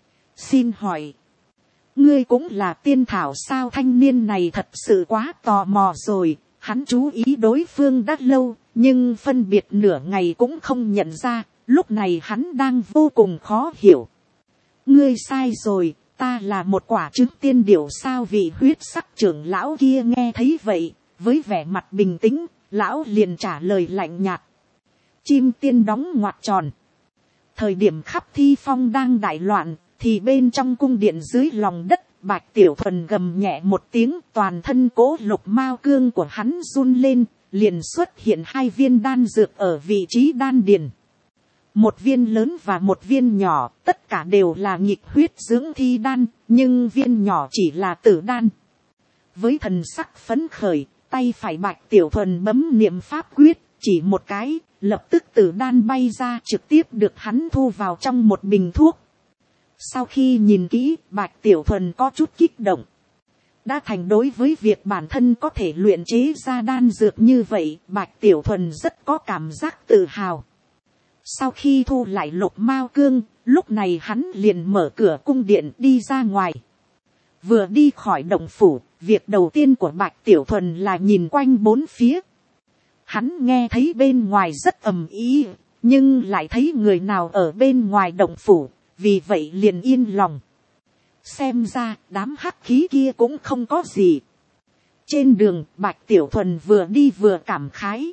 Xin hỏi, ngươi cũng là tiên thảo sao? Thanh niên này thật sự quá tò mò rồi, hắn chú ý đối phương đã lâu, nhưng phân biệt nửa ngày cũng không nhận ra, lúc này hắn đang vô cùng khó hiểu. Ngươi sai rồi, ta là một quả trứng tiên điểu sao? Vị huyết sắc trưởng lão kia nghe thấy vậy, với vẻ mặt bình tĩnh, lão liền trả lời lạnh nhạt. Chim tiên đóng ngoặc tròn. Thời điểm khắp Thi Phong đang đại loạn, thì bên trong cung điện dưới lòng đất, Bạch Tiểu Thuần gầm nhẹ một tiếng, toàn thân cố lục mao cương của hắn run lên, liền xuất hiện hai viên đan dược ở vị trí đan điền. một viên lớn và một viên nhỏ, tất cả đều là nghịch huyết dưỡng thi đan, nhưng viên nhỏ chỉ là tử đan. Với thần sắc phấn khởi, tay phải Bạch Tiểu Thuần bấm niệm pháp quyết, chỉ một cái, lập tức tử đan bay ra, trực tiếp được hắn thu vào trong một bình thuốc. Sau khi nhìn kỹ, Bạch Tiểu Thuần có chút kích động. Đã thành đối với việc bản thân có thể luyện chế ra đan dược như vậy, Bạch Tiểu Thuần rất có cảm giác tự hào. Sau khi thu lại Lục Mao Cương, lúc này hắn liền mở cửa cung điện đi ra ngoài. Vừa đi khỏi động phủ, việc đầu tiên của Bạch Tiểu Thuần là nhìn quanh bốn phía. Hắn nghe thấy bên ngoài rất ầm ĩ, nhưng lại thấy người nào ở bên ngoài động phủ, vì vậy liền yên lòng. Xem ra đám hắc khí kia cũng không có gì. Trên đường, Bạch Tiểu Thuần vừa đi vừa cảm khái.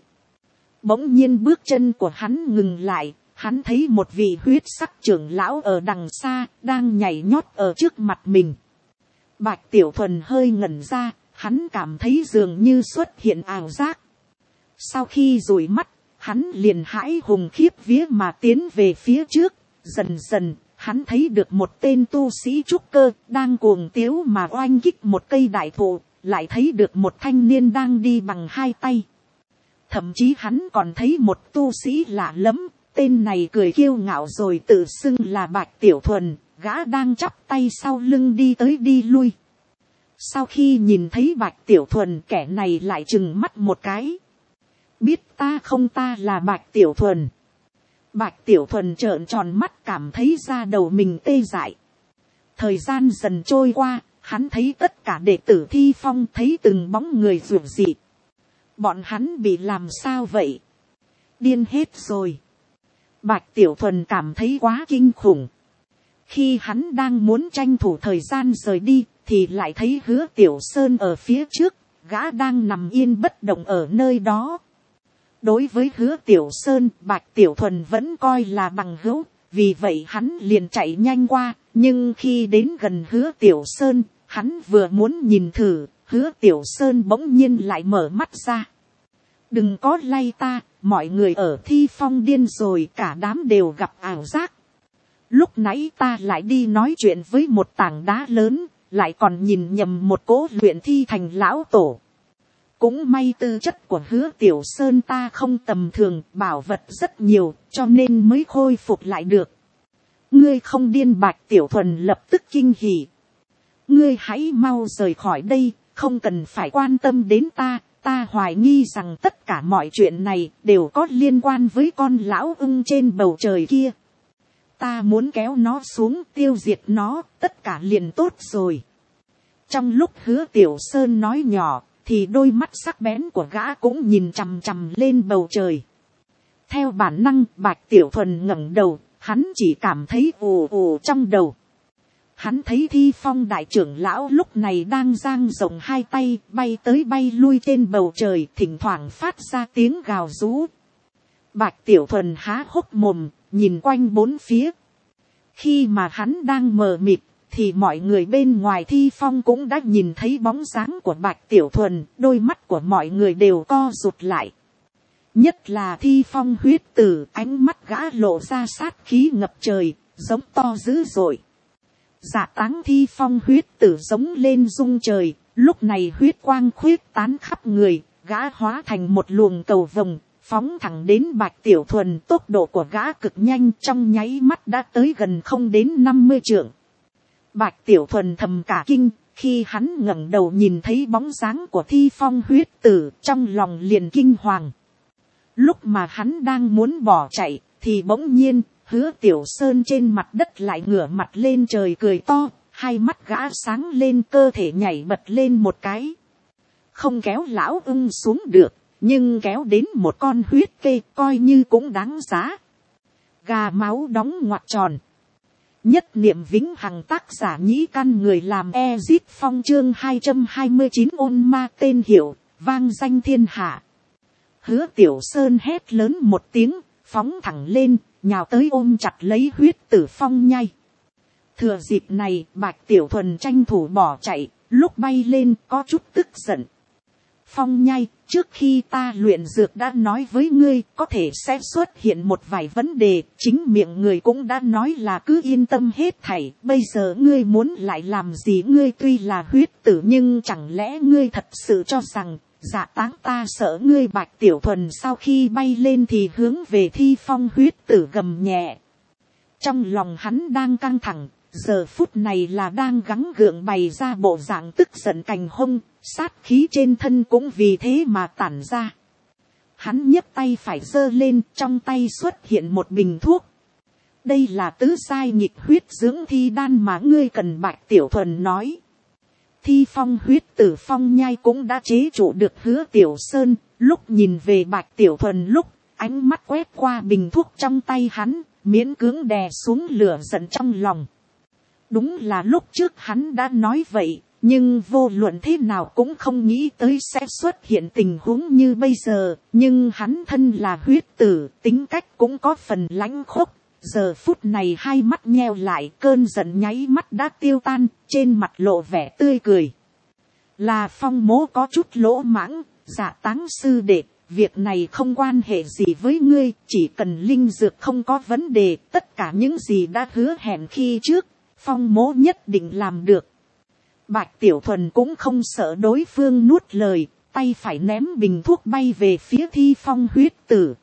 Bỗng nhiên bước chân của hắn ngừng lại, hắn thấy một vị huyết sắc trưởng lão ở đằng xa, đang nhảy nhót ở trước mặt mình. Bạch Tiểu Thuần hơi ngẩn ra, hắn cảm thấy dường như xuất hiện ảo giác. Sau khi dụi mắt, hắn liền hãi hùng khiếp vía mà tiến về phía trước. Dần dần, hắn thấy được một tên tu sĩ trúc cơ đang cuồng tiếu mà oanh kích một cây đại thụ, lại thấy được một thanh niên đang đi bằng hai tay. Thậm chí hắn còn thấy một tu sĩ lạ lẫm, tên này cười kiêu ngạo rồi tự xưng là Bạch Tiểu Thuần, gã đang chắp tay sau lưng đi tới đi lui. Sau khi nhìn thấy Bạch Tiểu Thuần, kẻ này lại trừng mắt một cái. Biết ta không, ta là Bạch Tiểu Thuần. Bạch Tiểu Thuần trợn tròn mắt, cảm thấy da đầu mình tê dại. Thời gian dần trôi qua, hắn thấy tất cả đệ tử Thi Phong, thấy từng bóng người rủ dị. Bọn hắn bị làm sao vậy? Điên hết rồi. Bạch Tiểu Thuần cảm thấy quá kinh khủng. Khi hắn đang muốn tranh thủ thời gian rời đi, thì lại thấy Hứa Tiểu Sơn ở phía trước, gã đang nằm yên bất động ở nơi đó. Đối với Hứa Tiểu Sơn, Bạch Tiểu Thuần vẫn coi là bằng hữu, vì vậy hắn liền chạy nhanh qua, nhưng khi đến gần Hứa Tiểu Sơn, hắn vừa muốn nhìn thử, Hứa Tiểu Sơn bỗng nhiên lại mở mắt ra. Đừng có lay ta, mọi người ở Thi Phong điên rồi, cả đám đều gặp ảo giác. Lúc nãy ta lại đi nói chuyện với một tảng đá lớn, lại còn nhìn nhầm một cỗ luyện thi thành lão tổ. Cũng may tư chất của Hứa Tiểu Sơn ta không tầm thường, bảo vật rất nhiều, cho nên mới khôi phục lại được. Ngươi không điên. Bạch Tiểu Thuần lập tức kinh hỉ. Ngươi hãy mau rời khỏi đây, không cần phải quan tâm đến ta. Ta hoài nghi rằng tất cả mọi chuyện này đều có liên quan với con lão ưng trên bầu trời kia. Ta muốn kéo nó xuống, tiêu diệt nó, tất cả liền tốt rồi. Trong lúc Hứa Tiểu Sơn nói nhỏ, thì đôi mắt sắc bén của gã cũng nhìn chằm chằm lên bầu trời. Theo bản năng, Bạch Tiểu Thuần ngẩng đầu, hắn chỉ cảm thấy ù ù trong đầu. Hắn thấy Thi Phong đại trưởng lão lúc này đang dang rộng hai tay, bay tới bay lui trên bầu trời, thỉnh thoảng phát ra tiếng gào rú. Bạch Tiểu Thuần há hốc mồm, nhìn quanh bốn phía. Khi mà hắn đang mờ mịt, thì mọi người bên ngoài Thi Phong cũng đã nhìn thấy bóng dáng của Bạch Tiểu Thuần, đôi mắt của mọi người đều co rụt lại. Nhất là Thi Phong huyết tử, ánh mắt gã lộ ra sát khí ngập trời, giống to dữ dội. Dạ táng Thi Phong huyết tử giống lên rung trời, lúc này huyết quang khuyết tán khắp người, gã hóa thành một luồng cầu vồng, phóng thẳng đến Bạch Tiểu Thuần. Tốc độ của gã cực nhanh, trong nháy mắt đã tới gần không đến 50 trượng. Bạch Tiểu Thuần thầm cả kinh, khi hắn ngẩng đầu nhìn thấy bóng dáng của Thi Phong huyết tử, trong lòng liền kinh hoàng. Lúc mà hắn đang muốn bỏ chạy, thì bỗng nhiên, Hứa Tiểu Sơn trên mặt đất lại ngửa mặt lên trời cười to, hai mắt gã sáng lên, cơ thể nhảy bật lên một cái. Không kéo lão ưng xuống được, nhưng kéo đến một con huyết kê coi như cũng đáng giá. Gà máu đóng ngoặc tròn. Nhất niệm vĩnh hằng, tác giả Nhĩ Căn, người làm Ezit Phong, chương 229 ôn ma tên hiệu, vang danh thiên hạ. Hứa Tiểu Sơn hét lớn một tiếng, phóng thẳng lên, nhào tới ôm chặt lấy huyết tử Phong nhai. Thừa dịp này, Bạch Tiểu Thuần tranh thủ bỏ chạy, lúc bay lên có chút tức giận. Phong Nhai, trước khi ta luyện dược đã nói với ngươi có thể sẽ xuất hiện một vài vấn đề, chính miệng người cũng đã nói là cứ yên tâm hết thảy, bây giờ ngươi muốn lại làm gì? Ngươi tuy là huyết tử nhưng chẳng lẽ ngươi thật sự cho rằng Dạ Táng ta sợ ngươi? Bạch Tiểu Thuần sau khi bay lên thì hướng về Thi Phong huyết tử gầm nhẹ. Trong lòng hắn đang căng thẳng, giờ phút này là đang gắng gượng bày ra bộ dạng tức giận cành hông, sát khí trên thân cũng vì thế mà tản ra. Hắn nhấc tay phải giơ lên, trong tay xuất hiện một bình thuốc. Đây là tứ giai nghịch huyết dưỡng thi đan mà ngươi cần. Bạch Tiểu Thuần nói. Thi Phong huyết tử Phong Nhai cũng đã chế trụ được Hứa Tiểu Sơn, lúc nhìn về Bạch Tiểu Thuần lúc, ánh mắt quét qua bình thuốc trong tay hắn, miễn cưỡng đè xuống lửa giận trong lòng. Đúng là lúc trước hắn đã nói vậy, nhưng vô luận thế nào cũng không nghĩ tới sẽ xuất hiện tình huống như bây giờ. Nhưng hắn thân là huyết tử, tính cách cũng có phần lãnh khốc. Giờ phút này hai mắt nheo lại, cơn giận nháy mắt đã tiêu tan, trên mặt lộ vẻ tươi cười. Là Phong Mỗ có chút lỗ mãng, Dạ Táng sư đệ, việc này không quan hệ gì với ngươi, chỉ cần linh dược không có vấn đề, tất cả những gì đã hứa hẹn khi trước, Phong Mỗ nhất định làm được. Bạch Tiểu Thuần cũng không sợ đối phương nuốt lời, tay phải ném bình thuốc bay về phía Thi Phong huyết tử.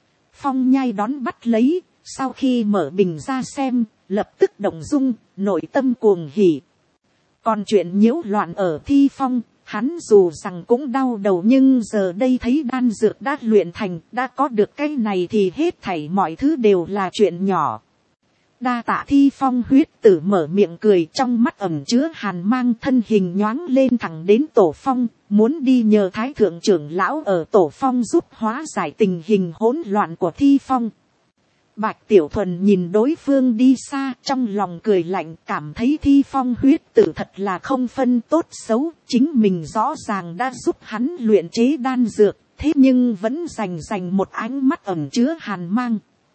Phong Nhai đón bắt lấy, sau khi mở bình ra xem, lập tức động dung, nội tâm cuồng hỉ. Còn chuyện nhiễu loạn ở Thi Phong, hắn dù rằng cũng đau đầu nhưng giờ đây thấy đan dược đã luyện thành, đã có được cái này thì hết thảy mọi thứ đều là chuyện nhỏ. Đa tạ. Thi Phong huyết tử mở miệng cười, trong mắt ẩn chứa hàn mang, thân hình nhoáng lên thẳng đến Tổ Phong, muốn đi nhờ Thái Thượng trưởng lão ở Tổ Phong giúp hóa giải tình hình hỗn loạn của Thi Phong. Bạch Tiểu Thuần nhìn đối phương đi xa, trong lòng cười lạnh, cảm thấy Thi Phong huyết tử thật là không phân tốt xấu, chính mình rõ ràng đã giúp hắn luyện chế đan dược, thế nhưng vẫn dành một ánh mắt ẩn chứa hàn mang.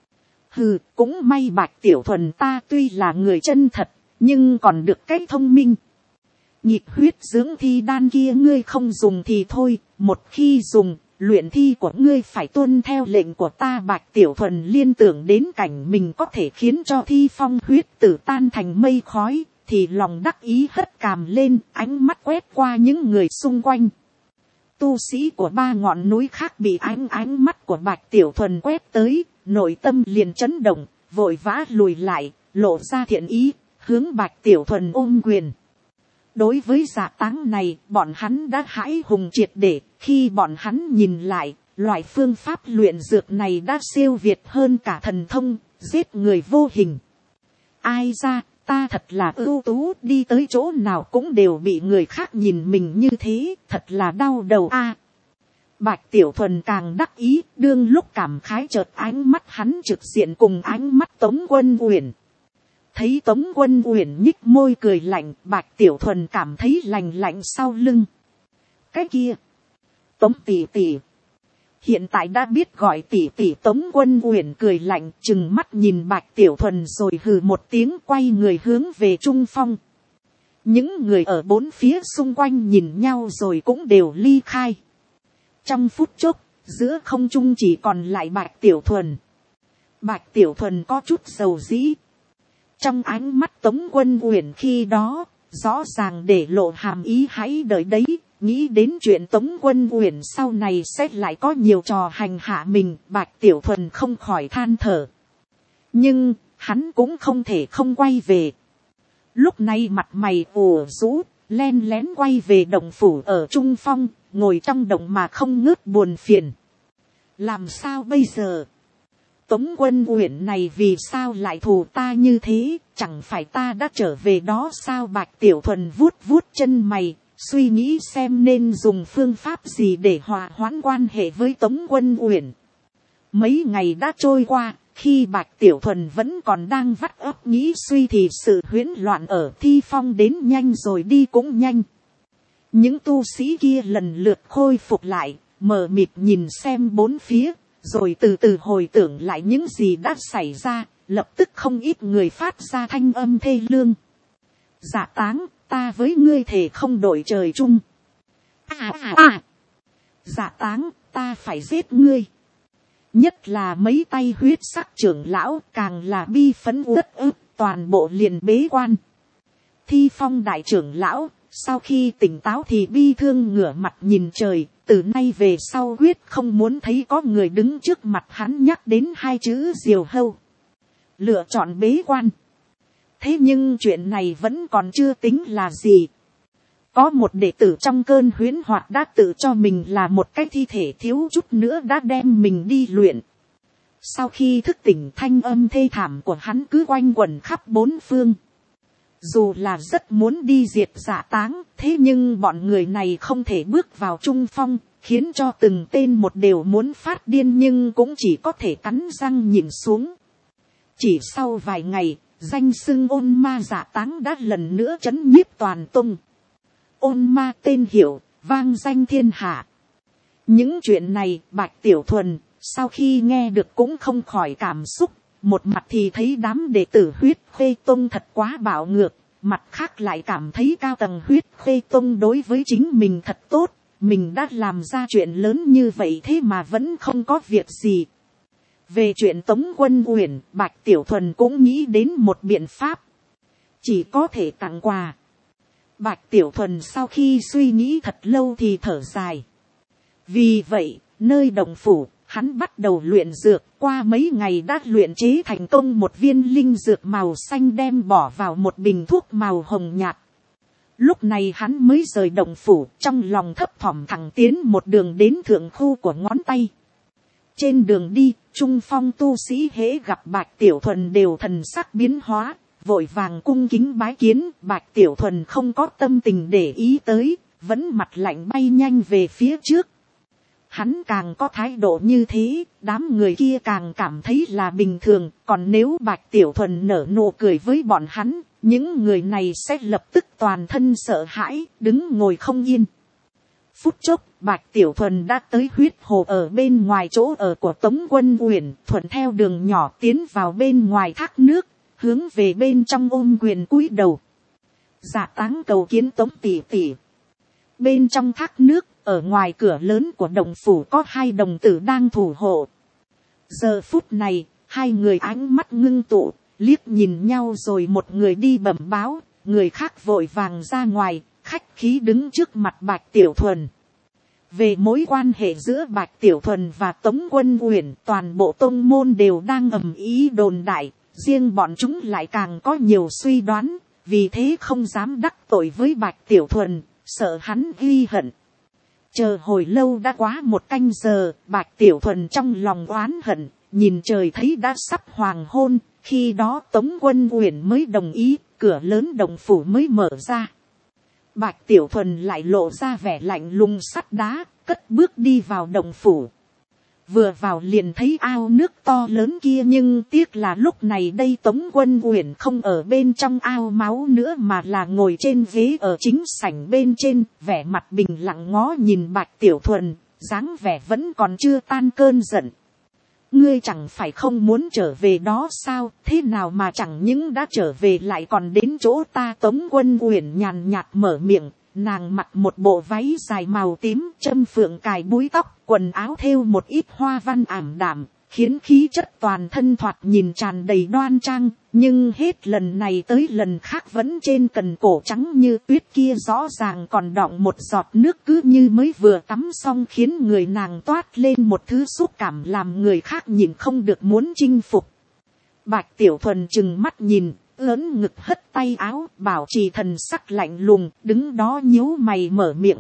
Hừ, cũng may Bạch Tiểu Thuần ta tuy là người chân thật, nhưng còn được cái thông minh. Nhịp huyết dưỡng thi đan kia ngươi không dùng thì thôi, một khi dùng, luyện thi của ngươi phải tuân theo lệnh của ta. Bạch Tiểu Thuần liên tưởng đến cảnh mình có thể khiến cho Thi Phong huyết tử tan thành mây khói, thì lòng đắc ý hất cằm lên, ánh mắt quét qua những người xung quanh. Tu sĩ của ba ngọn núi khác bị ánh mắt của Bạch Tiểu Thuần quét tới, nội tâm liền chấn động, vội vã lùi lại, lộ ra thiện ý, hướng Bạch Tiểu Thuần ôm quyền. Đối với Dạ Táng này, bọn hắn đã hãi hùng triệt để, khi bọn hắn nhìn lại, loại phương pháp luyện dược này đã siêu việt hơn cả thần thông, giết người vô hình. Ai ra, ta thật là ưu tú, đi tới chỗ nào cũng đều bị người khác nhìn mình như thế, thật là đau đầu a. Bạch Tiểu Thuần càng đắc ý, đương lúc cảm khái chợt ánh mắt hắn trực diện cùng ánh mắt Tống Quân Uyển. Thấy Tống Quân Uyển nhích môi cười lạnh, Bạch Tiểu Thuần cảm thấy lạnh lạnh sau lưng. Cái kia, Tống tỷ tỷ. Hiện tại đã biết gọi tỷ tỷ. Tống Quân Uyển cười lạnh, trừng mắt nhìn Bạch Tiểu Thuần rồi hừ một tiếng, quay người hướng về Trung Phong. Những người ở bốn phía xung quanh nhìn nhau rồi cũng đều ly khai. Trong phút chốc, giữa không trung chỉ còn lại Bạch Tiểu Thuần. Bạch Tiểu Thuần có chút dầu dĩ. Trong ánh mắt Tống Quân Uyển khi đó, rõ ràng để lộ hàm ý hãy đợi đấy, nghĩ đến chuyện Tống Quân Uyển sau này sẽ lại có nhiều trò hành hạ mình, Bạch Tiểu Thuần không khỏi than thở. Nhưng, hắn cũng không thể không quay về. Lúc này mặt mày ủ rũ, len lén quay về động phủ ở Trung Phong, ngồi trong động mà không ngớt buồn phiền. Làm sao bây giờ? Tống Quân Uyển này vì sao lại thù ta như thế, chẳng phải ta đã trở về đó sao? Bạch Tiểu Thuần vuốt vuốt chân mày, suy nghĩ xem nên dùng phương pháp gì để hòa hoãn quan hệ với Tống Quân Uyển. Mấy ngày đã trôi qua, khi Bạch Tiểu Thuần vẫn còn đang vắt óc nghĩ suy thì sự huyễn loạn ở Thi Phong đến nhanh rồi đi cũng nhanh. Những tu sĩ kia lần lượt khôi phục lại, mờ mịt nhìn xem bốn phía, rồi từ từ hồi tưởng lại những gì đã xảy ra, lập tức không ít người phát ra thanh âm thê lương. Dạ Táng, ta với ngươi thề không đổi trời chung. Dạ Táng, ta phải giết ngươi. Nhất là mấy tay huyết sắc trưởng lão càng là bi phấn uất ức, toàn bộ liền bế quan. Thi Phong đại trưởng lão, sau khi tỉnh táo thì bi thương ngửa mặt nhìn trời, từ nay về sau quyết không muốn thấy có người đứng trước mặt hắn nhắc đến hai chữ diều hâu. Lựa chọn bế quan. Thế nhưng chuyện này vẫn còn chưa tính là gì. Có một đệ tử trong cơn huyễn hoặc đã tự cho mình là một cái thi thể thiếu chút nữa đã đem mình đi luyện. Sau khi thức tỉnh, thanh âm thê thảm của hắn cứ quanh quẩn khắp bốn phương. Dù là rất muốn đi diệt Dạ Táng, thế nhưng bọn người này không thể bước vào trung phong, khiến cho từng tên một đều muốn phát điên nhưng cũng chỉ có thể cắn răng nhìn xuống. Chỉ sau vài ngày, danh xưng ôn ma Dạ Táng đã lần nữa trấn nhiếp toàn tung. Ôn ma tên hiệu, vang danh thiên hạ. Những chuyện này Bạch Tiểu Thuần, sau khi nghe được cũng không khỏi cảm xúc. Một mặt thì thấy đám đệ tử huyết khê tông thật quá bạo ngược. Mặt khác lại cảm thấy cao tầng huyết khê tông đối với chính mình thật tốt. Mình đã làm ra chuyện lớn như vậy thế mà vẫn không có việc gì. Về chuyện Tống Quân Uyển, Bạch Tiểu Thuần cũng nghĩ đến một biện pháp. Chỉ có thể tặng quà. Bạch Tiểu Thuần sau khi suy nghĩ thật lâu thì thở dài. Vì vậy, nơi động phủ, hắn bắt đầu luyện dược. Qua mấy ngày đã luyện chế thành công một viên linh dược màu xanh đem bỏ vào một bình thuốc màu hồng nhạt. Lúc này hắn mới rời động phủ, trong lòng thấp thỏm thẳng tiến một đường đến thượng khu của ngón tay. Trên đường đi, trung phong tu sĩ hễ gặp Bạch Tiểu Thuần đều thần sắc biến hóa. Vội vàng cung kính bái kiến. Bạch Tiểu Thuần không có tâm tình để ý tới, vẫn mặt lạnh bay nhanh về phía trước. Hắn càng có thái độ như thế, đám người kia càng cảm thấy là bình thường. Còn nếu Bạch Tiểu Thuần nở nụ cười với bọn hắn, những người này sẽ lập tức toàn thân sợ hãi, đứng ngồi không yên. Phút chốc, Bạch Tiểu Thuần đã tới huyết hồ ở bên ngoài chỗ ở của Tống Quân Uyển, thuận theo đường nhỏ tiến vào bên ngoài thác nước, hướng về bên trong ôm quyền cúi đầu. Dạ Táng cầu kiến Tống tỷ tỷ. Bên trong thác nước, ở ngoài cửa lớn của động phủ có hai đồng tử đang thủ hộ. Giờ phút này, hai người ánh mắt ngưng tụ, liếc nhìn nhau rồi một người đi bẩm báo, người khác vội vàng ra ngoài, khách khí đứng trước mặt Bạch Tiểu Thuần. Về mối quan hệ giữa Bạch Tiểu Thuần và Tống Quân Uyển, toàn bộ tông môn đều đang ầm ĩ đồn đại, riêng bọn chúng lại càng có nhiều suy đoán, vì thế không dám đắc tội với Bạch Tiểu Thuần, sợ hắn ghi hận. Chờ hồi lâu đã quá một canh giờ, Bạch Tiểu Thuần trong lòng oán hận, nhìn trời thấy đã sắp hoàng hôn, khi đó Tống Quân Uyển mới đồng ý, cửa lớn động phủ mới mở ra. Bạch Tiểu Thuần lại lộ ra vẻ lạnh lùng sắt đá, cất bước đi vào động phủ. Vừa vào liền thấy ao nước to lớn kia, nhưng tiếc là lúc này đây Tống Quân Uyển không ở bên trong ao máu nữa mà là ngồi trên ghế ở chính sảnh bên trên, vẻ mặt bình lặng ngó nhìn Bạch Tiểu Thuần, dáng vẻ vẫn còn chưa tan cơn giận. Ngươi chẳng phải không muốn trở về đó sao, thế nào mà chẳng những đã trở về lại còn đến chỗ ta. Tống Quân Uyển nhàn nhạt mở miệng, nàng mặc một bộ váy dài màu tím, châm phượng cài búi tóc, quần áo thêu một ít hoa văn ảm đạm, khiến khí chất toàn thân thoạt nhìn tràn đầy đoan trang, nhưng hết lần này tới lần khác vẫn trên cần cổ trắng như tuyết kia rõ ràng còn đọng một giọt nước cứ như mới vừa tắm xong, khiến người nàng toát lên một thứ xúc cảm làm người khác nhìn không được muốn chinh phục. Bạch Tiểu Thuần trừng mắt nhìn, ớn ngực hất tay áo, bảo trì thần sắc lạnh lùng, đứng đó nhíu mày mở miệng.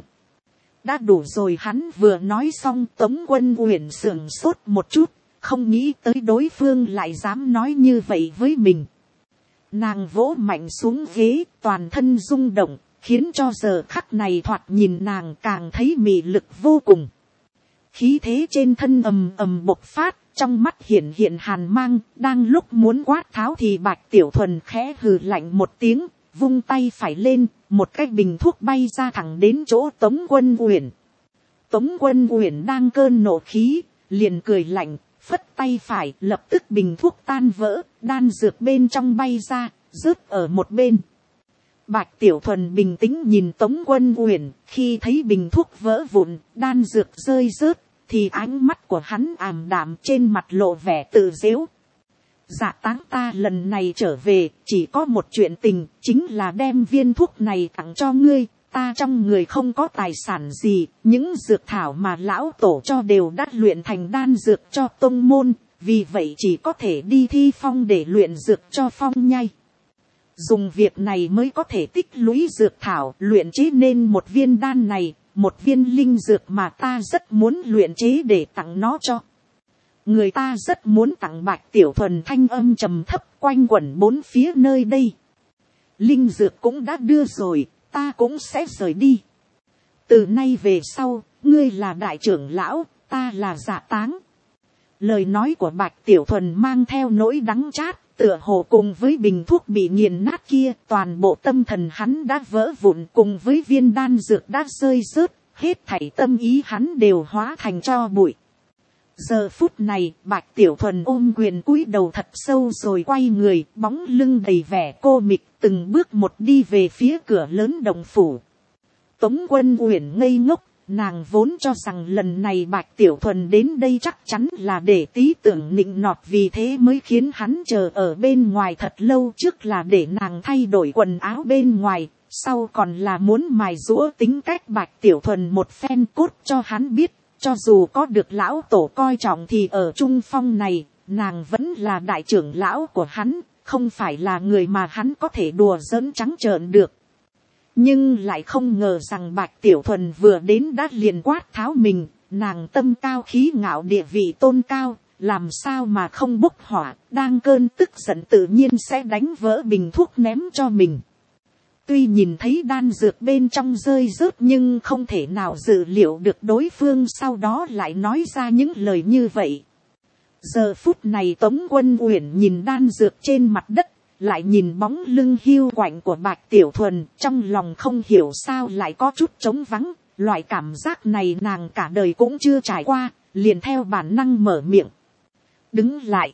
Đã đủ rồi. Hắn vừa nói xong, Tống Quân Uyển sửng sốt một chút, không nghĩ tới đối phương lại dám nói như vậy với mình. Nàng vỗ mạnh xuống ghế, toàn thân rung động, khiến cho giờ khắc này thoạt nhìn nàng càng thấy mị lực vô cùng. Khí thế trên thân ầm ầm bộc phát, trong mắt hiện hiện hàn mang, đang lúc muốn quát tháo thì Bạch Tiểu Thuần khẽ hừ lạnh một tiếng, vung tay phải lên, một cái bình thuốc bay ra thẳng đến chỗ Tống Quân Uyển. Tống Quân Uyển đang cơn nộ khí, liền cười lạnh, phất tay phải, lập tức bình thuốc tan vỡ, đan dược bên trong bay ra, rớt ở một bên. Bạch Tiểu Thuần bình tĩnh nhìn Tống Quân Uyển, khi thấy bình thuốc vỡ vụn, đan dược rơi rớt, thì ánh mắt của hắn ảm đạm, trên mặt lộ vẻ tự giễu. Dạ Táng, ta lần này trở về chỉ có một chuyện tình, chính là đem viên thuốc này tặng cho ngươi. Ta trong người không có tài sản gì, những dược thảo mà lão tổ cho đều đã luyện thành đan dược cho tông môn, vì vậy chỉ có thể đi Thi Phong để luyện dược cho Phong Nhai. Dùng việc này mới có thể tích lũy dược thảo, luyện chế nên một viên đan này, một viên linh dược mà ta rất muốn luyện chế để tặng nó cho. Người ta rất muốn tặng. Bạch Tiểu Thuần thanh âm trầm thấp quanh quẩn bốn phía nơi đây. Linh dược cũng đã đưa rồi, ta cũng sẽ rời đi. Từ nay về sau, ngươi là đại trưởng lão, ta là Dạ Táng. Lời nói của Bạch Tiểu Thuần mang theo nỗi đắng chát, tựa hồ cùng với bình thuốc bị nghiền nát kia, toàn bộ tâm thần hắn đã vỡ vụn, cùng với viên đan dược đã rơi rớt, hết thảy tâm ý hắn đều hóa thành tro bụi. Giờ phút này, Bạch Tiểu Thuần ôm quyền cúi đầu thật sâu rồi quay người, bóng lưng đầy vẻ cô mịch, từng bước một đi về phía cửa lớn động phủ. Tống Quân Uyển ngây ngốc, nàng vốn cho rằng lần này Bạch Tiểu Thuần đến đây chắc chắn là để tí tưởng nịnh nọt, vì thế mới khiến hắn chờ ở bên ngoài thật lâu, trước là để nàng thay đổi quần áo bên ngoài, sau còn là muốn mài giũa tính cách Bạch Tiểu Thuần một phen, cốt cho hắn biết. Cho dù có được lão tổ coi trọng thì ở Trung Phong này, nàng vẫn là đại trưởng lão của hắn, không phải là người mà hắn có thể đùa giỡn trắng trợn được. Nhưng lại không ngờ rằng Bạch Tiểu Thuần vừa đến đã liền quát tháo mình, nàng tâm cao khí ngạo, địa vị tôn cao, làm sao mà không bốc hỏa, đang cơn tức giận tự nhiên sẽ đánh vỡ bình thuốc ném cho mình. Tuy nhìn thấy đan dược bên trong rơi rớt nhưng không thể nào dự liệu được đối phương sau đó lại nói ra những lời như vậy. Giờ phút này Tống Quân Uyển nhìn đan dược trên mặt đất, lại nhìn bóng lưng hiu quạnh của Bạch Tiểu Thuần, trong lòng không hiểu sao lại có chút trống vắng, loại cảm giác này nàng cả đời cũng chưa trải qua, liền theo bản năng mở miệng. Đứng lại.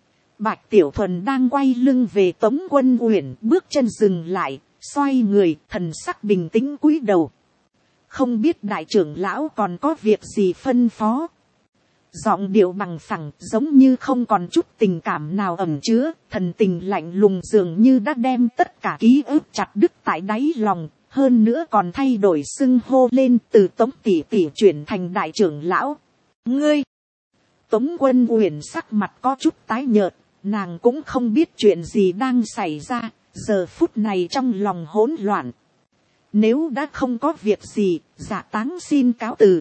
Bạch Tiểu Thuần đang quay lưng về Tống Quân Uyển, bước chân dừng lại, xoay người, thần sắc bình tĩnh cúi đầu. Không biết đại trưởng lão còn có việc gì phân phó. Giọng điệu bằng phẳng, giống như không còn chút tình cảm nào ẩn chứa, thần tình lạnh lùng dường như đã đem tất cả ký ức chặt đứt tại đáy lòng, hơn nữa còn thay đổi xưng hô lên, từ Tống tỷ tỷ chuyển thành đại trưởng lão. Ngươi! Tống Quân Uyển sắc mặt có chút tái nhợt, nàng cũng không biết chuyện gì đang xảy ra, giờ phút này trong lòng hỗn loạn. Nếu đã không có việc gì, Dạ Táng xin cáo từ.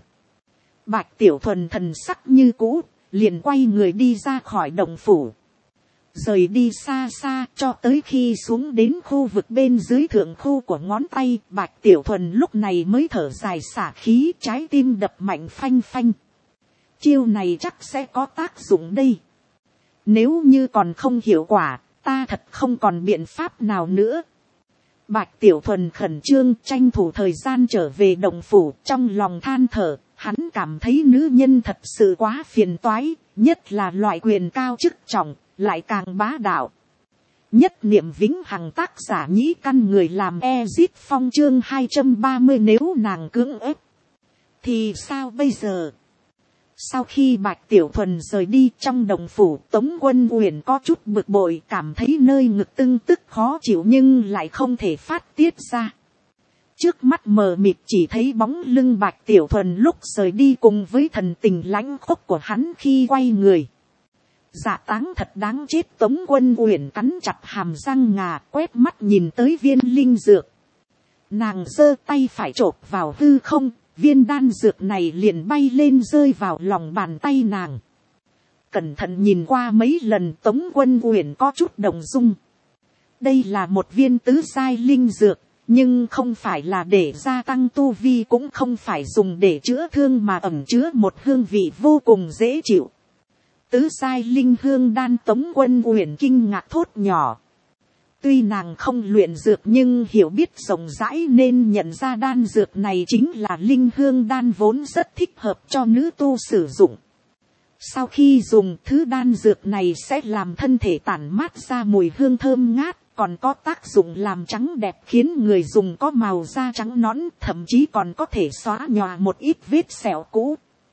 Bạch Tiểu Thuần thần sắc như cũ, liền quay người đi ra khỏi động phủ. Rời đi xa xa cho tới khi xuống đến khu vực bên dưới thượng khu của ngón tay, Bạch Tiểu Thuần lúc này mới thở dài xả khí, trái tim đập mạnh phanh phanh. Chiêu này chắc sẽ có tác dụng đây. Nếu như còn không hiệu quả, ta thật không còn biện pháp nào nữa. Bạch Tiểu Thuần khẩn trương tranh thủ thời gian trở về động phủ, trong lòng than thở, hắn cảm thấy nữ nhân thật sự quá phiền toái, nhất là loại quyền cao chức trọng, lại càng bá đạo. Nhất niệm vĩnh hằng, tác giả Nhĩ Căn, người làm Ezit Phong, chương 230. Nếu nàng cưỡng ép thì sao bây giờ? Sau khi Bạch Tiểu Thuần rời đi, trong động phủ Tống Quân Uyển có chút bực bội, cảm thấy nơi ngực tưng tức khó chịu nhưng lại không thể phát tiết ra. Trước mắt mờ mịt chỉ thấy bóng lưng Bạch Tiểu Thuần lúc rời đi cùng với thần tình lãnh khốc của hắn khi quay người. Dạ Táng thật đáng chết. Tống Quân Uyển cắn chặt hàm răng ngà, quét mắt nhìn tới viên linh dược. Nàng giơ tay phải chộp vào hư không, viên đan dược này liền bay lên rơi vào lòng bàn tay nàng. Cẩn thận nhìn qua mấy lần, Tống Quân Uyển có chút động dung. Đây là một viên tứ giai linh dược, nhưng không phải là để gia tăng tu vi, cũng không phải dùng để chữa thương, mà ẩn chứa một hương vị vô cùng dễ chịu. Tứ giai linh hương đan. Tống Quân Uyển kinh ngạc thốt nhỏ. Tuy nàng không luyện dược nhưng hiểu biết rộng rãi nên nhận ra đan dược này chính là linh hương đan, vốn rất thích hợp cho nữ tu sử dụng. Sau khi dùng thứ đan dược này sẽ làm thân thể tản mát ra mùi hương thơm ngát, còn có tác dụng làm trắng đẹp, khiến người dùng có màu da trắng nõn, thậm chí còn có thể xóa nhòa một ít vết sẹo cũ.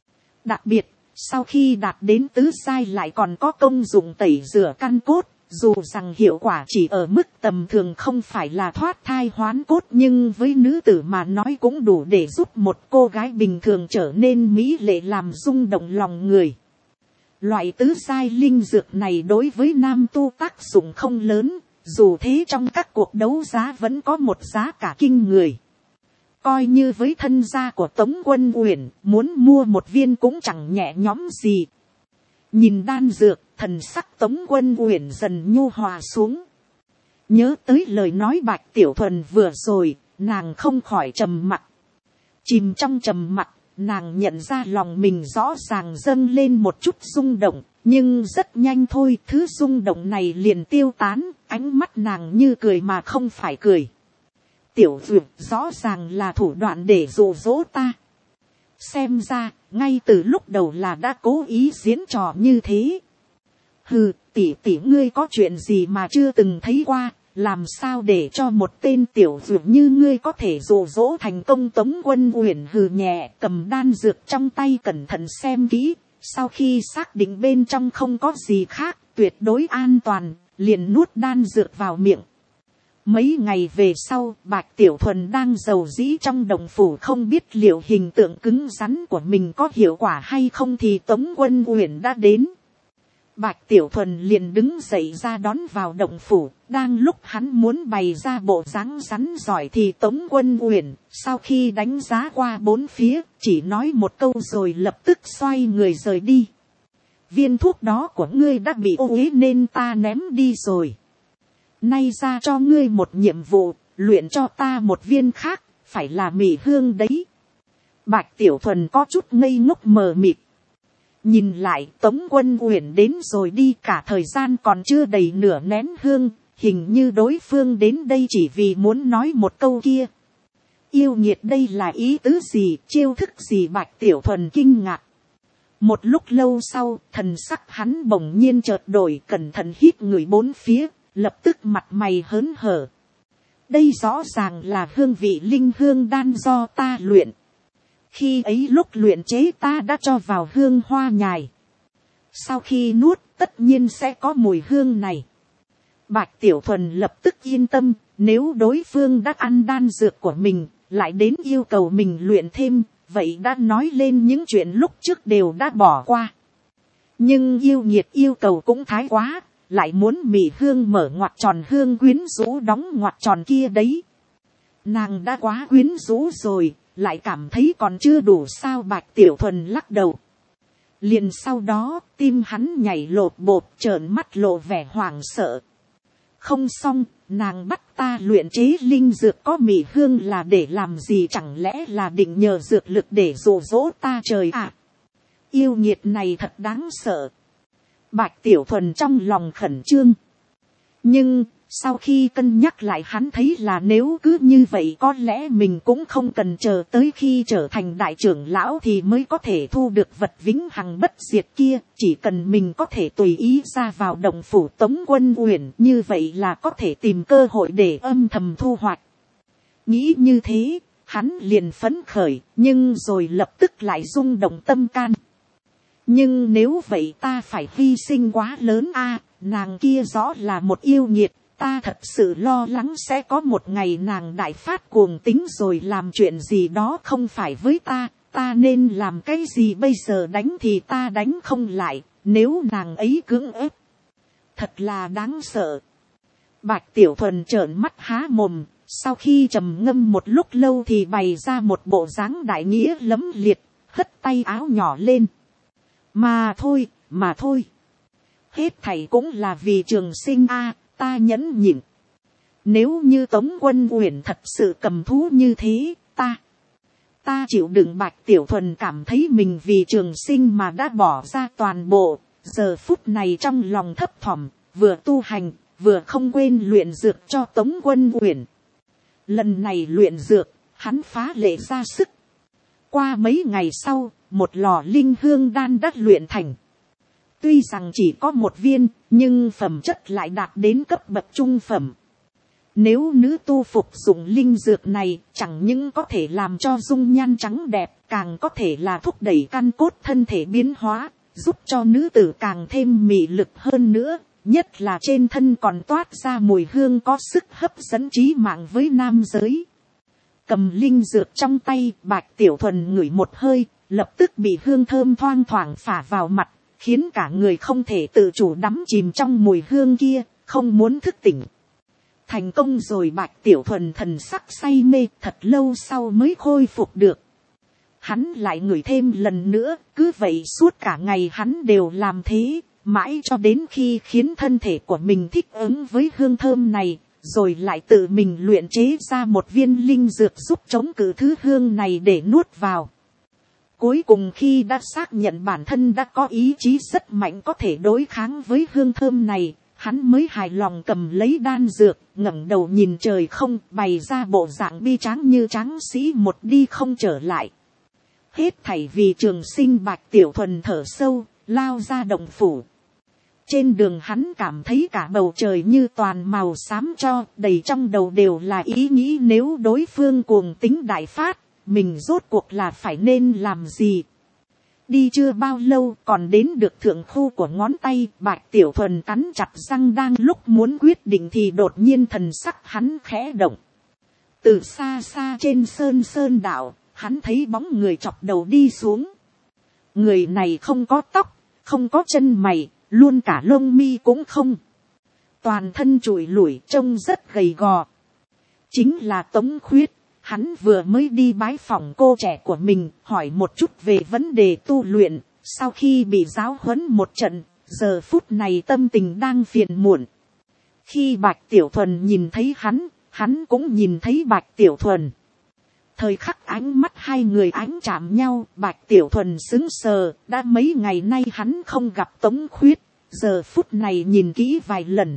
Đặc biệt, sau khi đạt đến tứ giai lại còn có công dụng tẩy rửa căn cốt, dù rằng hiệu quả chỉ ở mức tầm thường, không phải là thoát thai hoán cốt, nhưng với nữ tử mà nói cũng đủ để giúp một cô gái bình thường trở nên mỹ lệ, làm rung động lòng người. Loại tứ giai linh dược này đối với nam tu tác dụng không lớn, dù thế trong các cuộc đấu giá vẫn có một giá cả kinh người. Coi như với thân gia của Tống Quân Uyển, muốn mua một viên cũng chẳng nhẹ nhõm gì. Nhìn đan dược, thần sắc Tống Quân Uyển dần nhu hòa xuống. Nhớ tới lời nói Bạch Tiểu Thuần vừa rồi, nàng không khỏi trầm mặc. Chìm trong trầm mặc, nàng nhận ra lòng mình rõ ràng dâng lên một chút rung động, nhưng rất nhanh thôi, thứ rung động này liền tiêu tán, ánh mắt nàng như cười mà không phải cười. Tiểu Duyệt rõ ràng là thủ đoạn để dụ dỗ ta. Xem ra, ngay từ lúc đầu là đã cố ý diễn trò như thế. Hừ, tỷ tỷ ngươi có chuyện gì mà chưa từng thấy qua, làm sao để cho một tên tiểu dược như ngươi có thể dụ dỗ thành công. Tống Quân Uyển hừ nhẹ, cầm đan dược trong tay cẩn thận xem kỹ, sau khi xác định bên trong không có gì khác, tuyệt đối an toàn, liền nuốt đan dược vào miệng. Mấy ngày về sau, Bạch Tiểu Thuần đang rầu rĩ trong đồng phủ, không biết liệu hình tượng cứng rắn của mình có hiệu quả hay không, thì Tống Quân Uyển đã đến. Bạch Tiểu Thuần liền đứng dậy ra đón vào động phủ. Đang lúc hắn muốn bày ra bộ dáng rắn giỏi thì Tống Quân Uyển sau khi đánh giá qua bốn phía, chỉ nói một câu rồi lập tức xoay người rời đi. Viên thuốc đó của ngươi đã bị ô uế nên ta ném đi rồi. Nay ra cho ngươi một nhiệm vụ, luyện cho ta một viên khác, phải là mị hương đấy. Bạch Tiểu Thuần có chút ngây ngốc mờ mịt. Nhìn lại Tống Quân Uyển đến rồi đi, cả thời gian còn chưa đầy nửa nén hương, hình như đối phương đến đây chỉ vì muốn nói một câu kia. Yêu nghiệt đây là ý tứ gì, chiêu thức gì? Bạch Tiểu Thuần kinh ngạc. Một lúc lâu sau, thần sắc hắn bỗng nhiên chợt đổi, cẩn thận hít người bốn phía, lập tức mặt mày hớn hở. Đây rõ ràng là hương vị linh hương đan do ta luyện. Khi ấy lúc luyện chế ta đã cho vào hương hoa nhài. Sau khi nuốt tất nhiên sẽ có mùi hương này. Bạch Tiểu Thuần lập tức yên tâm, nếu đối phương đã ăn đan dược của mình, lại đến yêu cầu mình luyện thêm, vậy đã nói lên những chuyện lúc trước đều đã bỏ qua. Nhưng yêu nghiệt yêu cầu cũng thái quá, lại muốn mị hương mở ngoặc tròn, hương quyến rũ đóng ngoặc tròn kia đấy. Nàng đã quá quyến rũ rồi, lại cảm thấy còn chưa đủ sao? Bạch Tiểu Thuần lắc đầu. Liền sau đó, tim hắn nhảy lột bột, trợn mắt lộ vẻ hoảng sợ. Không xong, nàng bắt ta luyện chế linh dược có mị hương là để làm gì? Chẳng lẽ là định nhờ dược lực để dụ dỗ ta? Trời ạ! Yêu nghiệt này thật đáng sợ. Bạch Tiểu Thuần trong lòng khẩn trương. Nhưng, sau khi cân nhắc lại, hắn thấy là nếu cứ như vậy có lẽ mình cũng không cần chờ tới khi trở thành đại trưởng lão thì mới có thể thu được vật vĩnh hằng bất diệt kia. Chỉ cần mình có thể tùy ý ra vào động phủ Tống Quân Uyển, như vậy là có thể tìm cơ hội để âm thầm thu hoạch. Nghĩ như thế, hắn liền phấn khởi, nhưng rồi lập tức lại rung động tâm can. Nhưng nếu vậy ta phải hy sinh quá lớn a, nàng kia rõ là một yêu nghiệt. Ta thật sự lo lắng sẽ có một ngày nàng đại phát cuồng tính rồi làm chuyện gì đó không phải với ta. Ta nên làm cái gì bây giờ? Đánh thì ta đánh không lại, nếu nàng ấy cưỡng ép, thật là đáng sợ. Bạch Tiểu Thuần trợn mắt há mồm, sau khi trầm ngâm một lúc lâu thì bày ra một bộ dáng đại nghĩa lẫm liệt, hất tay áo nhỏ lên. Mà thôi, hết thảy cũng là vì Trường Sinh a. Ta nhẫn nhịn. Nếu như Tống Quân Uyển thật sự cầm thú như thế, ta chịu đựng. Bạch Tiểu Thuần cảm thấy mình vì Trường Sinh mà đã bỏ ra toàn bộ. Giờ phút này trong lòng thấp thỏm, vừa tu hành, vừa không quên luyện dược cho Tống Quân Uyển. Lần này luyện dược, hắn phá lệ ra sức. Qua mấy ngày sau, một lò linh hương đan đã luyện thành. Tuy rằng chỉ có một viên, nhưng phẩm chất lại đạt đến cấp bậc trung phẩm. Nếu nữ tu phục dụng linh dược này, chẳng những có thể làm cho dung nhan trắng đẹp, càng có thể là thúc đẩy căn cốt thân thể biến hóa, giúp cho nữ tử càng thêm mị lực hơn nữa, nhất là trên thân còn toát ra mùi hương có sức hấp dẫn trí mạng với nam giới. Cầm linh dược trong tay, Bạch Tiểu Thuần ngửi một hơi, lập tức bị hương thơm thoang thoảng phả vào mặt, khiến cả người không thể tự chủ đắm chìm trong mùi hương kia, không muốn thức tỉnh. Thành công rồi. Bạch Tiểu Thuần thần sắc say mê, thật lâu sau mới khôi phục được. Hắn lại ngửi thêm lần nữa, cứ vậy suốt cả ngày hắn đều làm thế, mãi cho đến khi khiến thân thể của mình thích ứng với hương thơm này, rồi lại tự mình luyện chế ra một viên linh dược giúp chống cự thứ hương này để nuốt vào. Cuối cùng khi đã xác nhận bản thân đã có ý chí rất mạnh có thể đối kháng với hương thơm này, hắn mới hài lòng cầm lấy đan dược, ngẩng đầu nhìn trời không, bày ra bộ dạng bi tráng như tráng sĩ một đi không trở lại. Hết thảy vì trường sinh. Bạch Tiểu Thuần thở sâu, lao ra động phủ. Trên đường hắn cảm thấy cả bầu trời như toàn màu xám cho, đầy trong đầu đều là ý nghĩ nếu đối phương cuồng tính đại phát, mình rốt cuộc là phải nên làm gì. Đi chưa bao lâu còn đến được thượng khu của ngón tay, Bạch Tiểu Thuần cắn chặt răng đang lúc muốn quyết định thì đột nhiên thần sắc hắn khẽ động. Từ xa xa trên sơn đạo, hắn thấy bóng người chọc đầu đi xuống. Người này không có tóc, không có chân mày, luôn cả lông mi cũng không. Toàn thân trụi lủi trông rất gầy gò. Chính là Tống Khuyết. Hắn vừa mới đi bái phỏng cô trẻ của mình, hỏi một chút về vấn đề tu luyện. Sau khi bị giáo huấn một trận, giờ phút này tâm tình đang phiền muộn. Khi Bạch Tiểu Thuần nhìn thấy hắn cũng nhìn thấy Bạch Tiểu Thuần. Thời khắc ánh mắt hai người ánh chạm nhau, Bạch Tiểu Thuần sững sờ, đã mấy ngày nay hắn không gặp Tống Khuyết, giờ phút này nhìn kỹ vài lần.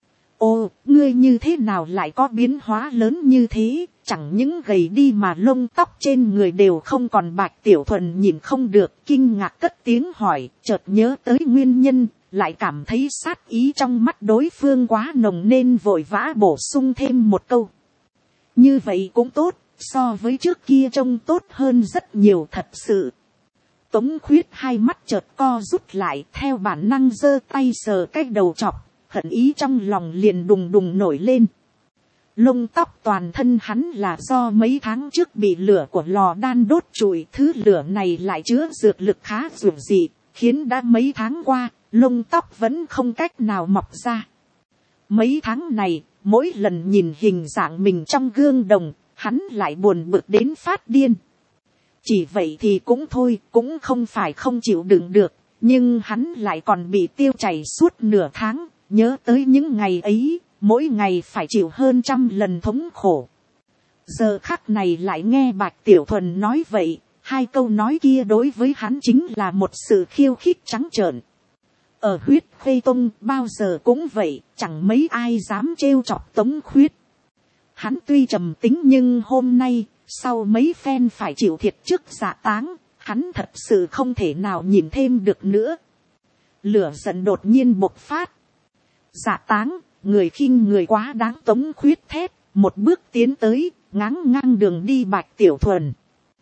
Ô, ngươi như thế nào lại có biến hóa lớn như thế, chẳng những gầy đi mà lông tóc trên người đều không còn. Bạch Tiểu Thuần nhìn không được, kinh ngạc cất tiếng hỏi, chợt nhớ tới nguyên nhân, lại cảm thấy sát ý trong mắt đối phương quá nồng nên vội vã bổ sung thêm một câu. Như vậy cũng tốt, so với trước kia trông tốt hơn rất nhiều thật sự. Tống Khuyết hai mắt chợt co rút lại, theo bản năng giơ tay sờ cái đầu chọc, hận ý trong lòng liền đùng đùng nổi lên. Lông tóc toàn thân hắn là do mấy tháng trước bị lửa của lò đan đốt trụi, thứ lửa này lại chứa dược lực khá dữ dị, khiến đã mấy tháng qua, lông tóc vẫn không cách nào mọc ra. Mấy tháng này, mỗi lần nhìn hình dạng mình trong gương đồng, hắn lại buồn bực đến phát điên. Chỉ vậy thì cũng thôi, cũng không phải không chịu đựng được, nhưng hắn lại còn bị tiêu chảy suốt nửa tháng, nhớ tới những ngày ấy, mỗi ngày phải chịu hơn 100 lần thống khổ. Giờ khắc này lại nghe Bạch Tiểu Thuần nói vậy, hai câu nói kia đối với hắn chính là một sự khiêu khích trắng trợn. Ở Huyết Khê Tông bao giờ cũng vậy, chẳng mấy ai dám trêu chọc Tống Khuyết. Hắn tuy trầm tính nhưng hôm nay, sau mấy phen phải chịu thiệt trước Dạ Táng, hắn thật sự không thể nào nhìn thêm được nữa. Lửa giận đột nhiên bộc phát. Dạ Táng, người khinh người quá đáng. Tống Khuyết thét, một bước tiến tới, ngáng ngang đường đi. Bạch Tiểu Thuần,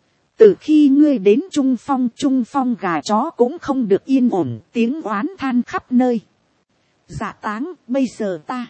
từ khi ngươi đến Trung Phong gà chó cũng không được yên ổn, tiếng oán than khắp nơi. Dạ Táng, bây giờ ta,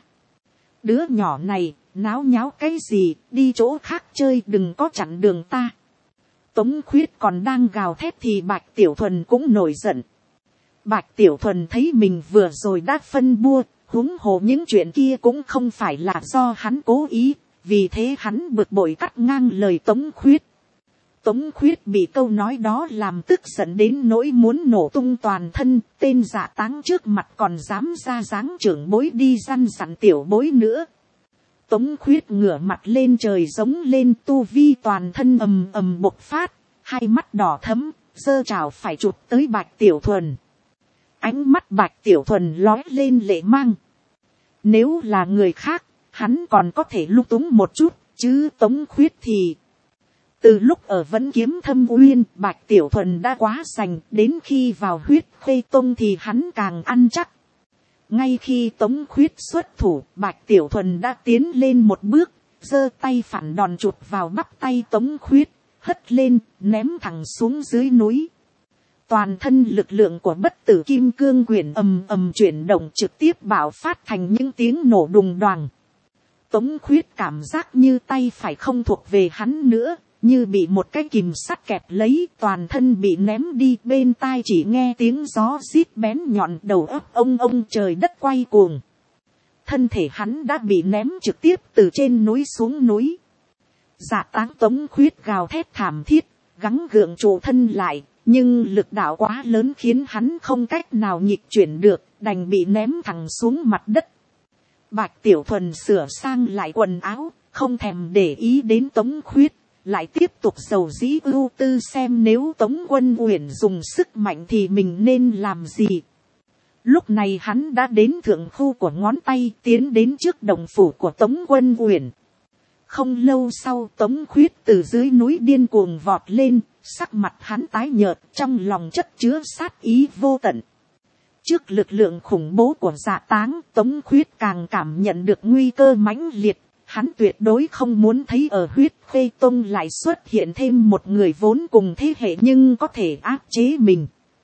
đứa nhỏ này, náo nháo cái gì, đi chỗ khác chơi, đừng có chặn đường ta. Tống Khuyết còn đang gào thét thì Bạch Tiểu Thuần cũng nổi giận. Bạch Tiểu Thuần thấy mình vừa rồi đã phân bua, huống hồ những chuyện kia cũng không phải là do hắn cố ý, vì thế hắn bực bội cắt ngang lời Tống Khuyết. Tống Khuyết bị câu nói đó làm tức giận đến nỗi muốn nổ tung toàn thân, tên Dạ Táng trước mặt còn dám ra dáng trưởng bối đi răn dặn tiểu bối nữa. Tống Khuyết ngửa mặt lên trời giống lên, tu vi toàn thân ầm ầm bộc phát, hai mắt đỏ thẫm, giơ chảo phải chụp tới Bạch Tiểu Thuần. Ánh mắt Bạch Tiểu Thuần lóe lên lệ mang. Nếu là người khác, hắn còn có thể lung túng một chút, chứ Tống Khuyết thì... Từ lúc ở Vẫn Kiếm Thâm Uyên, Bạch Tiểu Thuần đã quá sành, đến khi vào Huyết Khê Tông thì hắn càng ăn chắc. Ngay khi Tống Khuyết xuất thủ, Bạch Tiểu Thuần đã tiến lên một bước, giơ tay phản đòn chụp vào bắp tay Tống Khuyết, hất lên, ném thẳng xuống dưới núi. Toàn thân lực lượng của bất tử kim cương quyển ầm ầm chuyển động, trực tiếp bạo phát thành những tiếng nổ đùng đoàng. Tống Khuyết cảm giác như tay phải không thuộc về hắn nữa, như bị một cái kìm sắt kẹp lấy, toàn thân bị ném đi, bên tai chỉ nghe tiếng gió rít bén nhọn, đầu óc ông trời đất quay cuồng. Thân thể hắn đã bị ném trực tiếp từ trên núi xuống núi. Dạ Táng Tống Khuyết gào thét thảm thiết, gắng gượng trụ thân lại, nhưng lực đạo quá lớn khiến hắn không cách nào nhịp chuyển được, đành bị ném thẳng xuống mặt đất. Bạch Tiểu Thuần sửa sang lại quần áo, không thèm để ý đến Tống Khuyết, lại tiếp tục dầu dĩ ưu tư xem nếu Tống Quân Uyển dùng sức mạnh thì mình nên làm gì. Lúc này hắn đã đến thượng khu của ngón tay, tiến đến trước đồng phủ của Tống Quân Uyển. Không lâu sau, Tống Khuyết từ dưới núi điên cuồng vọt lên, sắc mặt hắn tái nhợt, trong lòng chất chứa sát ý vô tận. Trước lực lượng khủng bố của Dạ Táng, Tống Khuyết càng cảm nhận được nguy cơ mãnh liệt. Hắn tuyệt đối không muốn thấy ở Huyết Khê Tông lại xuất hiện thêm một người vốn cùng thế hệ nhưng có thể áp chế mình.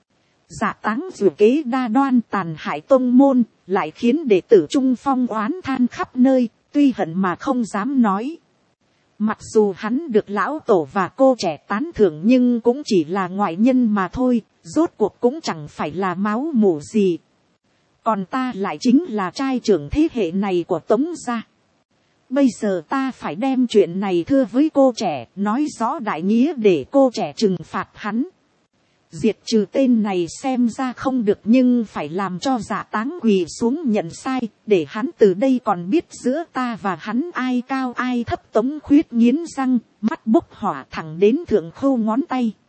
Dạ Táng dù kế đa đoan tàn hại tông môn, lại khiến đệ tử Trung Phong oán than khắp nơi, tuy hận mà không dám nói. Mặc dù hắn được lão tổ và cô trẻ tán thưởng nhưng cũng chỉ là ngoại nhân mà thôi, rốt cuộc cũng chẳng phải là máu mủ gì. Còn ta lại chính là trai trưởng thế hệ này của Tống gia. Bây giờ ta phải đem chuyện này thưa với cô trẻ, nói rõ đại nghĩa để cô trẻ trừng phạt hắn. Diệt trừ tên này xem ra không được nhưng phải làm cho Dạ Táng quỳ xuống nhận sai, để hắn từ đây còn biết giữa ta và hắn ai cao ai thấp. Tống Khuyết nghiến răng, mắt bốc hỏa thẳng đến thượng khâu ngón tay.